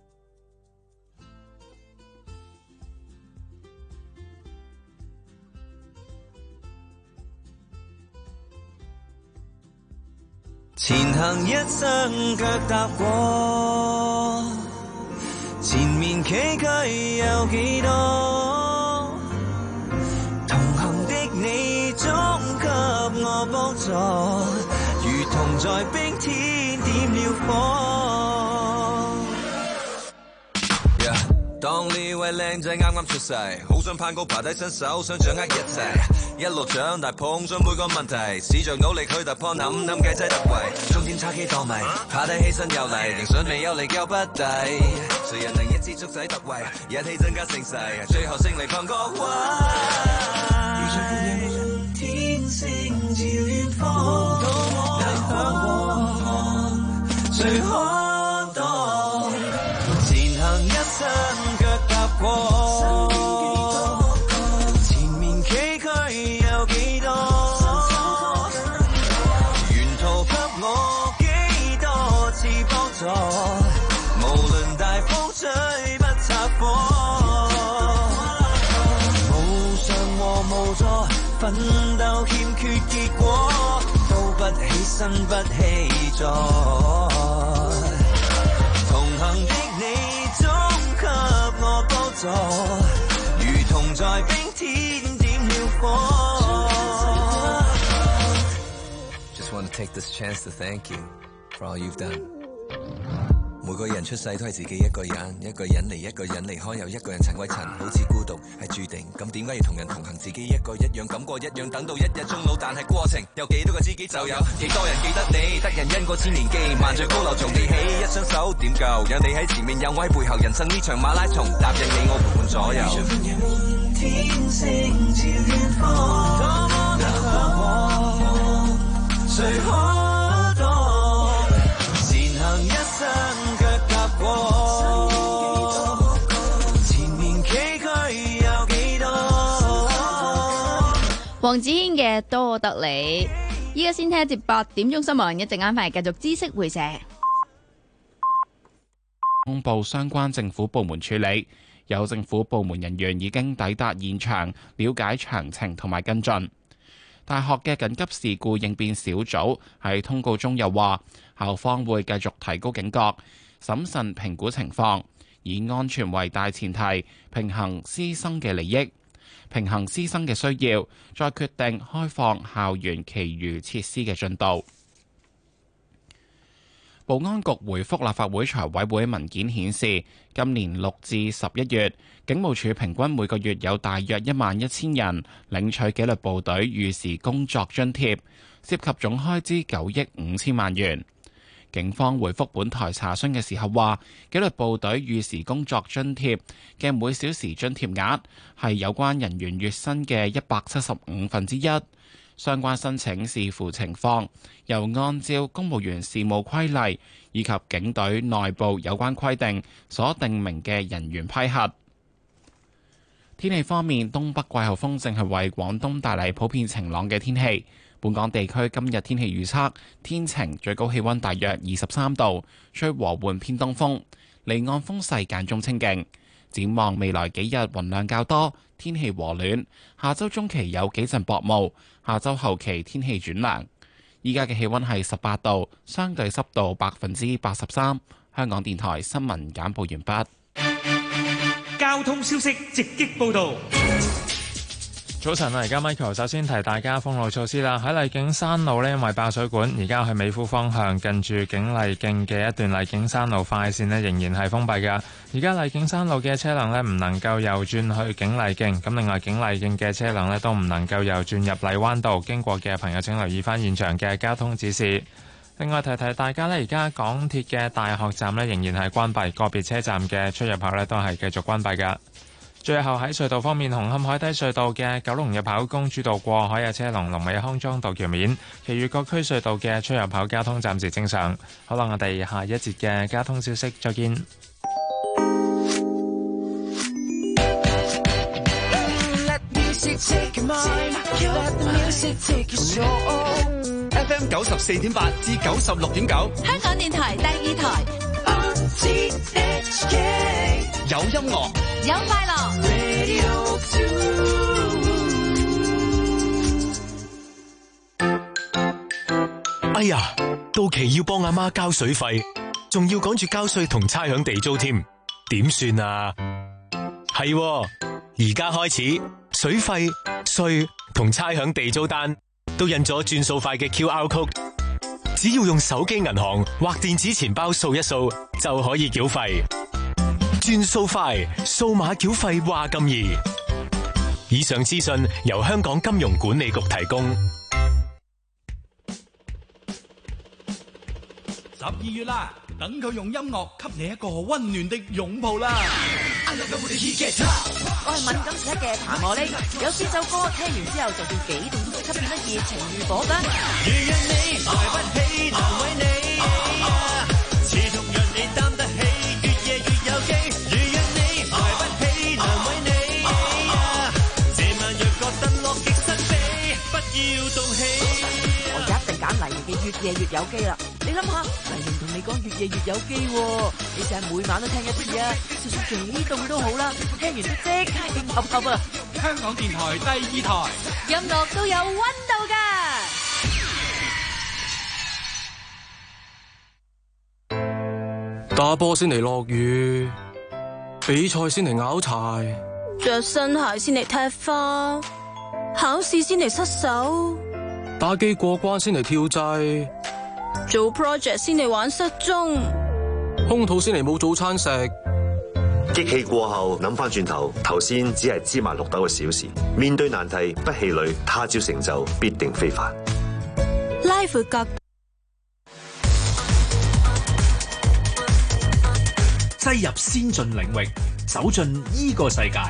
前行一生腳踏過，前面崎嶇有幾多？同行的你總給我幫助，如同在冰天點了火。Yeah. 當呢位靚仔啱啱出世，好想攀高爬低伸手，想掌握一切。一路長大碰上每個問題，試着努力去突破，諗諗計仔突圍。終點差幾多米，爬低起身又嚟，仍信未有嚟救不抵。誰人能一支竹仔突圍，一起增加聲勢，最後勝利放各位。如像復陽天星照遠方，難向往，誰可擋？前行一生腳踏過。無論大風吹不插火， 奮鬥欠缺結果，都不起身不氣在。同行的你總給我幫助，如同在冰天點了火。 Just want to take this chance to thank you for all you've done. 每個人出世都係自己一個人，一個人嚟一個人離開，又一個人塵歸塵，好似孤獨係注定。咁點解要同人同行？自己一個一樣感覺一樣，等到一日終老，但係過程有幾多個知己就有幾多人記得你。得人恩過千年記，萬丈高樓從地起，一雙手點夠？有你喺前面，有我喺背後，人生呢場馬拉松，答應你我陪伴左右。 天星照遠方，多麼難過，誰可當？前行一生腳踏過，前面崎嶇有幾多？ 黃子軒嘅多得你，依家先聽一節八點鐘新聞，一陣間翻嚟繼續知識回射。 公布相關政府部門處理，有政府部門人員已經抵達現場，了解詳情同埋跟進。大學嘅緊急事故應變小組喺通告中又話，校方會繼續提高警覺，審慎評估情況，以安全為大前提，平衡師生嘅利益，平衡師生嘅需要，再決定開放校園其餘設施嘅進度。保安局回覆立法會財委會文件顯示，今年六至十一月，警務處平均每個月有大約一萬一千人領取紀律部隊逾時工作津貼，涉及總開支九億五千萬元。警方回覆本台查詢嘅時候話，紀律部隊逾時工作津貼嘅每小時津貼額係有關人員月薪嘅一百七十五分之一。相關申請視乎情況，由按照公務員事務規例以及警隊內部有關規定所定明嘅人員批核。天氣方面，東北季候風正係為廣東帶嚟普遍晴朗嘅天氣。本港地區今日天氣預測，天晴，最高氣溫大約二十三度，吹和緩偏東風，離岸風勢間中清勁。展望未來幾日雲量較多，天氣和暖。下周中期有幾陣薄霧，下周後期天氣轉涼。依家嘅氣溫係十八度，相對濕度百分之八十三。香港電台新聞簡報完畢。 交通消息直擊報道。 早晨啊，而家 Michael 首先提大家封路措施啦。喺麗景山路呢，因為爆水管，而家去美孚方向近住景麗徑嘅一段麗景山路快線呢，仍然係封閉㗎。而家麗景山路嘅車輛呢，唔能夠右轉去景麗徑，咁另外景麗徑嘅車輛呢，都唔能夠右轉入荔灣道。經過嘅朋友請留意翻現場嘅交通指示。另外提提大家呢，而家港鐵嘅大學站呢，仍然係關閉，個別車站嘅出入口呢，都係繼續關閉㗎。最後喺隧道方面，紅磡海底隧道嘅九龍入口公主道過海有車龍，龍尾康莊道橋面，其餘各區隧道嘅出入口交通暫時正常。好啦，我哋下一節嘅交通消息再見。 F M 九十四點八至九十六點九， 香港電台第二台。 有音樂， 有快樂。 哎呀，到期要幫阿媽交水費，仲要趕住交稅同差餉地租添，點算啊？係，而家開始水費、稅同差餉地租單都印咗轉數快嘅 Q R code， 只要用手機銀行或電子錢包掃一掃就可以繳費。轉數快，數碼繳費話咁易。以上資訊由香港金融管理局提供。 十二月啦，等佢用音樂給你一個溫暖的擁抱啦！ 我係敏感時刻嘅譚我呢，有邊首歌聽完之後就會幾動都吸變得熱情如火㗎。 如若你捱不起，難為你，似同讓你擔得起，越夜越有機。如若你捱不起，難為你，這晚若覺得樂極生悲，不要動氣。 我一定揀黎明嘅越夜越有機啦。你諗下，黎明同你講越夜越有機喎，你就係每晚都聽一次啊，就算幾凍都好啦，聽完都即刻應合合啊！ 香港電台第二台， 音樂都有溫度㗎。 打波先嚟落雨，比賽先嚟拗柴， 着新鞋先嚟踢花，考試先嚟失手， 打機過關先嚟跳掣， 做 project 先嚟玩失蹤， 空肚先嚟冇早餐食。 激氣過後諗翻轉頭，頭先只係芝麻綠豆嘅小事。面對難題不氣餒，他朝成就必定非凡。 拉闊角擠入先進領域，走進依個世界。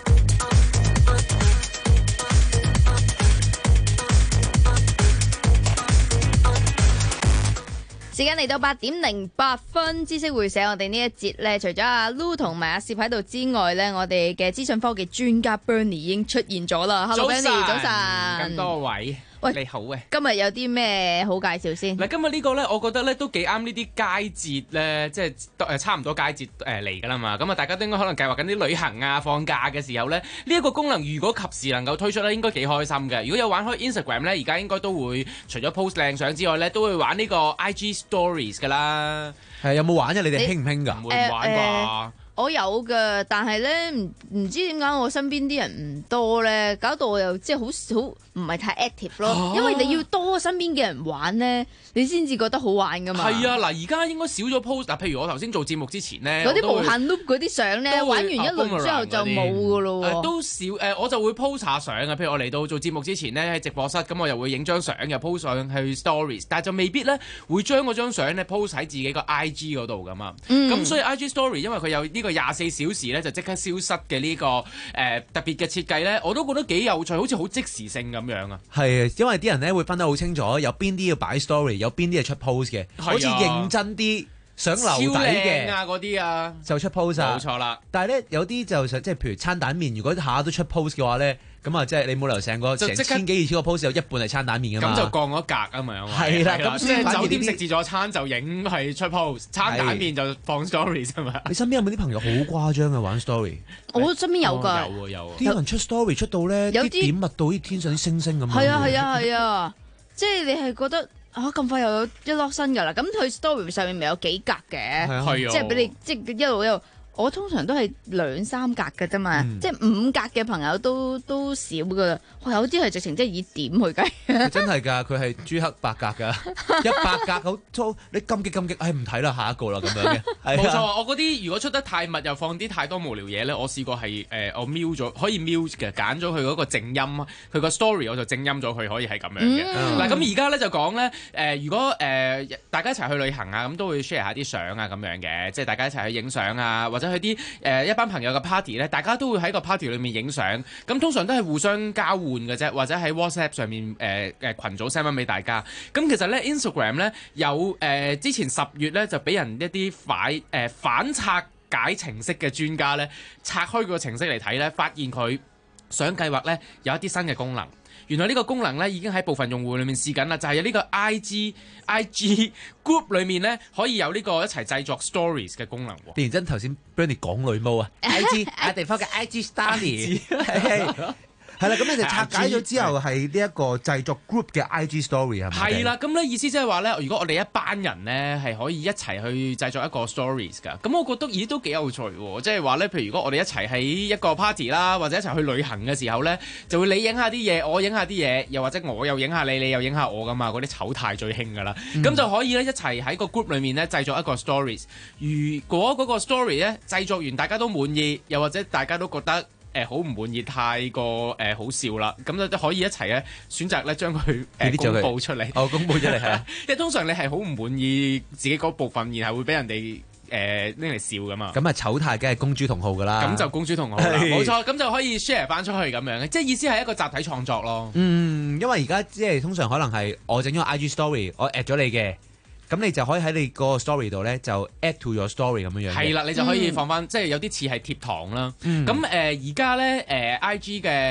時間嚟到八點零八分，知識會社我哋呢一節咧，除咗阿 Lu 同埋阿攝喺度之外咧，我哋嘅資訊科技專家 Bernie 已經出現咗啦。Hello Bernie，早晨。 咁多位。 喂， 你好啊！ 今日有啲咩好介紹先？ 嗱，今日呢個咧，我覺得咧都幾啱呢啲佳節咧，即係誒差唔多佳節誒嚟㗎啦嘛。咁啊，大家都應該可能計劃緊啲旅行啊、放假嘅時候咧，呢、這、一個功能如果及時能夠推出咧，應該幾開心嘅。如果有玩開 Instagram 咧，而家應該都會除咗 post 靚相之外咧，都會玩呢個 I G Stories 㗎啦。 係有冇玩啫？你哋興唔興㗎？ 唔會玩啩？呃呃我有㗎，但係咧唔唔知點解我身邊啲人唔多咧，搞到我又即係好好唔係太 active 咯。啊、因為你要多身邊嘅人玩咧，你先至覺得好玩㗎嘛。 係啊，嗱，而家應該少咗 post。嗱，譬如我頭先做節目之前咧， 嗰啲無限 loop 嗰啲相咧，玩完一輪之後就冇㗎咯喎。 都少誒、呃，我就會 post 下相啊。譬如我嚟到做節目之前咧，喺直播室咁，我又會影張相，又 post 上去 stories， 但係就未必咧會將嗰張相咧 post 喺自己個 I G 嗰度㗎嘛。咁、嗯、所以 I G story 因為佢有呢個廿四小時咧就即刻消失嘅呢、這個誒、呃、特別嘅設計咧，我都覺得幾有趣，好似好即時性咁樣啊！ 係啊，因為啲人咧會分得好清楚，有邊啲要擺 story， 有邊啲係出 post 嘅，好似認真啲想留底嘅啊嗰啲啊就出 post 啊， 冇錯啦。 但係咧有啲就想即係譬如餐蛋麵，如果下下都出 post 嘅話咧。咁啊，即係你冇理由成個成千幾二千個 post 有一半係餐蛋麵㗎嘛， 咁就降咗格啊嘛， 係啦，咁即係酒店食自助餐就影係出 post， 餐蛋麵就放 story 啫嘛。 你身邊有冇啲朋友好誇張嘅玩 story？ 我身邊有㗎、 哦，有有。 啲人出 story 出到咧，啲點密到啲天上啲星星咁。 係啊係啊係啊，即係你係覺得啊咁快又有一粒新㗎啦。咁佢 story 上面咪有幾格嘅，即係俾你即係一路一路。我通常都係兩三格嘅啫嘛，嗯、即係五格嘅朋友都都少噶啦。有啲係直情即係以點去計。 真係㗎，佢係朱克伯格㗎，一百格好粗，你撳極撳極，唉唔睇啦，下一個啦咁樣嘅。 冇錯，我嗰啲如果出得太密又放啲太多無聊嘢咧，我試過係誒、呃、我瞄咗可以瞄嘅，揀咗佢嗰個靜音，佢個 story 我就靜音咗佢可以係咁樣嘅。嗱咁而家咧就講咧誒，如果誒、呃、大家一齊去旅行啊，咁都會 share 下啲相啊咁樣嘅，即係大家一齊去影相啊，或者去啲誒、呃、一班朋友嘅 party 咧，大家都會喺個 party 裏面影相，咁通常都係互相交換嘅啫，或者喺 WhatsApp 上面誒誒、呃、群組 send 翻俾大家。咁其實咧 Instagram 咧有誒、呃、之前十月咧就俾人一啲反誒、呃、反拆解程式嘅專家咧拆開個程式嚟睇咧，發現佢想計劃咧有一啲新嘅功能。原來呢個功能咧已經喺部分用戶裏面試緊啦，就係、是、有呢個 I G I G group 裏面咧可以有呢個一齊製作 stories 嘅功能。突然間頭先 Bernie 講女巫啊 ，I G 啊地方嘅 I G story。係啦，咁你哋拆解咗之後係呢一個製作 group 嘅 I G story 係咪？ 係啦，咁咧意思即係話咧，如果我哋一班人咧係可以一齊去製作一個 stories 㗎，咁我覺得咦都幾有趣喎！即係話咧，譬如如果我哋一齊喺一個 party 啦，或者一齊去旅行嘅時候咧，就會你影下啲嘢，我影下啲嘢，又或者我又影下你，你又影下我㗎嘛，嗰啲醜態最興㗎啦，咁、嗯、就可以咧一齊喺個 group 裏面咧製作一個 stories。如果嗰個 story 咧製作完大家都滿意，又或者大家都覺得誒好唔滿意，太過誒、呃、好笑啦，咁就可以一齊咧選擇咧將佢誒公佈出嚟。 哦，公佈出嚟係啊， 因為通常你係好唔滿意自己嗰部分，然後會俾人哋誒拎嚟笑噶嘛。 咁啊醜態梗係公諸同好噶啦。 咁就公諸同好啦，冇錯。咁就可以 share 翻出去咁樣嘅，即係意思係一個集體創作咯。 嗯，因為而家即係通常可能係我整咗 I G story， 我 at 咗你嘅。咁你就可以喺你個 story 度咧，就 add to your story 咁樣樣。 係啦，你就可以放翻，嗯、即係有啲似係貼堂啦。咁誒而家咧誒 I G 嘅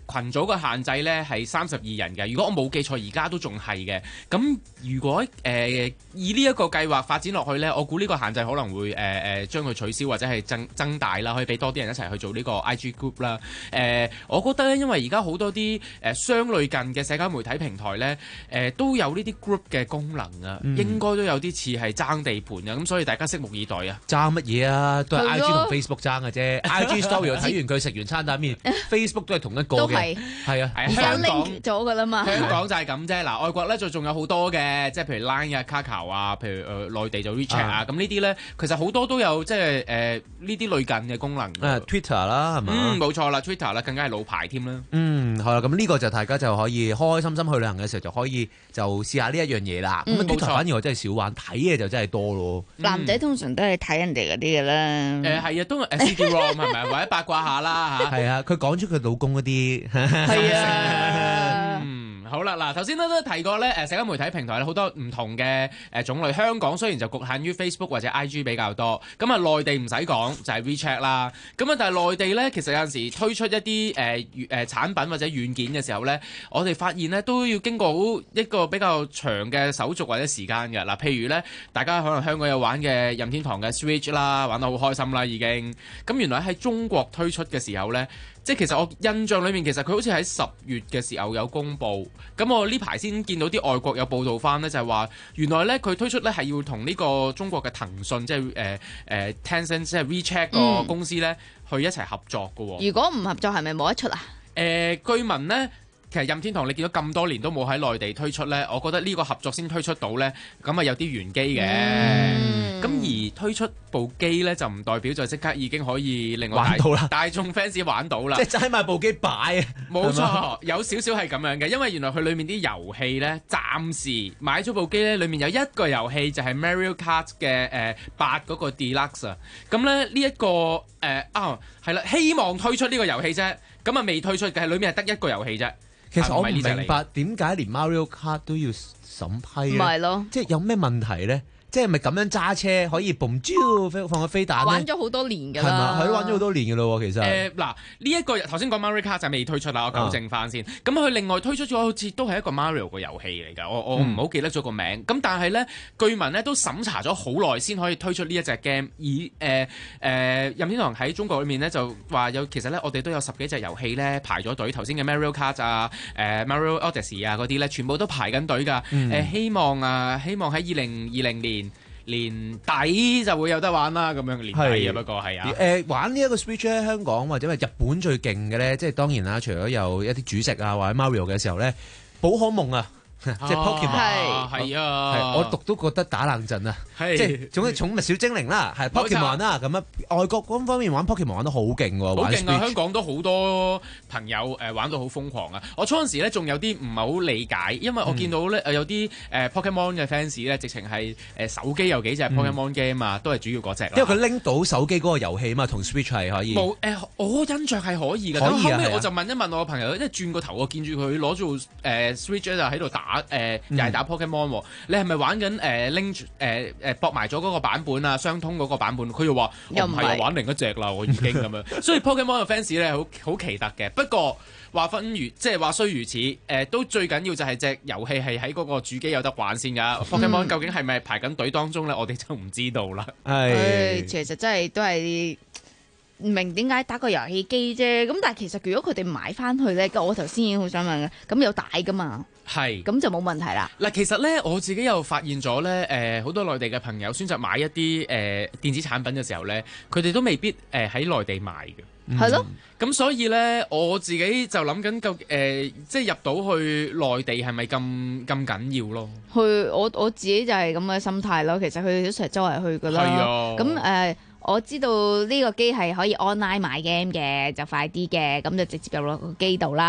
羣組嘅限制咧係三十二人嘅。如果我冇記錯，而家都仲係嘅。咁如果誒、呃、以呢一個計劃發展落去咧，我估呢個限制可能會誒誒、呃、將佢取消或者係增增大啦，可以俾多啲人一齊去做呢個 I G group 啦。誒、呃，我覺得咧，因為而家好多啲誒相類近嘅社交媒體平台咧，誒、呃、都有呢啲 group 嘅功能啊，嗯、應該都有啲似係爭地盤啊。咁所以大家拭目以待啊！ 爭乜嘢啊？都係 I G 同 Facebook 爭嘅啫。I G story 睇完佢食完餐蛋麵，Facebook 都係同一個嘅，係啊， 而家 link 咗噶啦嘛。 香港就係咁啫。嗱，外國咧就仲有好多嘅，即係譬如 Line 啊、Kakao 啊，譬如誒、呃、內地就 WeChat 啊，咁、啊、呢啲咧其實好多都有即係誒呢啲類近嘅功能。 誒 Twitter 啦，係嘛？ 嗯，冇錯啦 ，Twitter 啦，更加係老牌添啦。 嗯，係啦，咁呢個就大家就可以開開心心去旅行嘅時候就可以就試下呢一樣嘢啦。咁、嗯、Twitter 反而我真係少玩，睇嘅就真係多咯。 男仔通常都係睇人哋嗰啲嘅啦。 誒係啊，都誒 C D ROM 係咪？或者八卦下啦嚇。 係啊，佢講出佢老公嗰啲。 係啊。 嗯，好啦，嗱頭先咧都提過咧，誒社交媒體平台咧好多唔同嘅誒種類。香港雖然就局限於 Facebook 或者 I G 比較多，咁啊內地唔使講就係 WeChat 啦。咁啊但係內地咧其實有陣時推出一啲誒誒產品或者軟件嘅時候咧，我哋發現咧都要經過好一個比較長嘅手續或者時間嘅。嗱，譬如咧大家可能香港有玩嘅任天堂嘅 Switch 啦，玩得好開心啦已經。咁原來喺中國推出嘅時候咧，即係其實我印象裏面其實佢好似喺十月嘅時候有公布。咁我呢排先見到啲外國有報道翻呢，就係話原來咧佢推出咧係要同呢個中國嘅騰訊即係誒誒 Tencent 即係 WeChat 個公司咧、嗯、去一齊合作嘅喎。 如果唔合作係咪冇得出啊？ 誒、呃，據聞呢，其實任天堂你見到咁多年都冇喺內地推出呢，我覺得呢個合作先推出到呢，咁啊有啲玄機嘅。咁、嗯、而推出部機呢，就唔代表就即刻已經可以令我大玩到啦， 大眾 fans 玩到啦。 即係齋買部機擺啊！ 冇錯，有少少係咁樣嘅，因為原來佢裡面啲遊戲呢，暫時買咗部機呢，裡面有一個遊戲就係 Mario Kart 嘅誒八嗰個 Deluxe 啊。咁咧呢一個誒、呃、啊係啦，希望推出呢個遊戲啫，咁啊未推出嘅，係裡面係得一個遊戲啫。 其實我唔明白點解連 Mario Kart 都要審批咧？ 唔係咯， 即係有咩問題咧？即係咪咁樣揸車可以 boom 招放個飛彈咧？ 玩咗好多年㗎啦， 係嘛？係玩咗好多年㗎咯，其實。 誒嗱，呢一個頭先講 Mario Kart 就未推出啦，我糾正翻先。咁佢、啊、另外推出咗好似都係一個 Mario 個遊戲嚟㗎，我我唔好記得咗個名。咁、嗯、但係咧，據聞咧都審查咗好耐先可以推出呢一隻 game。而誒誒任天堂喺中國裏面咧就話有，其實咧我哋都有十幾隻遊戲咧排咗隊。頭先嘅 Mario Kart 啊、誒、呃、Mario Odyssey 啊嗰啲咧，全部都排緊隊㗎。誒、嗯呃、希望啊，希望喺二零二零年年底就會有得玩啦，咁樣年底啊，不過係啊。誒、 呃、玩呢一個 Switch 咧，香港或者係日本最勁嘅咧，即係當然啦，除咗有一啲主食啊或者 Mario 嘅時候咧，寶可夢啊。即係 Pokemon 係啊， 我讀都覺得打冷震啊，即係總之寵物小精靈啦，係 Pokemon 啦，咁樣外國嗰方面玩 Pokemon 玩得好勁喎， 好勁啊！香港都好多朋友誒玩到好瘋狂啊！我初陣時咧仲有啲唔係好理解，因為我見到咧有啲誒 Pokemon 嘅 fans 咧，直情係誒手機有幾隻 Pokemon game 啊，都係主要嗰隻。 因為佢拎到手機嗰個遊戲嘛，同 Switch 係可以。 冇誒，我印象係可以嘅。咁後尾我就問一問我個朋友，因為轉個頭我見住佢攞住誒 Switch 就喺度打。打誒又係打 Pokemon 喎，你係咪玩緊誒拎誒誒駁埋咗嗰個版本啊？相通嗰個版本，佢又話我唔係玩另一隻啦，我已經咁樣。所以 Pokemon 嘅 fans 咧好好奇特嘅。不過話分如即係話雖如此，誒、呃、都最緊要就係隻遊戲係喺嗰個主機有得玩先㗎。Pokemon 究竟係咪排緊隊當中咧？我哋就唔知道啦。 係， 其實真係都係。唔明點解打個遊戲機啫？咁但係其實如果佢哋買翻去咧，我頭先已經好想問嘅，咁有帶噶嘛？係，咁就冇問題啦。嗱，其實咧我自己又發現咗咧，誒、呃、好多內地嘅朋友選擇買一啲誒、呃、電子產品嘅時候咧，佢哋都未必誒喺內地買嘅。係咯、嗯，咁所以咧我自己就諗緊，究誒即係入到去內地係咪咁咁緊要咯？去我我自己就係咁嘅心態咯。其實佢哋都成日周圍去噶啦。係啊，咁誒。呃我知道呢個機係可以 online 買 game 嘅，就快啲嘅，咁就直接入落個機度啦。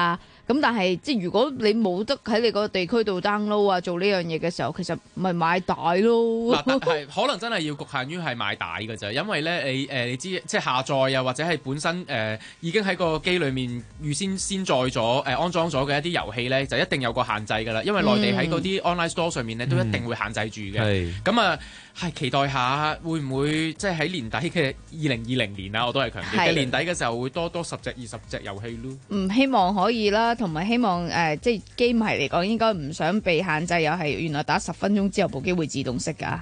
咁但係即係如果你冇得喺你個地區度 download 啊，做呢樣嘢嘅時候，其實咪買帶咯。 嗱，係可能真係要局限於係買帶嘅啫，因為咧你誒、呃、你知即係下載啊，或者係本身誒、呃、已經喺個機裡面預先先載咗誒、呃、安裝咗嘅一啲遊戲咧，就一定有個限制㗎啦。因為內地喺嗰啲 online store 上面咧都一定會限制住嘅。咁啊係期待下會唔會即係喺年底嘅二零二零年啊，我都係強調嘅年底嘅時候會多多十隻二十隻遊戲咯。 唔希望可以啦，同埋希望誒、呃、即係機迷嚟講應該唔想被限制，又係原來打十分鐘之後部機會自動熄㗎。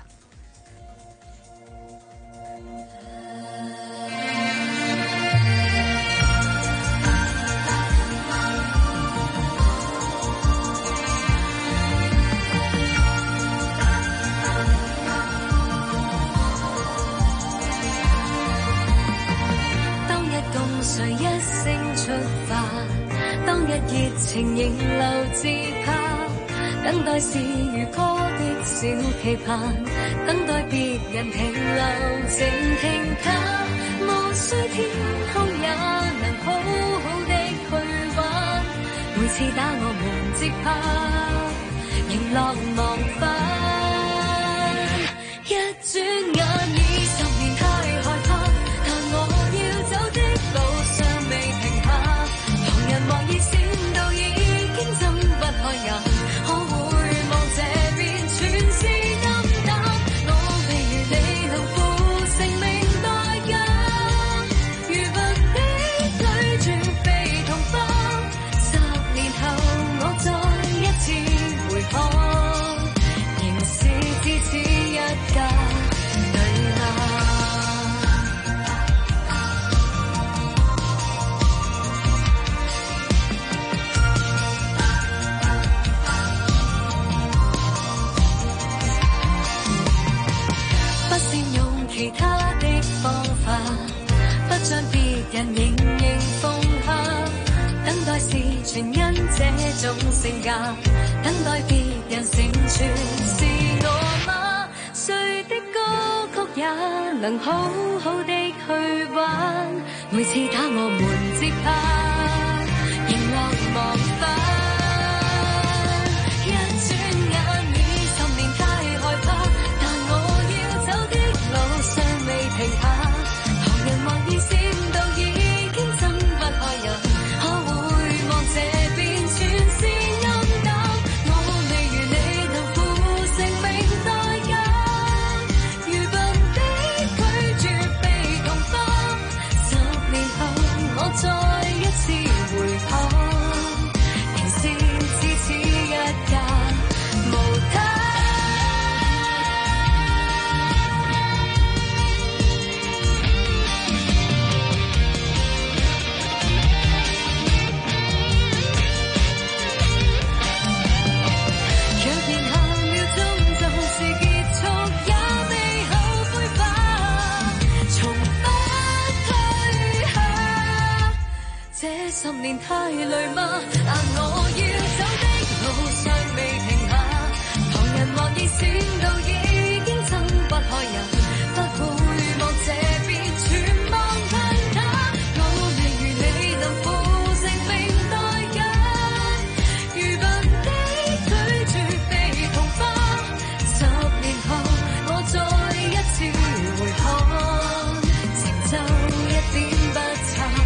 誰一聲出發，當日熱情仍留自拍，等待是如歌的小期盼，等待別人停留靜聽它，無需天空也能好好的去玩，每次打我們節拍，迎落忘返，一轉眼已十年太害怕，但我要走的路尚未停下，旁人或已閃到已經睜不開眼，可回望這邊全是暗淡，我未如你能負性命代價，如拔的拒絕被同化，十年後我再一次回看，仍是只此一家，對嗎？其他的方法，不將別人仍然放下，等待是全因這種性格，等待別人成全是我嗎？誰的歌曲也能好好的去玩，每次打我們節拍，迎落忘返，一轉眼已十年太害怕，但我要走的路尚未停下，旁人或已閃到已經睜不開眼，可回望這邊全是暗淡，我未如你能負性命代價，如笨的拒絕被同化，十年後我再一次回看，仍是只此一家，無他。十年太累嗎？但我要走的路尚未停下，旁人或已閃到已經睜不開眼，不會望這邊全忘緊他，我未如你能負性命代價，如笨的拒絕被同化，十年後我再一次回看，成就一點不差。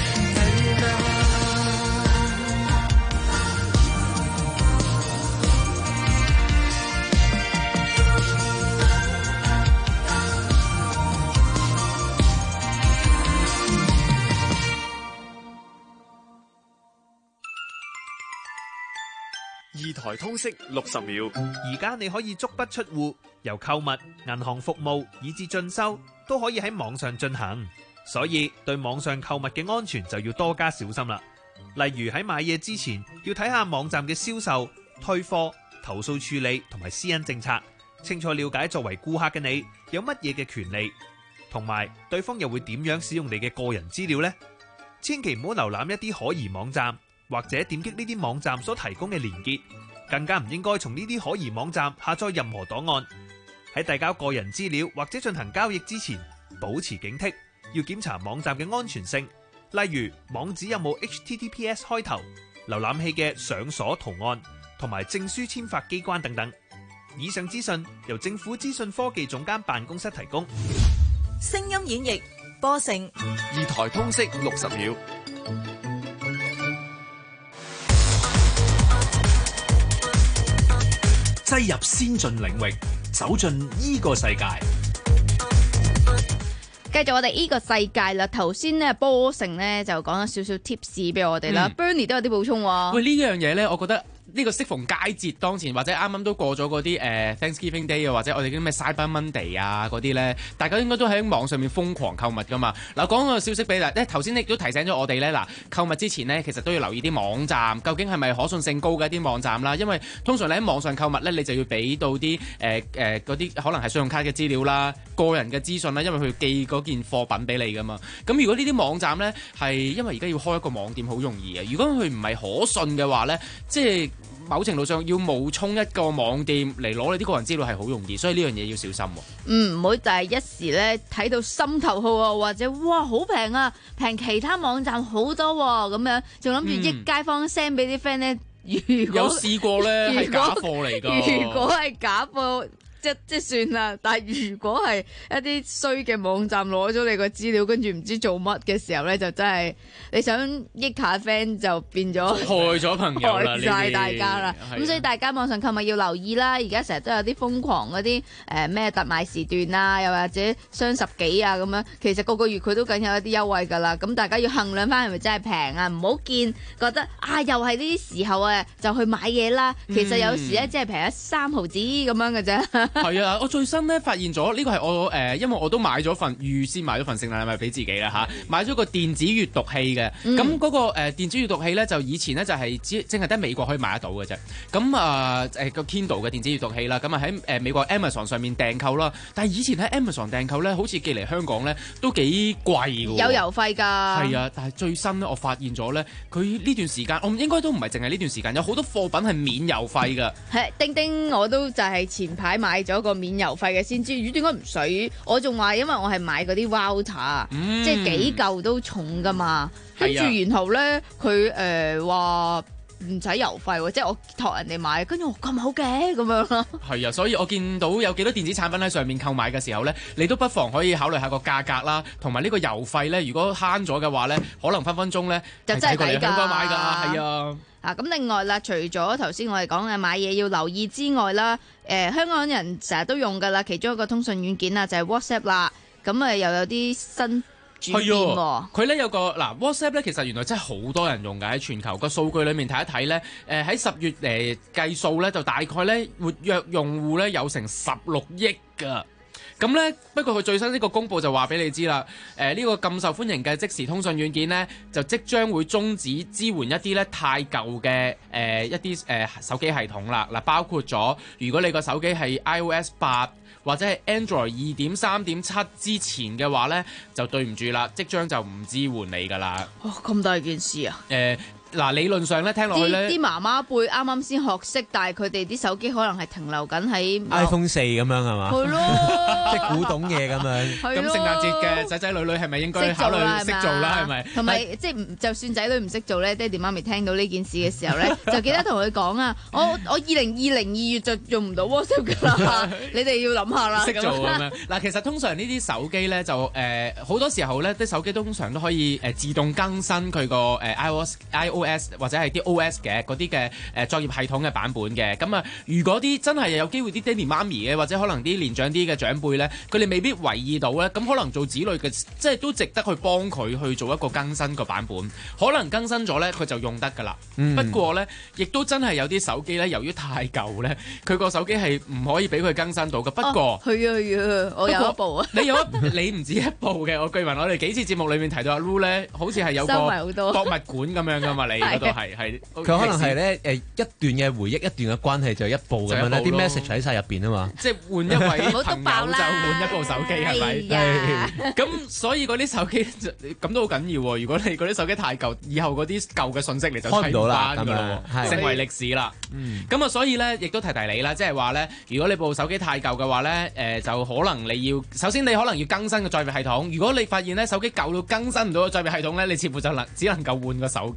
二台通識六十秒，而家你可以足不出戶，由購物、銀行服務以至進修都可以喺網上進行，所以對網上購物嘅安全就要多加小心啦。例如喺買嘢之前要睇下網站嘅銷售、退貨、投訴處理同埋私隱政策，清楚了解作為顧客嘅你有乜嘢嘅權利，同埋對方又會點樣使用你嘅個人資料呢？千祈唔好瀏覽一啲可疑網站，或者點擊呢啲網站所提供嘅連結，更加唔應該從呢啲可疑網站下載任何檔案。喺遞交個人資料或者進行交易之前，保持警惕，要檢查網站嘅安全性，例如網址有冇 H T T P S 開頭， 瀏覽器嘅上鎖圖案同埋證書簽發機關等等。以上資訊由政府資訊科技總監辦公室提供。 聲音演繹播成二台通識六十秒， 擠入先進領域，走進依個世界。 繼續我哋呢個世界啦，頭先呢波成呢就講咗少少 tips 俾我哋啦、嗯、Bernie 都有啲補充喎。 喂，呢樣嘢呢，我覺得呢個適逢佳節當前，或者啱啱都過咗嗰啲誒 Thanksgiving Day 啊，或者我哋啲咩 Cyber Monday 啊嗰啲呢，大家應該都喺網上面瘋狂購物噶嘛。嗱，講個消息俾大家，頭先亦都提醒咗我哋呢，嗱，購物之前呢，其實都要留意啲網站，究竟係咪可信性高嘅一啲網站啦。因為通常你喺網上購物呢，你就要俾到啲誒誒嗰啲可能係信用卡嘅資料啦、個人嘅資訊啦，因為佢寄嗰件貨品俾你噶嘛。咁如果呢啲網站呢，係因為而家要開一個網店好容易嘅，如果佢唔係可信嘅話呢，即係某程度上要冒充一個網店嚟攞你啲個人資料係好容易，所以呢樣嘢要小心。 嗯，唔好就係一時咧睇到心頭好啊，或者哇好平啊，平其他網站好多喎，咁樣仲諗住益街坊 send 俾啲 friend 咧。如果有試過咧係假貨嚟㗎， 如果係假貨。即即算啦，但係如果係一啲衰嘅網站攞咗你個資料，跟住唔知做乜嘅時候咧，就真係你想益下 friend 就變咗害咗朋友啦， 害晒大家啦。咁所以大家網上購物要留意啦。而家成日都有啲瘋狂嗰啲誒咩特賣時段啊，又或者雙十幾啊咁樣，其實個個月佢都緊有一啲優惠㗎啦。咁大家要衡量翻係咪真係平啊？唔好見覺得啊又係呢啲時候啊就去買嘢啦。其實有時咧即係平咗三毫子咁樣嘅啫。 係啊，我最新咧發現咗呢個係我誒、呃，因為我都買咗份預先買咗份聖誕禮物俾自己啦嚇，買咗個電子閱讀器嘅。咁嗰、嗯那個誒、呃、電子閱讀器咧，就以前咧就係只淨係得美國可以買得到嘅啫。咁啊誒個 Kindle 嘅電子閱讀器啦，咁啊喺誒美國 Amazon 上面訂購啦。但係以前喺 Amazon 訂購咧，好似寄嚟香港咧都幾貴㗎。 有郵費㗎。係啊，但係最新咧，我發現咗咧，佢呢段時間，我應該都唔係淨係呢段時間，有好多貨品係免郵費㗎。 係叮叮，我都就係前排買咗個免郵費嘅先知，咦點解唔使？我仲話因為我係買嗰啲 voucher、嗯、即係幾嚿都重㗎嘛。跟住、啊、然後咧，佢誒話唔使郵費喎，即係我託人哋買，跟住我咁好嘅咁樣咯。係啊，所以我見到有幾多電子產品喺上面購買嘅時候咧，你都不妨可以考慮下個價格啦，同埋呢個郵費咧，如果慳咗嘅話咧，可能分分鐘咧就真係抵㗎，香港買㗎，係啊。 啊，咁另外啦，除咗頭先我哋講嘅買嘢要留意之外啦，誒、呃、香港人成日都用㗎啦，其中一個通訊軟件啊就係 WhatsApp 啦，咁啊又有啲新轉變喎。佢咧有個嗱 WhatsApp 咧，其實原來真係好多人用㗎，喺全球個數據裏面睇一睇咧，誒喺十月誒、呃、計數咧，就大概咧活躍用戶咧有成十六億㗎。咁咧，不過佢最新呢個公佈就話俾你知啦。誒、呃、呢、這個咁受歡迎嘅即時通訊軟件呢，就即將會終止支援一啲咧太舊嘅誒、呃、一啲誒、呃、手機系統啦。嗱，包括咗如果你個手機係 iOS 八或者係 Android 二點三點七之前嘅話呢，就對唔住啦，即將就唔支援你㗎啦。 哦，咁大件事啊！誒、呃。 嗱，理論上咧，聽落去咧， 啲媽媽輩啱啱先學識，但係佢哋啲手機可能係停留緊喺 iPhone 四咁樣係嘛？ 係咯， 即係古董嘢咁樣。 咁聖誕節嘅仔仔女女係咪應該考慮識做啦？係咪？ 同埋即係唔就算仔女唔識做咧，爹哋媽咪聽到呢件事嘅時候咧，就記得同佢講啊！我我二零二零二月就用唔到 WhatsApp 㗎啦，你哋要諗下啦。 識做咁樣嗱，其實通常呢啲手機咧就誒好多時候咧，啲手機通常都可以誒自動更新佢個誒 iOS iOS 或者係啲O S 嘅嗰啲嘅誒作業系統嘅版本嘅，咁啊，如果啲真係有機會啲爹哋媽咪嘅，或者可能啲年長啲嘅長輩咧，佢哋未必留意到咧，咁可能做子女嘅，即係都值得去幫佢去做一個更新個版本，可能更新咗咧，佢就用得㗎啦。嗯、不過咧，亦都真係有啲手機咧，由於太舊咧，佢個手機係唔可以俾佢更新到嘅。不過， 係啊係啊，我有一部啊。 你有一你唔止一部嘅，我據聞我哋幾次節目裏面提到阿 Lu 咧，好似係有個博物館咁樣㗎嘛，你嗰度係係。 佢可能係咧誒一段嘅回憶，一段嘅關係就一部咁樣咧，啲 message 喺晒入邊啊嘛。 即係換一位朋友就換一部手機係咪？咁所以嗰啲手機咁都好緊要喎。如果你嗰啲手機太舊，以後嗰啲舊嘅信息你就睇唔翻㗎啦，成為歷史啦。咁啊，所以咧亦都提提你啦，即係話咧，如果你部手機太舊嘅話咧，誒就可能你要首先你可能要更新個載具系統。如果你發現咧手機舊到更新唔到個載具系統咧，你似乎就能只能夠換個手機啦嚇。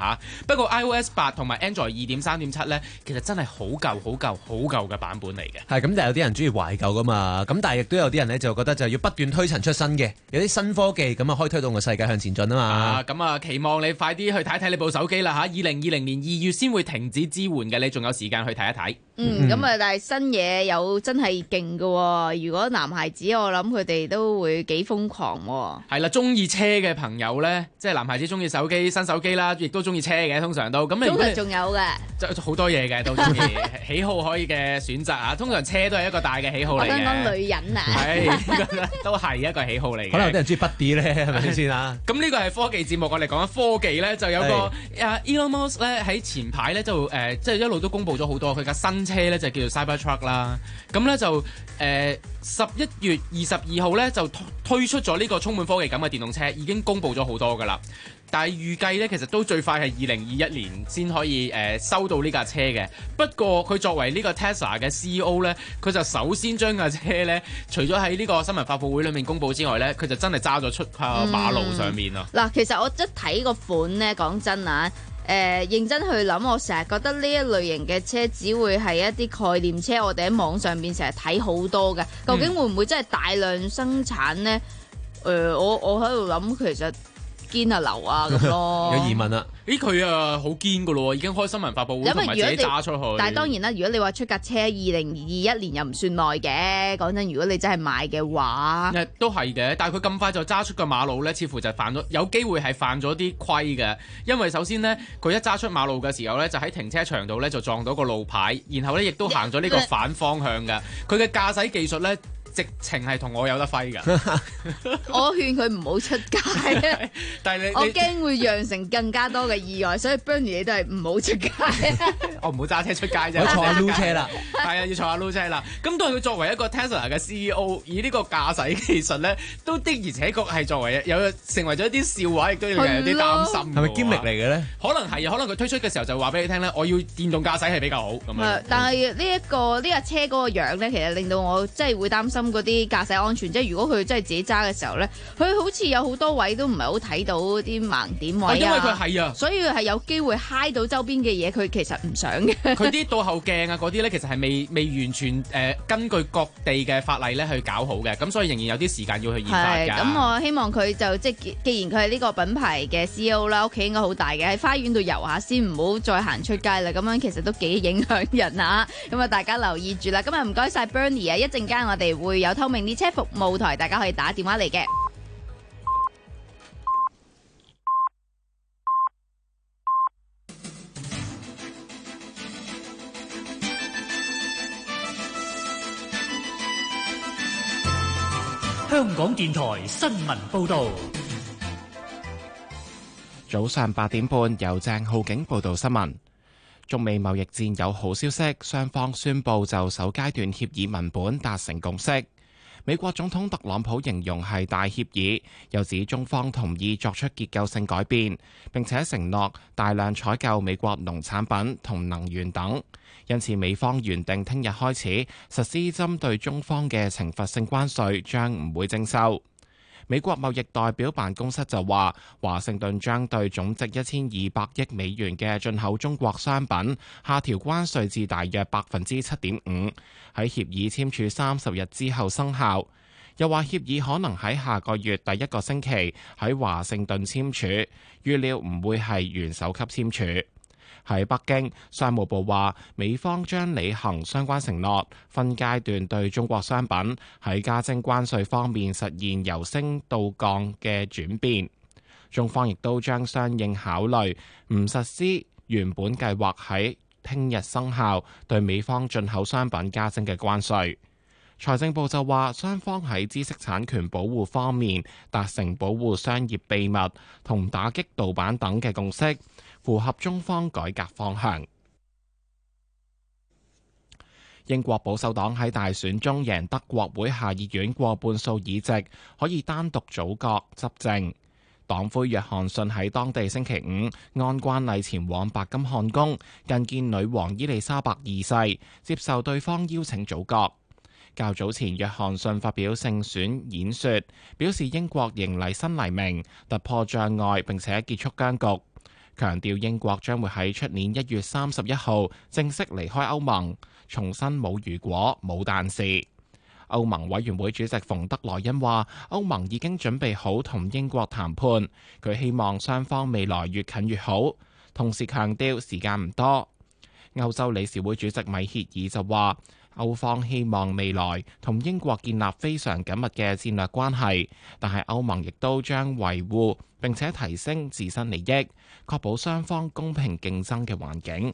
嚇。不過 iOS 八同埋 Android 二點三點七咧，其實真係好舊、好舊、好舊嘅版本嚟嘅。 係咁，但係有啲人中意懷舊噶嘛，咁但係亦都有啲人咧就覺得就要不斷推陳出新嘅，有啲新科技咁啊，可以推動個世界向前進啊嘛。 啊，咁啊，期望你快啲去睇睇你部手機啦嚇！二零二零年二月先會停止支援嘅，你仲有時間去睇一睇。 嗯，咁啊，但係新嘢有真係勁㗎喎。如果男孩子，我諗佢哋都會幾瘋狂喎。 係啦，中意車嘅朋友咧，即係男孩子中意手機、新手機啦，亦都中意車嘅，通常都咁。 通常仲有嘅， 就好多嘢嘅都中意，喜好可以嘅選擇啊。通常車都係一個大嘅喜好嚟嘅。我想講女人啊， 係都係一個喜好嚟嘅。 可能有啲人中意筆啲咧，係咪先啊？ 咁呢個係科技節目，我哋講緊科技咧，就有個啊 Elon Musk 咧喺前排咧就誒，即係一路都公布咗好多佢架新車咧，就叫做 Cybertruck 啦。咁咧就誒十一月二十二號咧就推出咗呢個充滿科技感嘅電動車，已經公布咗好多噶啦。但係預計咧，其實都最快係二零二一年先可以誒、呃、收到呢架車嘅。不過佢作為呢個 Tesla 嘅 C E O 咧，佢就首先將架車咧，除咗喺呢個新聞發佈會裏面公佈之外咧，佢就真係揸咗出啊馬路上面啊！ 嗱、嗯，其實我一睇個款咧，講真啊，誒、呃、認真去諗，我成日覺得呢一類型嘅車只會係一啲概念車，我哋喺網上邊成日睇好多嘅，究竟會唔會真係大量生產咧？誒、呃，我我喺度諗，其實。堅啊流啊咁咯， 有疑問啦。 咦佢啊好堅噶咯，已經開新聞發佈會同埋自己揸出去。 但係當然啦，如果你話出架車二零二一年又唔算耐嘅，講真，如果你真係買嘅話， 都係嘅。但係佢咁快就揸出個馬路咧，似乎就犯咗有機會係犯咗啲規嘅。因為首先呢，佢一揸出馬路嘅時候咧，就喺停車場度咧就撞到個路牌，然後咧亦都行咗呢個反方向嘅。佢嘅駕駛技術咧，直情係同我有得揮㗎。 我勸佢唔好出街， 但係你我驚會釀成更加多嘅意外，所以 Bernie 你都係唔好出街。 我唔好揸車出街啫， 我坐下擼車啦。 係啊，要坐下擼車啦。咁當然佢作為一個 Tesla 嘅 C E O， 以呢個駕駛技術咧，都的而且確係作為有成為咗一啲笑話，亦都要有啲擔心。 係咪堅力嚟嘅咧？ 可能係啊，可能佢推出嘅時候就話俾你聽咧，我要電動駕駛係比較好咁樣。 但係呢一個呢架車嗰個樣咧，其實令到我真係會擔心嗰啲駕駛安全。即係如果佢真係自己揸嘅時候咧，佢好似有好多位都唔係好睇到啲盲點位啊。 因為佢係啊， 所以係有機會揩到周邊嘅嘢，佢其實唔想嘅。 佢啲倒後鏡啊嗰啲咧，其實係未未完全誒、呃、根據各地嘅法例咧去搞好嘅，咁所以仍然有啲時間要去研發㗎。 咁我希望佢就即係既然佢係呢個品牌嘅 C E O 啦，屋企應該好大嘅，喺花園度遊下先，唔好再行出街啦。咁樣其實都幾影響人啊。咁啊，大家留意住啦。今日唔該晒 Bernie 啊，一陣間我哋會有透明列車服務台，大家可以打電話嚟嘅。 香港電台新聞報道。 早上八點半，由鄭浩景報道新聞。中美貿易戰有好消息，雙方宣布就首階段協議文本達成共識。美國總統特朗普形容係大協議，又指中方同意作出結構性改變，並且承諾大量採購美國農產品同能源等。因此，美方原定聽日開始實施針對中方嘅懲罰性關稅，將唔會徵收。美國貿易代表辦公室就話，華盛頓將對總值一千二百億美元嘅進口中國商品下調關稅至大約百分之七點五，喺協議簽署三十日之後生效。又話協議可能喺下個月第一個星期喺華盛頓簽署，預料唔會係元首級簽署。喺北京，商務部話美方將履行相關承諾，分階段對中國商品喺加徵關稅方面實現由升到降嘅轉變。中方亦都將相應考慮唔實施原本計劃喺聽日生效對美方進口商品加徵嘅關稅。財政部就話，雙方喺知識產權保護方面達成保護商業秘密同打擊盜版等嘅共識，符合中方改革方向。英國保守黨喺大選中贏得國會下議院過半數議席，可以單獨組閣執政。黨魁約翰遜喺當地星期五按慣例前往白金漢宮覲見女王伊麗莎白二世，接受對方邀請組閣。較早前，約翰遜發表勝選演說，表示英國迎嚟新黎明，突破障礙並且結束僵局。 強調英國將會喺出年一月三十一號正式離開歐盟，重申冇如果冇但是。歐盟委員會主席馮德萊恩話：歐盟已經準備好同英國談判，佢希望雙方未來越近越好，同時強調時間唔多。歐洲理事會主席米歇爾就話：歐方希望未來同英國建立非常緊密嘅戰略關係，但係歐盟亦都將維護並且提升自身利益，確保雙方公平競爭嘅環境。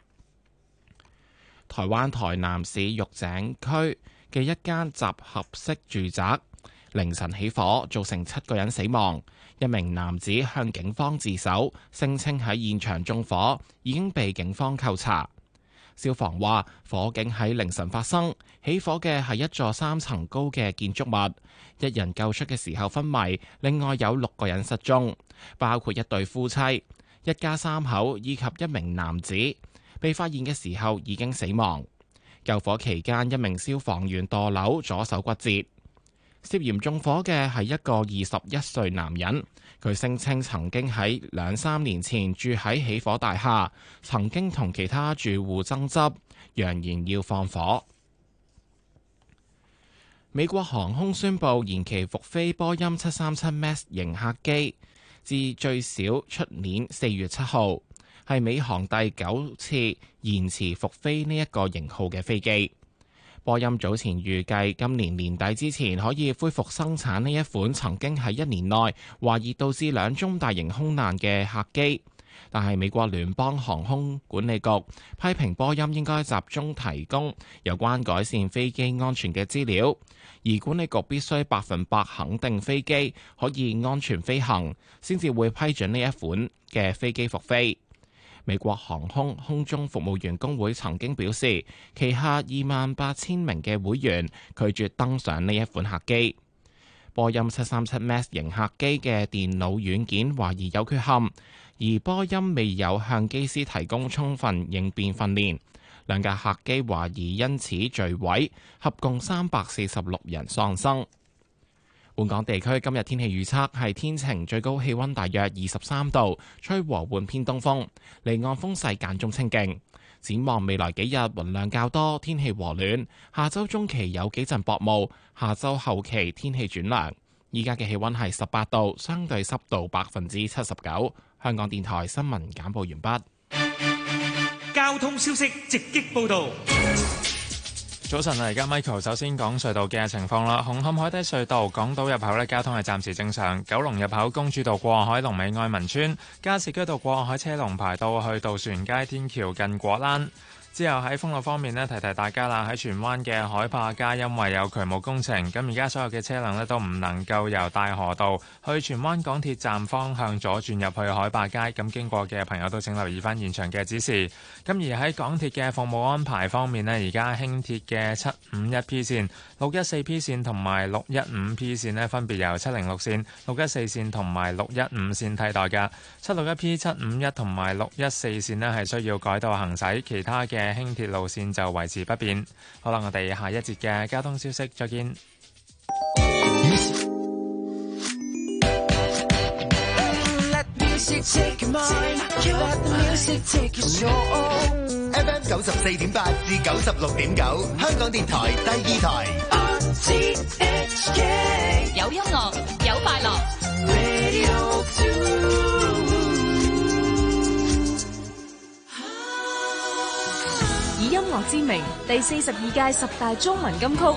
台灣台南市玉井區嘅一間集合式住宅凌晨起火，造成七個人死亡。一名男子向警方自首，聲稱喺現場縱火，已經被警方扣查。消防話，火警喺凌晨發生，起火嘅係一座三層高嘅建築物，一人救出嘅時候昏迷，另外有六個人失蹤，包括一對夫妻、一家三口以及一名男子，被發現嘅時候已經死亡。救火期間，一名消防員墮樓，左手骨折。涉嫌縱火嘅係一個二十一歲男人，佢聲稱曾經喺兩三年前住喺起火大廈，曾經同其他住戶爭執，揚言要放火。美國航空宣布延期復飛波音七三七 MAX 型客機至最少出年四月七號，係美航第九次延遲復飛呢一個型號嘅飛機。波音早前預計今年年底之前可以恢復生產呢一款曾經喺一年內懷疑導致兩宗大型空難嘅客機，但係美國聯邦航空管理局批評波音應該集中提供有關改善飛機安全嘅資料，而管理局必須百分百肯定飛機可以安全飛行，先至會批准呢一款嘅飛機復飛。美國航空空中服務員工會曾經表示，旗下二萬八千名嘅會員拒絕登上呢一款客機。波音七三七 MAX 型客機嘅電腦軟件懷疑有缺陷，而波音未有向機師提供充分應變訓練，兩架客機懷疑因此墜毀，合共三百四十六人喪生。本港地區今日天氣預測係天晴，最高氣溫大約二十三度，吹和緩偏東風，離岸風勢間中清勁。展望未來幾日雲量較多，天氣和暖。下周中期有幾陣薄霧，下周後期天氣轉涼。依家嘅氣溫係十八度，相對濕度百分之七十九。香港電台新聞簡報完畢。 交通消息直擊報道。 早晨啊，而家 Michael 首先講隧道嘅情況啦。紅磡海底隧道港島入口咧，交通係暫時正常。九龍入口公主道過海，龍尾愛民村；加士居道過海車龍排到去渡船街天橋近果欄。之後喺封路方面呢，提提大家啦，喺荃灣嘅海柏街因為有渠務工程，咁而家所有嘅車輛呢都唔能夠由大河道去荃灣港鐵站方向左轉入去海柏街，咁經過嘅朋友都請留意翻現場嘅指示。咁而喺港鐵嘅服務安排方面呢，而家輕鐵嘅七五一 P 線、六一四 P 線同埋六一五 P 線呢，分別由七零六線、六一四線同埋六一五線替代嘅。七六一 P、七五一同埋六一四線呢係需要改道行駛，其他嘅嘅輕鐵路線就維持不變。好啦，我哋下一節嘅交通消息再見。 F M 九十四點八至九十六點九，香港電台第二台。 有音樂，有快樂。 以音樂之名，第四十二屆十大中文金曲。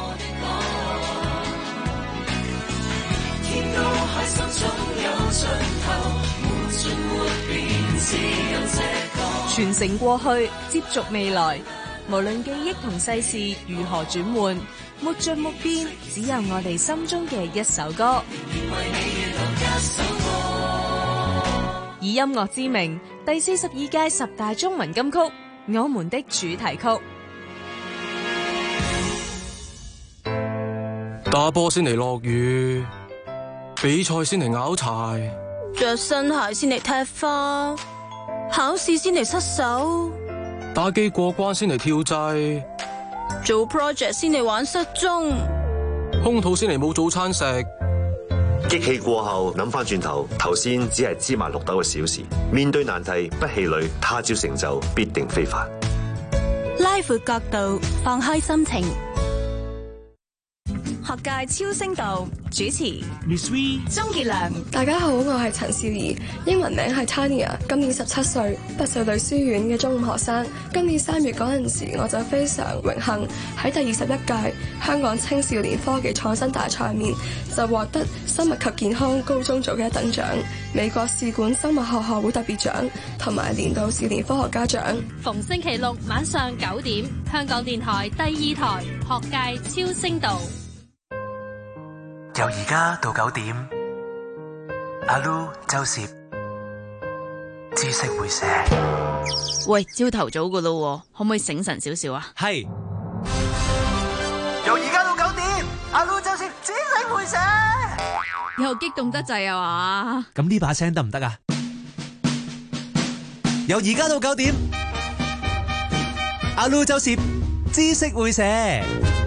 傳承過去，接續未來。無論記憶同世事如何轉換，沒盡沒變，只有我哋心中嘅一首歌。以音樂之名，第四十二屆十大中文金曲。我們的主題曲。 打波先嚟落雨，比賽先嚟拗柴， 着新鞋先嚟踢花，考試先嚟失手， 打機過關先嚟跳掣， 做 project 先嚟玩失蹤， 空肚先嚟冇早餐食， 激氣過後諗翻轉頭，頭先只係芝麻綠豆嘅小事。面對難題不氣餒，他朝成就必定非凡。 拉闊角度，放開心情。學界超聲道主持 Miss V、 鍾傑良。 大家好，我係陳少儀，英文名係 Tania， 今年十七歲，拔萃女書院嘅中五學生。今年三月嗰陣時，我就非常榮幸喺第二十一屆香港青少年科技創新大賽面就獲得生物及健康高中組嘅一等獎、美國試管生物學學會特別獎同埋年度少年科學家獎。 逢星期六晚上九點，香港電台第二台學界超聲道。 由而家到九點，阿 Lu 周攝知識會寫。 喂，朝頭早噶咯，可唔可以醒神少少啊？ 係。由而家到九點，阿 Lu 周攝知識會寫。 又激動得滯啊嘛？ 咁呢把聲得唔得啊？由而家到九點，阿 Lu 周攝知識會寫。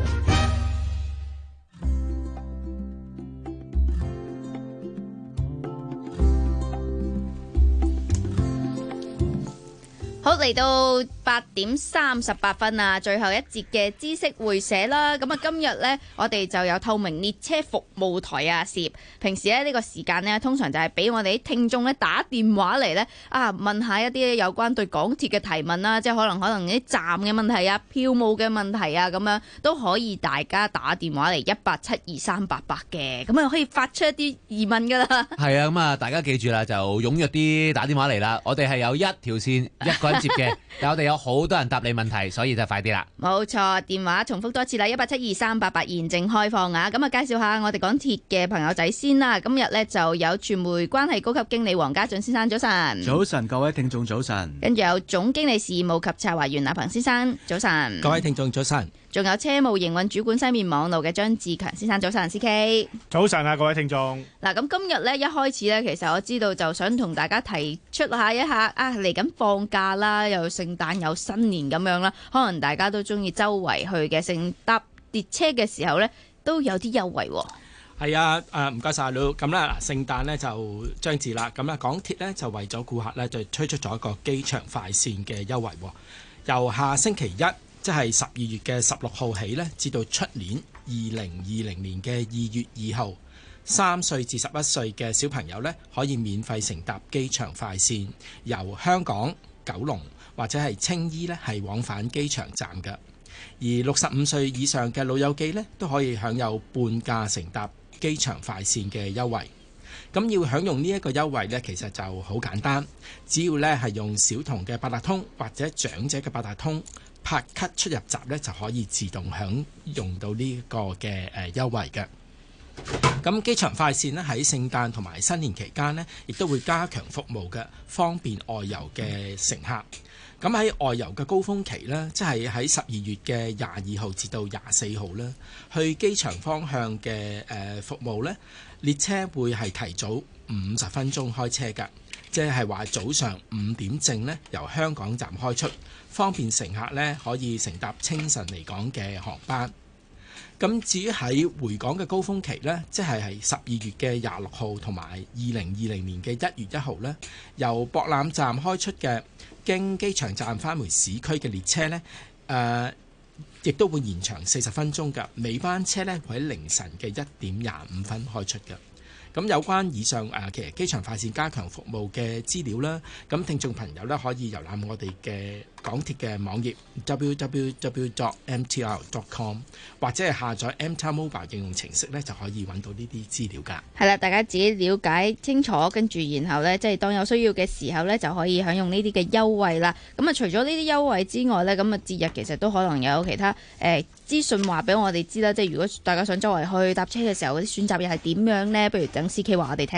好，嚟到八點三十八分啊，最後一節嘅知識會寫啦。咁啊，今日呢，我哋就有透明列車服務台啊，攝。平時咧呢個時間呢，通常就係俾我哋啲聽眾咧打電話嚟呢，啊，問下一啲有關對港鐵嘅提問啦，即係可能可能啲站嘅問題啊、票務嘅問題啊，咁樣都可以大家打電話嚟一八七二三八八嘅，咁啊可以發出一啲疑問噶啦。 係啊，咁啊大家記住啦，就踴躍啲打電話嚟啦。我哋係有一條線一個人接嘅，但我哋有好多人答你問題，所以就快啲啦。 冇錯，電話重複多次啦，一八七二三八八現正開放啊！咁啊，介紹下我哋港鐵嘅朋友仔先啦。今日呢就有傳媒關係高級經理黃家俊先生，早晨。 早晨，各位聽眾早晨。 跟住有總經理事務及策劃員阿彭先生，早晨。 各位聽眾早晨。 仲有車務營運主管西面網路嘅張志強先生，早晨。C K。 早晨啊，各位聽眾。 嗱，咁今日呢，一開始呢，其實我知道就想同大家提出下一下啊，嚟緊放假啦，又聖誕又新年咁樣啦，可能大家都中意周圍去嘅，乘搭列車嘅時候呢，都有啲優惠喎。 係啊，誒唔該晒你。咁咧嗱，聖誕咧就將至啦。咁咧港鐵咧就為咗顧客咧就推出咗一個機場快線嘅優惠，由下星期一即係十二月嘅十六號起咧，至到出年二零二零年嘅二月二號，三歲至十一歲嘅小朋友咧可以免費乘搭機場快線，由香港、九龍或者係青衣咧係往返機場站嘅。而六十五歲以上嘅老友記咧都可以享有半價乘搭機場快線嘅優惠。咁要享用呢一個優惠呢，其實就好簡單，只要呢係用小童嘅八達通或者長者嘅八達通拍卡出入閘呢，就可以自動享用到呢個嘅誒優惠嘅。咁機場快線呢，喺聖誕同埋新年期間呢，亦都會加強服務嘅，方便外遊嘅乘客。咁喺外遊嘅高峰期呢，即係喺十二月嘅廿二號至到廿四號呢，去機場方向嘅誒服務呢，列車會係提早五十分鐘開車㗎，即係話早上五點正呢，由香港站開出，方便乘客呢可以乘搭清晨嚟港嘅航班。咁至於喺回港嘅高峰期呢，即係係十二月嘅廿六號同埋二零二零年嘅一月一號呢，由博覽站開出嘅經機場站返回市區嘅列車呢，誒、呃、亦都會延長四十分鐘㗎。尾班車呢會喺凌晨嘅一點廿五分開出嘅。咁有關以上誒、呃、其實機場快線加強服務嘅資料啦，咁聽眾朋友呢可以遊覽我哋嘅港鐵嘅網頁 double-u double-u double-u dot m t r dot com 或者係下載 M T R Mobile 應用程式呢，就可以揾到呢啲資料㗎。 係啦，大家自己了解清楚，跟住然後呢，即係當有需要嘅時候呢，就可以享用呢啲嘅優惠啦。咁啊，除咗呢啲優惠之外呢，咁啊節日其實都可能有其他誒、呃、資訊話俾我哋知啦。即係如果大家想周圍去搭車嘅時候，嗰啲選擇又係點樣呢？不如等 C K 話我哋聽啦。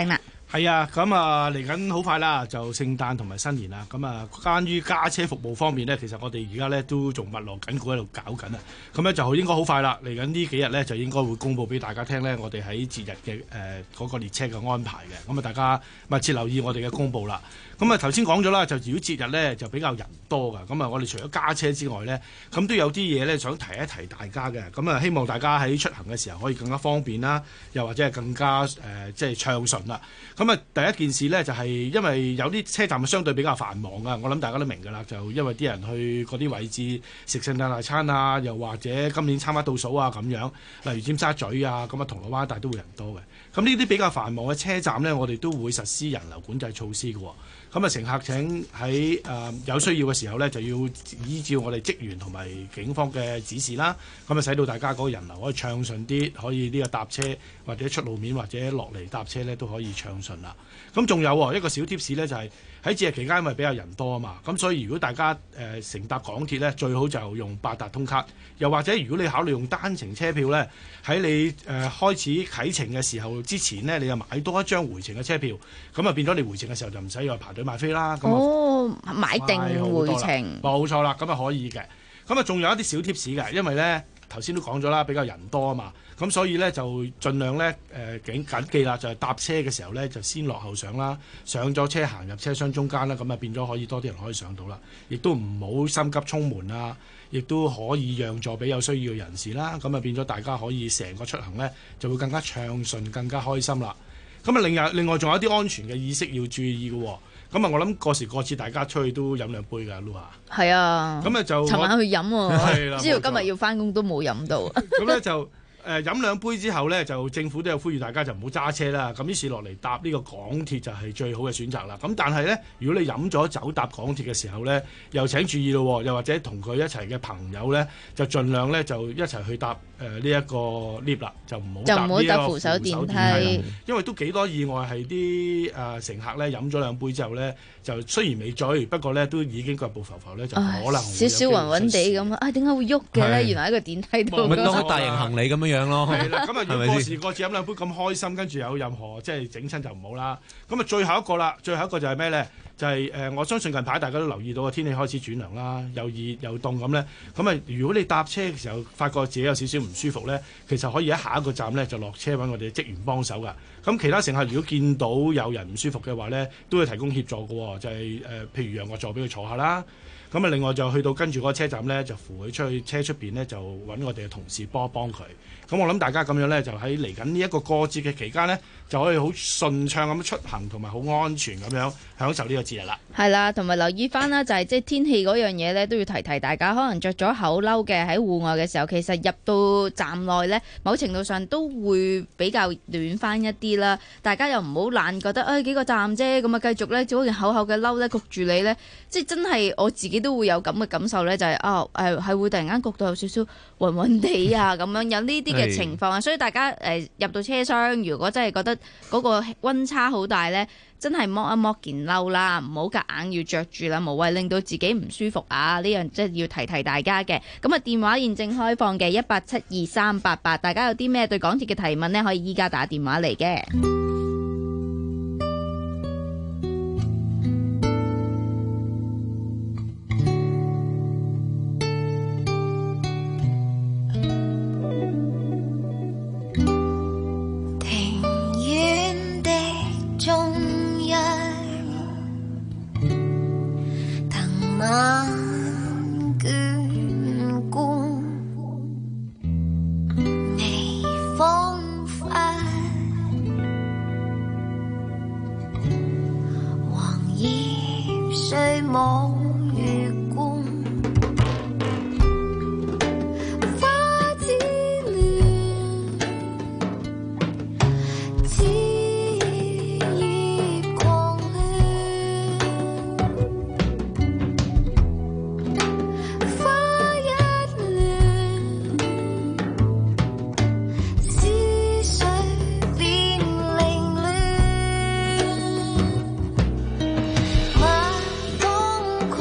係啊，咁啊嚟緊好快啦，就聖誕同埋新年啦。咁啊，關於加車服務方面呢，其實我哋而家呢都仲密鑼緊鼓喺度搞緊啊。咁呢就應該好快啦，嚟緊呢幾日呢，就應該會公佈俾大家聽呢，我哋喺節日嘅誒嗰個列車嘅安排嘅。咁啊，大家密切留意我哋嘅公佈啦。咁啊，頭先講咗啦，就如果節日呢，就比較人多㗎。咁啊，我哋除咗加車之外呢，咁都有啲嘢呢想提一提大家嘅。咁啊，希望大家喺出行嘅時候可以更加方便啦，又或者係更加誒、呃、即係暢順啦。咁啊，第一件事呢，就係、是、因為有啲車站相對比較繁忙啊，我諗大家都明㗎啦。就因為啲人去嗰啲位置食聖誕大餐啊，又或者今年參加倒數啊咁樣，例如尖沙咀啊，咁啊銅鑼灣一帶都會人多嘅。咁呢啲比較繁忙嘅車站呢，我哋都會實施人流管制措施嘅喎。咁啊，乘客請喺誒、呃、有需要嘅時候呢，就要依照我哋職員同埋警方嘅指示啦。咁啊，使到大家嗰個人流可以暢順啲，可以呢個搭車或者出路面或者落嚟搭車呢都可以暢順啦。咁仲有一個小貼士呢，就係喺節日期間因為比較人多啊嘛，咁所以如果大家誒、呃、乘搭港鐵呢，最好就用八達通卡，又或者如果你考慮用單程車票呢，喺你誒、呃、開始啟程嘅時候之前呢，你就買多一張回程嘅車票，咁啊變咗你回程嘅時候就唔使再排隊買飛啦。 哦，買定回程， 冇錯啦，咁啊可以嘅。咁啊仲有一啲小貼士嘅，因為呢頭先都講咗啦，比較人多啊嘛。咁所以咧就盡量咧誒緊緊記啦，就係、是、搭車嘅時候咧就先落後上啦，上咗車行入車廂中間啦，咁啊變咗可以多啲人可以上到啦，亦都唔好心急衝門啊，亦都可以讓座俾有需要嘅人士啦，咁啊變咗大家可以成個出行咧就會更加暢順，更加開心啦。咁啊另外另外仲有一啲安全嘅意識要注意嘅喎。咁啊，我諗過時過節大家出去都飲兩杯㗎，Lu 啊。 係啊。咁啊就尋晚去飲喎， 係啦， 知道今日要翻工都冇飲到。 咁咧就。誒飲兩杯之後咧，就政府都有呼籲大家就唔好揸車啦。咁於是落嚟搭呢個港鐵就係最好嘅選擇啦。咁但係咧，如果你飲咗酒搭港鐵嘅時候咧，又請注意咯，又或者同佢一齊嘅朋友咧，就盡量咧就一齊去搭誒呢一個 lift 啦，就唔好搭呢個扶手電梯。就唔好搭扶手電梯，因為都幾多意外係啲誒乘客咧飲咗兩杯之後咧，就雖然未醉，不過咧都已經腳步浮浮咧，就可能少少暈暈地咁啊！點解會喐嘅咧？原來喺個電梯度。 咪當大型行李咁樣樣咯。 係啦，咁啊如果過時過節飲兩杯咁開心，跟住有任何即係整親就唔好啦。咁啊最後一個啦，最後一個就係咩咧？就係、是、誒、呃，我相信近排大家都留意到嘅天氣開始轉涼啦，又熱又凍咁咧。咁啊，如果你搭車嘅時候發覺自己有少少唔舒服咧，其實可以喺下一個站咧就落車揾我哋嘅職員幫手噶。咁其他乘客如果見到有人唔舒服嘅話咧，都會提供協助嘅，就係、是、誒、呃，譬如讓個座俾佢坐下啦。咁啊，另外就去到跟住嗰個車站咧，就扶佢出去車出邊咧，就揾我哋嘅同事幫一幫佢。咁我諗大家咁樣咧，就喺嚟緊呢一個過節嘅期間咧，就可以好順暢咁出行，同埋好安全咁樣享受呢個節日啦。 係啦，同埋留意翻啦，就係即係天氣嗰樣嘢咧，都要提提大家。可能着咗厚褸嘅喺戶外嘅時候，其實入到站內咧，某程度上都會比較暖翻一啲啦。大家又唔好懶覺得誒、哎、幾個站啫，咁啊繼續咧，做一件厚厚嘅褸咧焗住你咧，即係真係我自己都會有咁嘅感受咧，就係啊誒係會突然間焗到有少少暈暈地啊咁樣，有呢啲嘅情況啊，所以大家誒、呃、入到車廂，如果真係覺得嗰個溫差好大咧，真係剝一剝件褸啦，唔好夾硬要着住啦，無謂令到自己唔舒服啊！呢樣即係要提提大家嘅。咁啊，電話現正開放嘅一八七二三八八，大家有啲咩對港鐵嘅提問呢？可以依家打電話嚟嘅。 光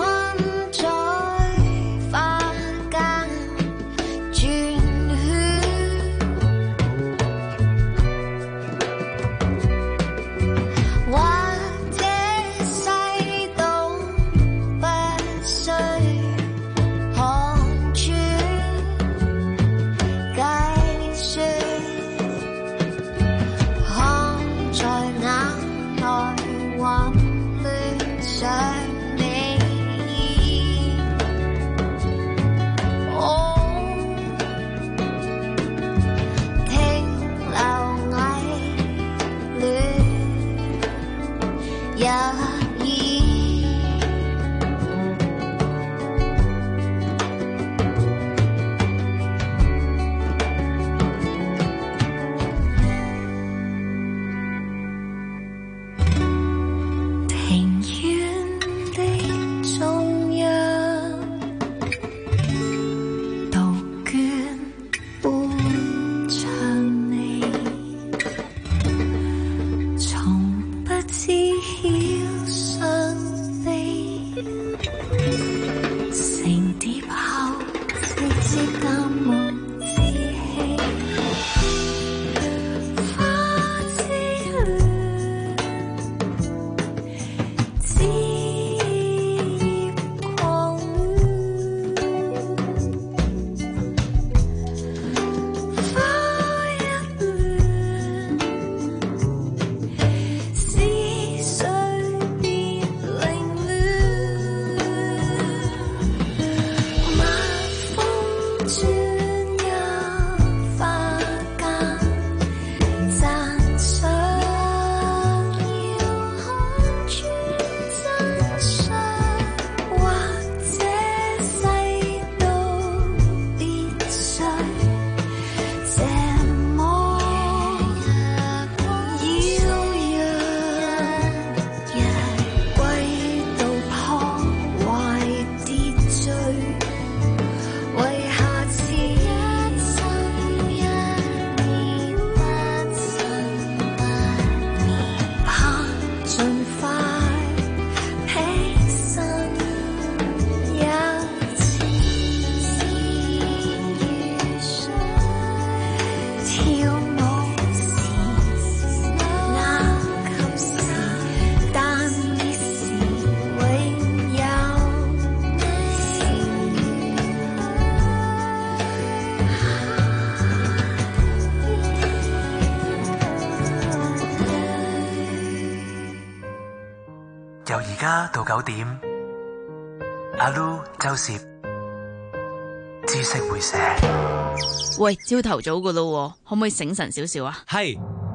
由而家到九點，阿 Lu 周攝知識會寫。 喂，朝頭早噶咯，可唔可以醒神少少啊？ 係。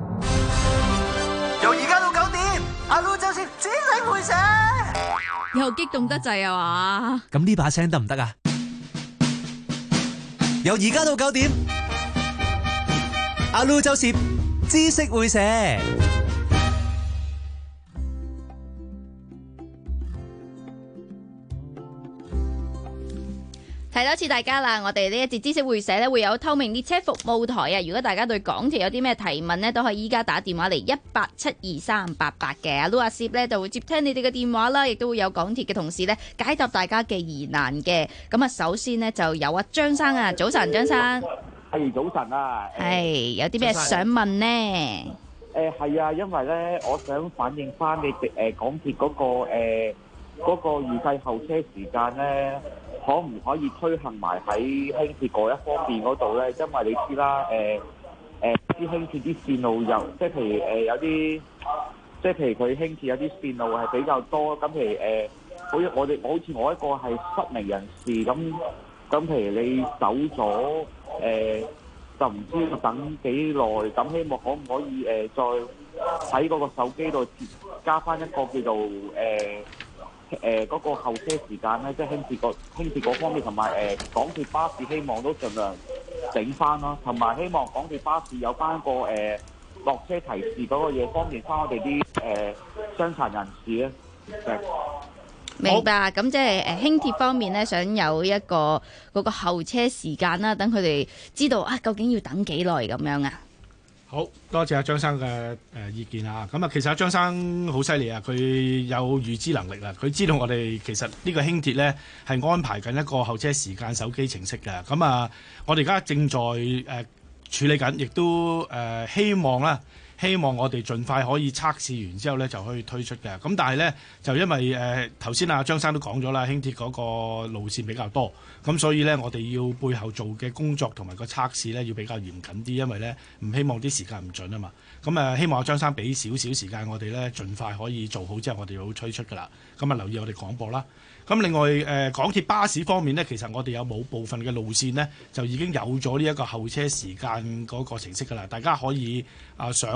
由而家到九點，阿 Lu 周攝知識會寫。 又激動得滯啊嘛？ 咁呢把聲得唔得啊？由而家到九點，阿 Lu 周攝知識會寫。 提多次大家啦，我哋呢一節知識會社咧會有透明列車服務台啊！如果大家對港鐵有啲咩提問呢，都可以依家打電話嚟一八七二三八八嘅。阿 Lu 阿攝咧就會接聽你哋嘅電話啦，亦都會有港鐵嘅同事咧解答大家嘅疑難嘅。咁啊，首先呢，就有阿張生啊，早晨張生。 係早晨啊。 係有啲咩想問呢？ 誒係啊，因為咧，我想反映翻你哋誒港鐵嗰個誒嗰個預計候車時間咧。可唔可以推行埋喺輕鐵嗰一方面嗰度咧？因為你知啦，誒誒啲輕鐵啲線路有，即係譬如誒、呃、有啲，即係譬如佢輕鐵有啲線路係比較多，咁譬如誒、呃，好似我哋好似我一個係失明人士，咁咁譬如你走咗，誒、呃、就唔知要等幾耐，咁希望可唔可以誒、呃、再喺嗰個手機度加翻一個叫做誒。呃誒嗰、呃那個候車時間咧，即係輕鐵個輕鐵嗰方面，同埋誒港鐵巴士，希望都盡量整翻咯，同埋希望港鐵巴士有翻個誒落車提示嗰個嘢，方便翻我哋啲誒傷殘人士咧。 明白，咁即係誒輕鐵方面咧，想有一個嗰個候車時間啦，等佢哋知道啊，究竟要等幾耐咁樣啊？ 好多謝阿張生嘅誒意見啊！咁啊，其實阿張生好犀利啊，佢有預知能力啊，佢知道我哋其實呢個輕鐵呢係安排緊一個候車時間手機程式嘅。咁啊，我哋而家正在誒、呃、處理緊，亦都誒、呃、希望啦。希望我哋盡快可以測試完之後呢，就可以推出嘅。咁但係呢，就因為誒頭先阿張生都講咗啦，輕鐵嗰個路線比較多，咁所以呢，我哋要背後做嘅工作同埋個測試呢，要比較嚴謹啲，因為呢唔希望啲時間唔準啊嘛。咁誒希望阿張生俾少少時間我哋呢，盡快可以做好之後，我哋會推出噶啦。咁啊留意我哋廣播啦。咁另外誒、呃、港鐵巴士方面呢，其實我哋有冇部分嘅路線呢，就已經有咗呢一個候車時間嗰個程式噶啦，大家可以啊、呃、上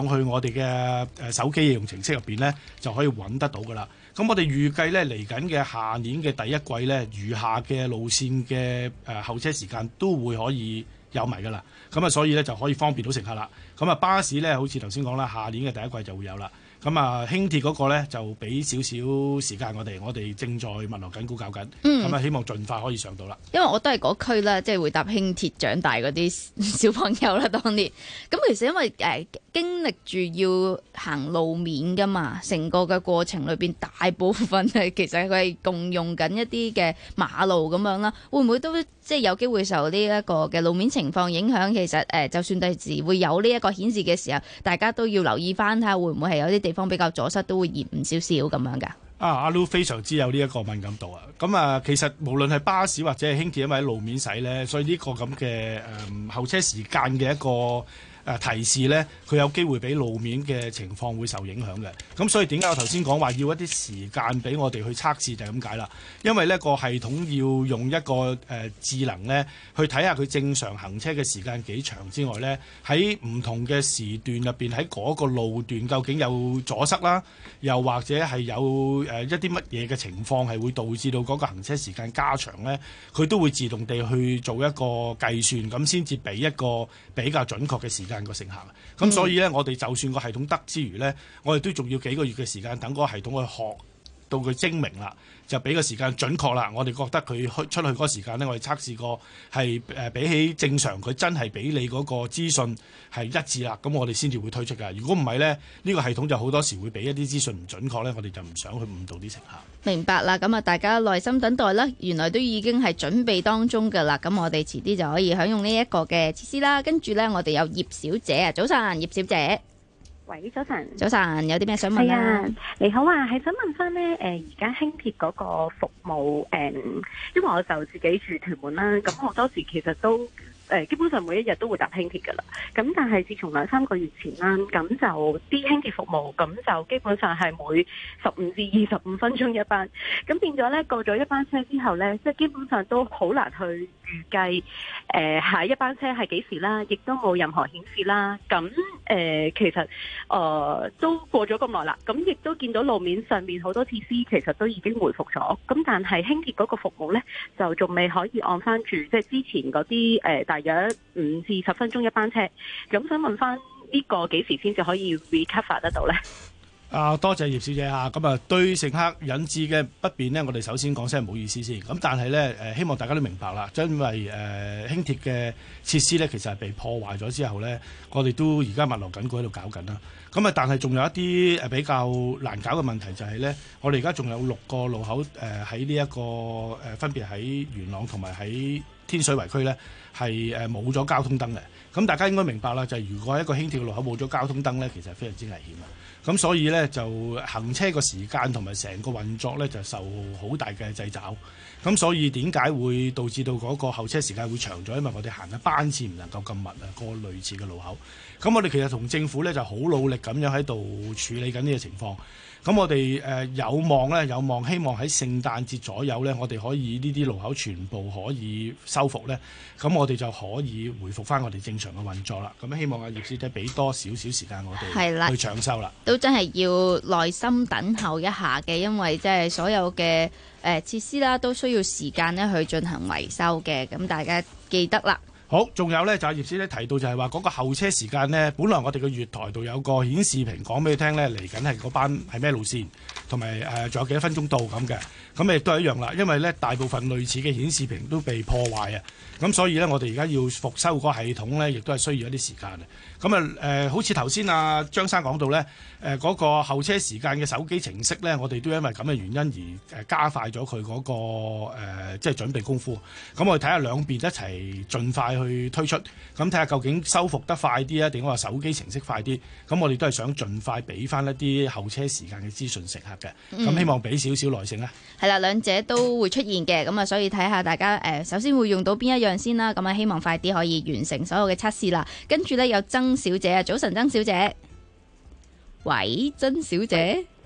上去我哋嘅誒手機應用程式入邊咧，就可以揾得到噶啦。咁我哋預計咧嚟緊嘅下年嘅第一季咧，餘下嘅路線嘅誒候車時間都會可以有埋噶啦。咁啊，所以咧就可以方便到乘客啦。咁啊，巴士咧好似頭先講啦，下年嘅第一季就會有啦。咁啊，輕鐵嗰個咧就俾少少時間我哋，我哋正在密鑼緊鼓搞緊。咁、嗯、啊，希望盡快可以上到啦。 因為我都係嗰區啦，即係會搭輕鐵長大嗰啲小朋友啦，當年。咁其實因為誒、呃、經歷住要行路面噶嘛，成個嘅過程裏邊大部分係其實佢係共用緊一啲嘅馬路咁樣啦，會唔會都即係有機會受呢一個嘅路面情況影響？其實誒、呃，就算第時會有呢一個顯示嘅時候，大家都要留意翻睇下會唔會係有啲地方比較阻塞，都會延誤少少咁樣噶。 啊，阿 Lu 非常之有呢一個敏感度啊！咁啊，其實無論係巴士或者係輕鐵，因為喺路面使咧，所以呢個咁嘅誒候車時間嘅一個誒提示咧，佢有機會俾路面嘅情況會受影響嘅。咁所以點解我頭先講話要一啲時間俾我哋去測試就係咁解啦。因為呢個系統要用一個誒、呃、智能咧去睇下佢正常行車嘅時間幾長之外咧，喺唔同嘅時段入邊喺嗰個路段究竟有阻塞啦，又或者係有誒、呃、一啲乜嘢嘅情況係會導致到嗰個行車時間加長咧，佢都會自動地去做一個計算，咁先至俾一個比較準確嘅時間個乘客。咁、嗯、所以咧，我哋就算個系統得之餘咧，我哋都仲要幾個月嘅時間等嗰個系統去學到佢精明啦，就俾個時間準確啦。我哋覺得佢去出去嗰個時間咧，我哋測試過係誒比起正常，佢真係俾你嗰個資訊係一致啦。咁我哋先至會推出㗎。如果唔係咧，呢、呢個系統就好多時會俾一啲資訊唔準確咧，我哋就唔想去誤導啲乘客。 明白啦，咁啊，大家耐心等待啦。原來都已經係準備當中㗎啦。咁我哋遲啲就可以享用呢一個嘅設施啦。跟住咧，我哋有葉小姐啊，早晨，葉小姐。 喂，早晨。早晨，有啲咩想問啊？ 你好啊，係想問翻咧，誒而家輕鐵嗰個服務，誒、呃，因為我就自己住屯門啦，咁好多時其實都。誒基本上每一日都會搭輕鐵㗎啦，咁但係自從兩三個月前啦，咁就啲輕鐵服務咁就基本上係每十五至二十五分鐘一班，咁變咗咧過咗一班車之後咧，即係基本上都好難去預計誒、呃、下一班車係幾時啦，亦都冇任何顯示啦。咁誒、呃、其實誒、呃、都過咗咁耐啦，咁亦都見到路面上面好多設施其實都已經回復咗，咁但係輕鐵嗰個服務咧就仲未可以按翻住即係之前嗰啲誒大約五至十分鐘一班車，咁想問翻呢個幾時先至可以 recover 得到呢？ 啊，多謝葉小姐啊！咁啊，對乘客引致嘅不便呢，我哋首先講聲唔好意思先。咁但係呢，誒希望大家都明白啦，因為誒、呃、輕鐵嘅設施呢，其實係被破壞咗之後呢，我哋都而家密鑼緊鼓喺度搞緊啦。咁啊，但係仲有一啲誒比較難搞嘅問題就係呢，我哋而家仲有六個路口誒喺呢一個誒、呃、分別喺元朗同埋喺天水圍區呢，係誒冇咗交通燈嘅。咁大家應該明白啦，就係、是、如果一個輕鐵嘅路口冇咗交通燈呢，其實係非常之危險啊！咁所以呢，就行車個時間同埋成個運作呢，就受好大嘅掣肘。咁所以點解會導致到嗰個候車時間會長咗？因為我哋行嘅班次唔能夠咁密啊，個類似嘅路口。咁我哋其實同政府呢就好努力咁樣喺度處理緊呢個情況。咁我哋誒、呃、有望呢，有望希望喺聖誕節左右呢，我哋可以呢啲路口全部可以修復呢。咁我哋就可以回復翻我哋正常嘅運作啦。咁希望阿葉小姐俾多少少時間我哋去搶修啦。 都真係要耐心等候一下嘅，因為即係所有嘅誒、呃、設施啦，都需要時間呢去進行維修嘅。咁大家記得啦。 好，仲有呢，就係葉小姐提到就係話嗰個候車時間呢，本來我哋嘅月台度有個顯示屏講俾你聽呢，嚟緊係嗰班係咩路線，同埋誒仲有幾多分鐘到咁嘅，咁亦都係一樣啦。因為呢，大部分類似嘅顯示屏都被破壞啊，咁所以呢，我哋而家要復修嗰個系統呢，亦都係需要一啲時間嘅。咁啊誒，好似頭先阿張生講到呢，誒、呃、嗰、嗰個候車時間嘅手機程式呢，我哋都因為咁嘅原因而誒加快咗佢嗰個、呃、即係準備功夫。咁我哋睇下兩邊一齊盡快去推出，咁睇下究竟修復得快啲啊，定話手機程式快啲？咁我哋都係想盡快俾翻一啲候車時間嘅資訊乘客嘅，咁、嗯、希望俾少少耐性啦。 係啦，兩者都會出現嘅，咁啊，所以睇下大家誒、呃，首先會用到邊一樣先啦。咁啊，希望快啲可以完成所有嘅測試啦。跟住呢，有曾小姐啊，早晨，曾小姐。喂，曾小姐。 係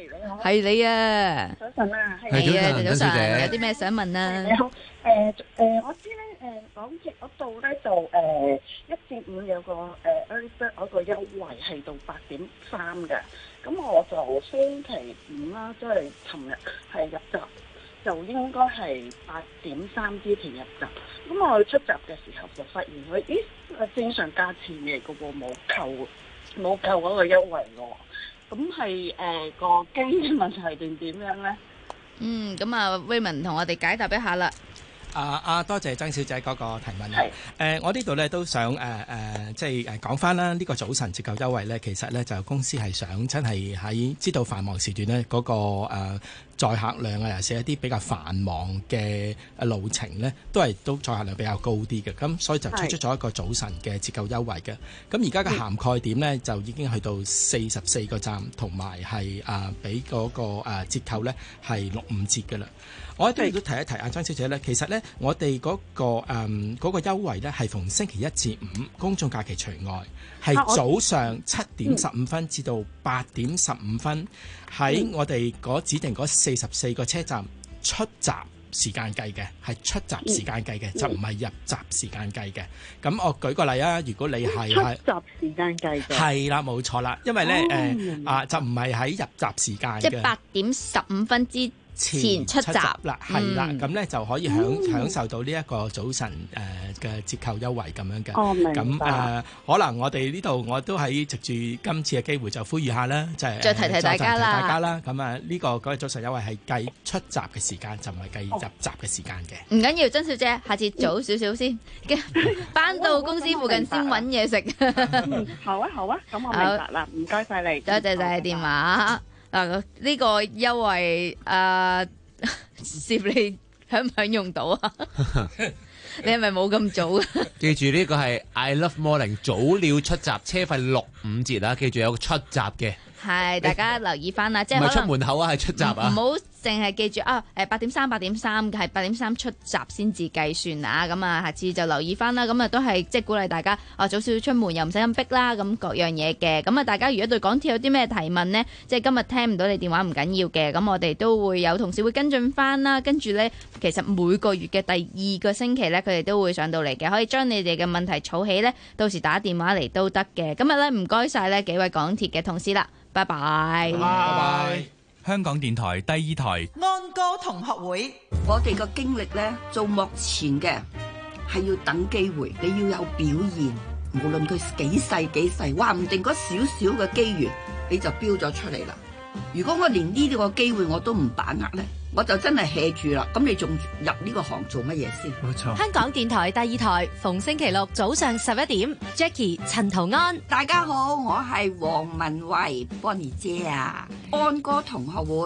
你好。 係你啊！ 早晨啊，係你啊， 早早晨，有啲咩想問啊？ 你好，誒誒，我知咧，誒港鐵嗰度咧就誒一至五有個誒 early bird 嗰個優惠係到八點三嘅，咁我就星期五啦，即係尋日係入閘，就應該係八點三之前入閘。咁我出閘嘅時候就發現佢，咦，正常價錢嚟嘅喎，冇扣冇扣嗰個優惠喎。咁係誒個機嘅問題定點樣咧？ 嗯，咁啊 Raymond 同我哋解答一下啦。 啊啊，多謝曾小姐嗰個提問啊！誒、呃，我呢度咧都想誒誒、呃，即係誒講翻啦。呢、這個早晨折扣優惠咧，其實咧就公司係想真係喺知道繁忙時段咧嗰、那個誒、呃、載客量啊，尤其是一啲比較繁忙嘅路程咧，都係都載客量比較高啲嘅。咁所以就推出咗一個早晨嘅折扣優惠嘅。咁而家嘅涵蓋點咧就已經去到四十四個站，同埋係誒俾嗰個誒折扣咧係六五折嘅啦。我一都亦都提一提阿張小姐咧，其實咧我哋嗰、那個誒嗰、嗯那個優惠咧係逢星期一至五公眾假期除外，係早上七點十五分至到八點十五分喺我哋嗰指定嗰四十四個車站出閘時間計嘅，係出閘時間計嘅，就唔係入閘時間計嘅。咁我舉個例啊，如果你係出閘時間計嘅， 係啦，冇錯啦，因為咧誒、哦、啊就唔係喺入閘時間嘅， 即係八點十五分之前出閘啦，係啦，咁咧、嗯、就可以享、嗯、享受到呢一個早晨誒嘅折扣優惠咁樣嘅。 哦，明白。 咁誒、呃，可能我哋呢度我都喺藉住今次嘅機會就呼籲下啦，就係、是、 再提提大家啦。 大家啦，咁啊呢個嗰個早晨優惠係計出閘嘅時間，就唔係計入閘嘅時間嘅。 唔緊要，曾小姐，下次早少少先，返到公司附近先揾嘢食。 嗯，好啊，好啊，咁我明白啦，唔該晒你， 多謝晒電話。嗱，呢個優惠誒，攝你享唔享用到啊？你係咪冇咁早啊？ 記住呢個係 I Love Morning 早鳥出閘車費六五折啊！記住有個出閘嘅， 係大家留意翻啦，即係唔係出門口啊，係出閘啊！ 唔好淨係記住啊！誒八點三八點三係八點三出閘先至計算啊！咁啊，下次就留意翻啦。咁啊，都係即係鼓勵大家啊，早少少出門又唔使咁逼啦。咁各樣嘢嘅。咁啊，大家如果對港鐵有啲咩提問呢？即係今日聽唔到你電話唔緊要嘅。咁我哋都會有同事會跟進翻啦。跟住呢，其實每個月嘅第二個星期呢，佢哋都會上到嚟嘅，可以將你哋嘅問題儲起呢，到時打電話嚟都得嘅。今日呢，唔該晒呢幾位港鐵嘅同事啦，拜拜。 拜拜。香港電台第二台安歌同學會，我哋個經歷咧，做幕前嘅係要等機會，你要有表現，無論佢幾細幾細，話唔定嗰少少嘅機緣你就標咗出嚟啦。如果我連呢個機會我都唔把握咧，我就真係 hea 住啦。咁你仲入呢個行做乜嘢先？ 冇錯。香港電台第二台逢星期六早上十一點 ，Jackie 陳圖安， 大家好，我係黃文慧 Bonnie 姐啊，安歌同學會。